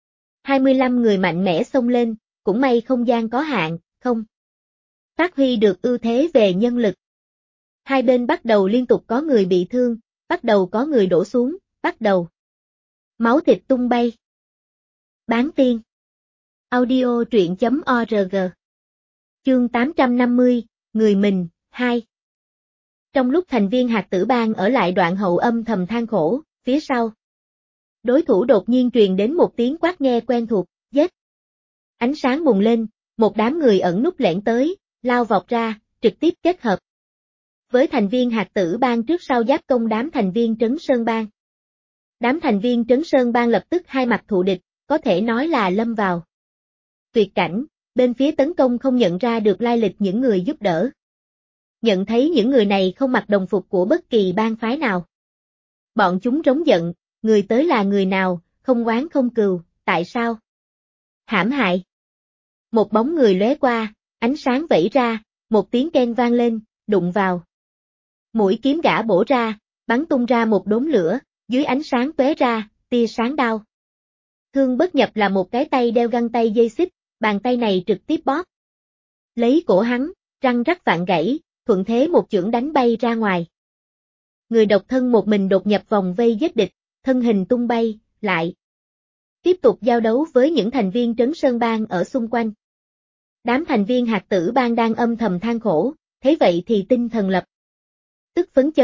25 người mạnh mẽ xông lên, cũng may không gian có hạn, không phát huy được ưu thế về nhân lực. Hai bên bắt đầu liên tục có người bị thương, bắt đầu có người đổ xuống, bắt đầu máu thịt tung bay. Bán tiên audio truyện.org Chương 850, Người mình, 2. Trong lúc thành viên Hạt Tử Bang ở lại đoạn hậu âm thầm than khổ, phía sau đối thủ đột nhiên truyền đến một tiếng quát nghe quen thuộc, giết. Ánh sáng bùng lên, một đám người ẩn núp lẻn tới, lao vọt ra, trực tiếp kết hợp với thành viên Hạt Tử Bang trước sau giáp công đám thành viên Trấn Sơn Bang. Đám thành viên Trấn Sơn Bang lập tức hai mặt thù địch, có thể nói là lâm vào tuyệt cảnh, bên phía tấn công không nhận ra được lai lịch những người giúp đỡ. Nhận thấy những người này không mặc đồng phục của bất kỳ bang phái nào. Bọn chúng rống giận, người tới là người nào, không oán không cừu, tại sao hãm hại. Một bóng người lóe qua, ánh sáng vẩy ra, một tiếng keng vang lên, đụng vào. Mũi kiếm gã bổ ra, bắn tung ra một đốm lửa, dưới ánh sáng tóe ra, tia sáng đao. Thương bất nhập là một cái tay đeo găng tay dây xích, bàn tay này trực tiếp bóp lấy cổ hắn, răng rắc vạn gãy, thuận thế một chưởng đánh bay ra ngoài. Người độc thân một mình đột nhập vòng vây giết địch, thân hình tung bay, lại tiếp tục giao đấu với những thành viên Trấn Sơn Bang ở xung quanh. Đám thành viên Hạt Tử Bang đang âm thầm than khổ, thấy vậy thì tinh thần lập tức phấn chấn,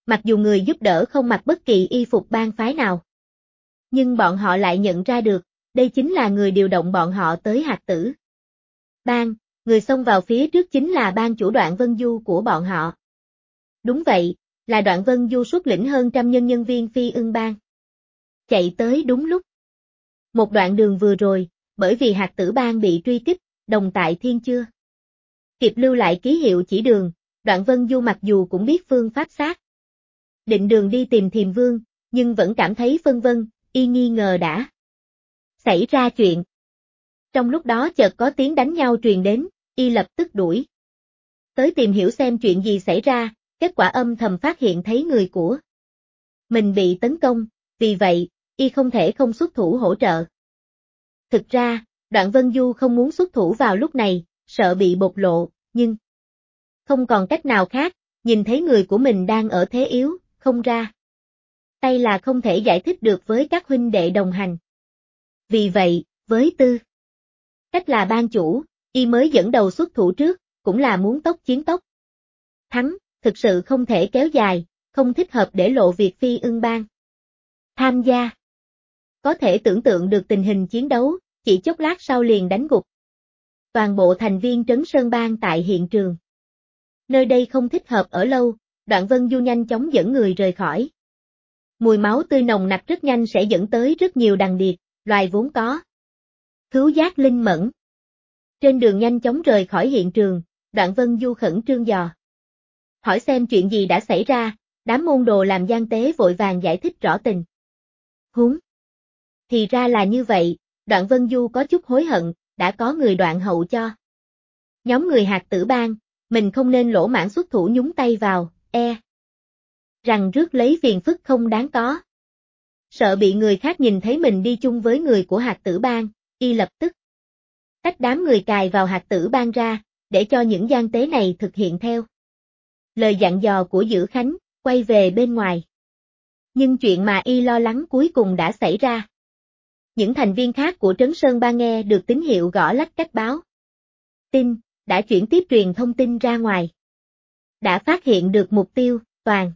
Mặc dù người giúp đỡ không mặc bất kỳ y phục bang phái nào. Nhưng bọn họ lại nhận ra được, đây chính là người điều động bọn họ tới Hạt Tử Bang, người xông vào phía trước chính là bang chủ Đoạn Vân Du của bọn họ. Đúng vậy, là Đoạn Vân Du xuất lĩnh hơn trăm nhân viên Phi Ưng Bang. Chạy tới đúng lúc. Một đoạn đường vừa rồi, bởi vì Hạt Tử Bang bị truy kích, đồng tại thiên chưa kịp lưu lại ký hiệu chỉ đường, Đoạn Vân Du mặc dù cũng biết phương pháp xác định đường đi tìm Thiềm Vương, nhưng vẫn cảm thấy phân vân, y nghi ngờ đã xảy ra chuyện. Trong lúc đó chợt có tiếng đánh nhau truyền đến, y lập tức đuổi tới tìm hiểu xem chuyện gì xảy ra, kết quả âm thầm phát hiện thấy người của mình bị tấn công, vì vậy, y không thể không xuất thủ hỗ trợ. Thực ra, Đoạn Vân Du không muốn xuất thủ vào lúc này, sợ bị bộc lộ, nhưng không còn cách nào khác, nhìn thấy người của mình đang ở thế yếu, không ra tay là không thể giải thích được với các huynh đệ đồng hành. Vì vậy, với tư cách là ban chủ, y mới dẫn đầu xuất thủ trước, cũng là muốn tốc chiến tốc thắng, thực sự không thể kéo dài, không thích hợp để lộ việc Phi Ưng Bang tham gia. Có thể tưởng tượng được tình hình chiến đấu, chỉ chốc lát sau liền đánh gục toàn bộ thành viên Trấn Sơn Bang tại hiện trường. Nơi đây không thích hợp ở lâu, Đoạn Vân Du nhanh chóng dẫn người rời khỏi. Mùi máu tươi nồng nặc rất nhanh sẽ dẫn tới rất nhiều đằng điệp, loài vốn có khứu giác linh mẫn. Trên đường nhanh chóng rời khỏi hiện trường, Đoạn Vân Du khẩn trương dò hỏi xem chuyện gì đã xảy ra, đám môn đồ làm gian tế vội vàng giải thích rõ tình huống. Thì ra là như vậy, Đoạn Vân Du có chút hối hận, đã có người đoạn hậu cho nhóm người Hạt Tử Bang, mình không nên lỗ mãng xuất thủ nhúng tay vào, rằng rước lấy phiền phức không đáng có. Sợ bị người khác nhìn thấy mình đi chung với người của Hạt Tử Bang, y lập tức tách đám người cài vào Hạt Tử Bang ra, để cho những gian tế này thực hiện theo lời dặn dò của Dữ Khánh, quay về bên ngoài. Nhưng chuyện mà y lo lắng cuối cùng đã xảy ra. Những thành viên khác của Trấn Sơn Bang nghe được tín hiệu gõ lách cách báo tin, đã chuyển tiếp truyền thông tin ra ngoài. Đã phát hiện được mục tiêu, toàn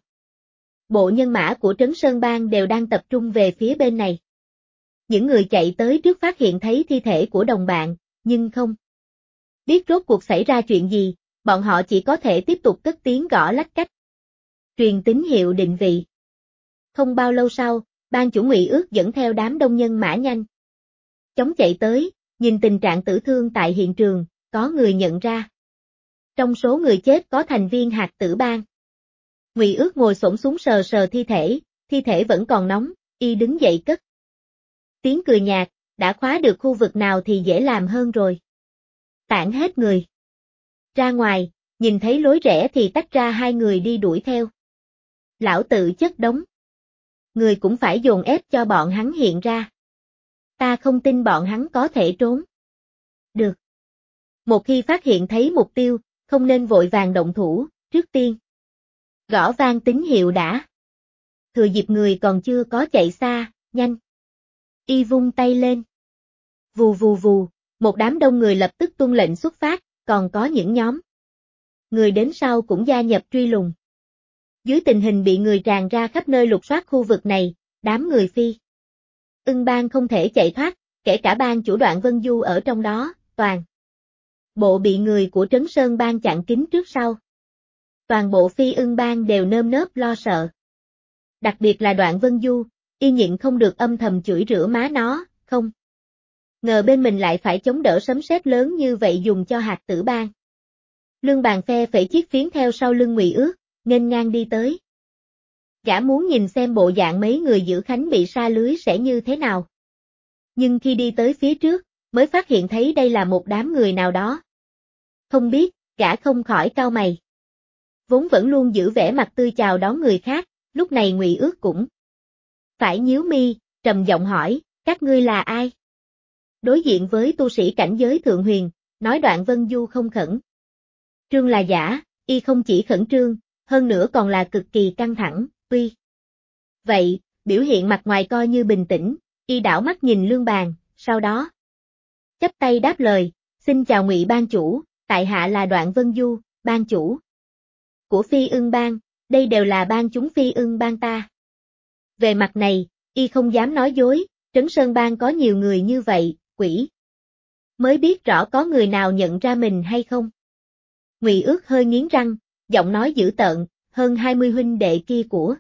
bộ nhân mã của Trấn Sơn Bang đều đang tập trung về phía bên này. Những người chạy tới trước phát hiện thấy thi thể của đồng bạn, nhưng không biết rốt cuộc xảy ra chuyện gì, bọn họ chỉ có thể tiếp tục cất tiếng gõ lách cách truyền tín hiệu định vị. Không bao lâu sau, ban chủ Ngụy Ước dẫn theo đám đông nhân mã nhanh chóng chạy tới, nhìn tình trạng tử thương tại hiện trường, có người nhận ra. Trong số người chết có thành viên Hạt Tử Bang. Ngụy Ước ngồi xổm xuống sờ sờ thi thể vẫn còn nóng, y đứng dậy cất tiếng cười nhạt, đã khóa được khu vực nào thì dễ làm hơn rồi. Tản hết người ra ngoài, nhìn thấy lối rẽ thì tách ra hai người đi đuổi theo. Lão tự chất đống người cũng phải dồn ép cho bọn hắn hiện ra. Ta không tin bọn hắn có thể trốn được. Một khi phát hiện thấy mục tiêu, không nên vội vàng động thủ, trước tiên gõ vang tín hiệu đã. Thừa dịp người còn chưa có chạy xa, nhanh. Y vung tay lên. Vù vù vù, một đám đông người lập tức tuân lệnh xuất phát, còn có những nhóm người đến sau cũng gia nhập truy lùng. Dưới tình hình bị người tràn ra khắp nơi lục soát khu vực này, đám người Phi Ưng Bang không thể chạy thoát, kể cả ban chủ Đoạn Vân Du ở trong đó, toàn bộ bị người của Trấn Sơn Bang chặn kín trước sau. Toàn bộ Phi Ưng Bang đều nơm nớp lo sợ. Đặc biệt là Đoạn Vân Du, y nhịn không được âm thầm chửi rủa má nó, không ngờ bên mình lại phải chống đỡ sấm sét lớn như vậy dùng cho Hạt Tử Bang. Lương Bàn phe phẩy chiếc phiến theo sau lưng Ngụy Ước, nghênh ngang đi tới. Gã muốn nhìn xem bộ dạng mấy người Dữ Khánh bị sa lưới sẽ như thế nào. Nhưng khi đi tới phía trước, mới phát hiện thấy đây là một đám người nào đó. Không biết, gã không khỏi cau mày. Vốn vẫn luôn giữ vẻ mặt tươi chào đón người khác, lúc này Ngụy Ước cũng phải nhíu mi, trầm giọng hỏi, các ngươi là ai? Đối diện với tu sĩ cảnh giới thượng huyền, nói Đoạn Vân Du không khẩn trương là giả, y không chỉ khẩn trương, hơn nữa còn là cực kỳ căng thẳng, tuy vậy, biểu hiện mặt ngoài coi như bình tĩnh, y đảo mắt nhìn Lương Bàn, sau đó chắp tay đáp lời, xin chào Ngụy ban chủ, tại hạ là Đoạn Vân Du, ban chủ của Phi Ưng Bang, Đây đều là ban chúng Phi Ưng Bang ta. Về mặt này, y không dám nói dối, Trấn Sơn Bang có nhiều người như vậy, quỷ. Mới biết rõ có người nào nhận ra mình hay không. Ngụy Ước hơi nghiến răng, giọng nói dữ tợn, hơn 20 huynh đệ kia của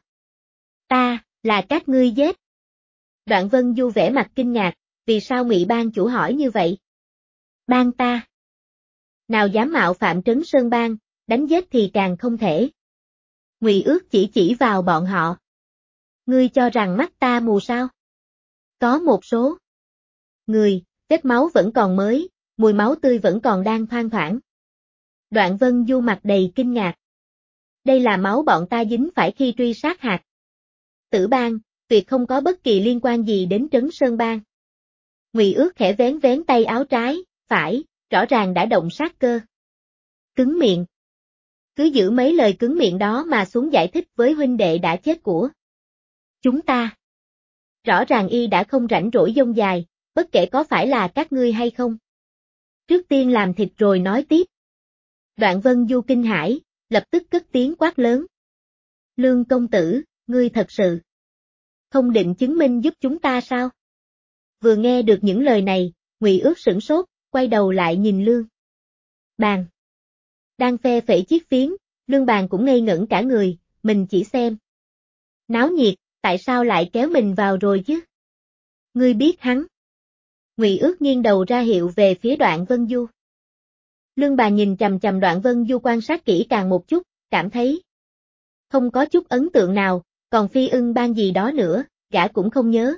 ta, là các ngươi giết. Đoạn Vân Du vẻ mặt kinh ngạc, vì sao Ngụy Bang chủ hỏi như vậy? Bang ta. Nào dám mạo phạm Trấn Sơn Bang, đánh giết thì càng không thể. Ngụy Ước chỉ vào bọn họ. Ngươi cho rằng mắt ta mù sao? Có một số người, vết máu vẫn còn mới, mùi máu tươi vẫn còn đang thoang thoảng. Đoạn Vân Du mặt đầy kinh ngạc. Đây là máu bọn ta dính phải khi truy sát Hạt Tử Bang, tuyệt không có bất kỳ liên quan gì đến Trấn Sơn Bang. Ngụy Ước khẽ vén vén tay áo trái, phải, rõ ràng đã động sát cơ. Cứng miệng. Cứ giữ mấy lời cứng miệng đó mà xuống giải thích với huynh đệ đã chết của chúng ta. Rõ ràng y đã không rảnh rỗi dông dài, bất kể có phải là các ngươi hay không. Trước tiên làm thịt rồi nói tiếp. Đoạn Vân Du kinh hãi, lập tức cất tiếng quát lớn. Lương công tử, ngươi thật sự không định chứng minh giúp chúng ta sao? Vừa nghe được những lời này, Ngụy Ước sửng sốt, quay đầu lại nhìn Lương Bàn. Đang phe phẩy chiếc phiến, Lương Bàn cũng ngây ngẩn cả người, mình chỉ xem náo nhiệt, tại sao lại kéo mình vào rồi chứ? Ngươi biết hắn. Ngụy Ước nghiêng đầu ra hiệu về phía Đoạn Vân Du. Lương Bàn nhìn chằm chằm Đoạn Vân Du quan sát kỹ càng một chút, cảm thấy không có chút ấn tượng nào, còn Phi Ưng Bang gì đó nữa, gã cũng không nhớ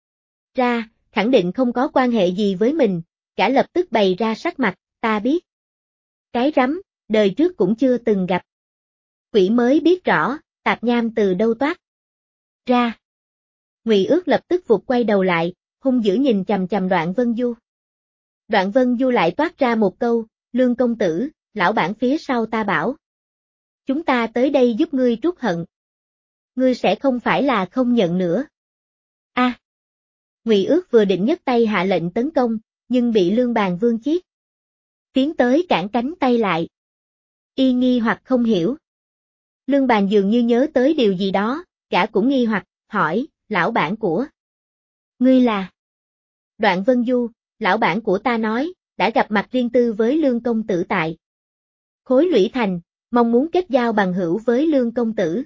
ra, khẳng định không có quan hệ gì với mình, gã lập tức bày ra sắc mặt, ta biết. Cái rắm, đời trước cũng chưa từng gặp. Quỷ mới biết rõ, tạp nham từ đâu toát ra. Ngụy Ước lập tức vụt quay đầu lại, hung dữ nhìn chằm chằm Đoạn Vân Du. Đoạn Vân Du lại toát ra một câu, Lương công tử, lão bản phía sau ta bảo. Chúng ta tới đây giúp ngươi trút hận. Ngươi sẽ không phải là không nhận nữa. A. Ngụy Ước vừa định nhấc tay hạ lệnh tấn công, nhưng bị Lương Bàn Vương Chiết tiến tới cản cánh tay lại. Y nghi hoặc không hiểu. Lương Bàn dường như nhớ tới điều gì đó, gã cũng nghi hoặc, hỏi, lão bản của ngươi là? Đoạn Vân Du, lão bản của ta nói, đã gặp mặt riêng tư với Lương công tử tại Khối Lũy Thành, mong muốn kết giao bằng hữu với Lương công tử.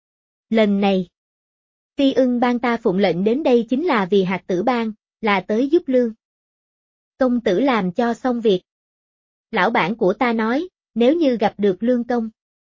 Lần này, Phi Ưng Bang ta phụng lệnh đến đây chính là vì Hạt Tử Bang, là tới giúp Lương công tử làm cho xong việc. Lão bản của ta nói, nếu như gặp được Lương công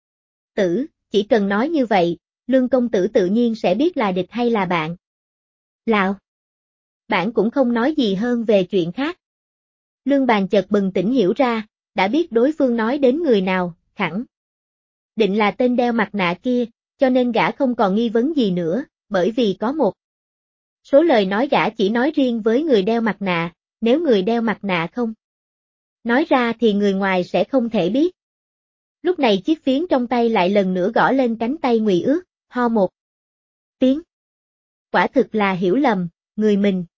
tử, chỉ cần nói như vậy, Lương công tử tự nhiên sẽ biết là địch hay là bạn. Lão bản cũng không nói gì hơn về chuyện khác. Lương Bàn chợt bừng tỉnh hiểu ra, đã biết đối phương nói đến người nào, khẳng định là tên đeo mặt nạ kia, cho nên gã không còn nghi vấn gì nữa, bởi vì có một số lời nói gã chỉ nói riêng với người đeo mặt nạ, nếu người đeo mặt nạ không nói ra thì người ngoài sẽ không thể biết. Lúc này chiếc phiến trong tay lại lần nữa gõ lên cánh tay Ngụy Ước, ho một tiếng. Quả thực là hiểu lầm, người mình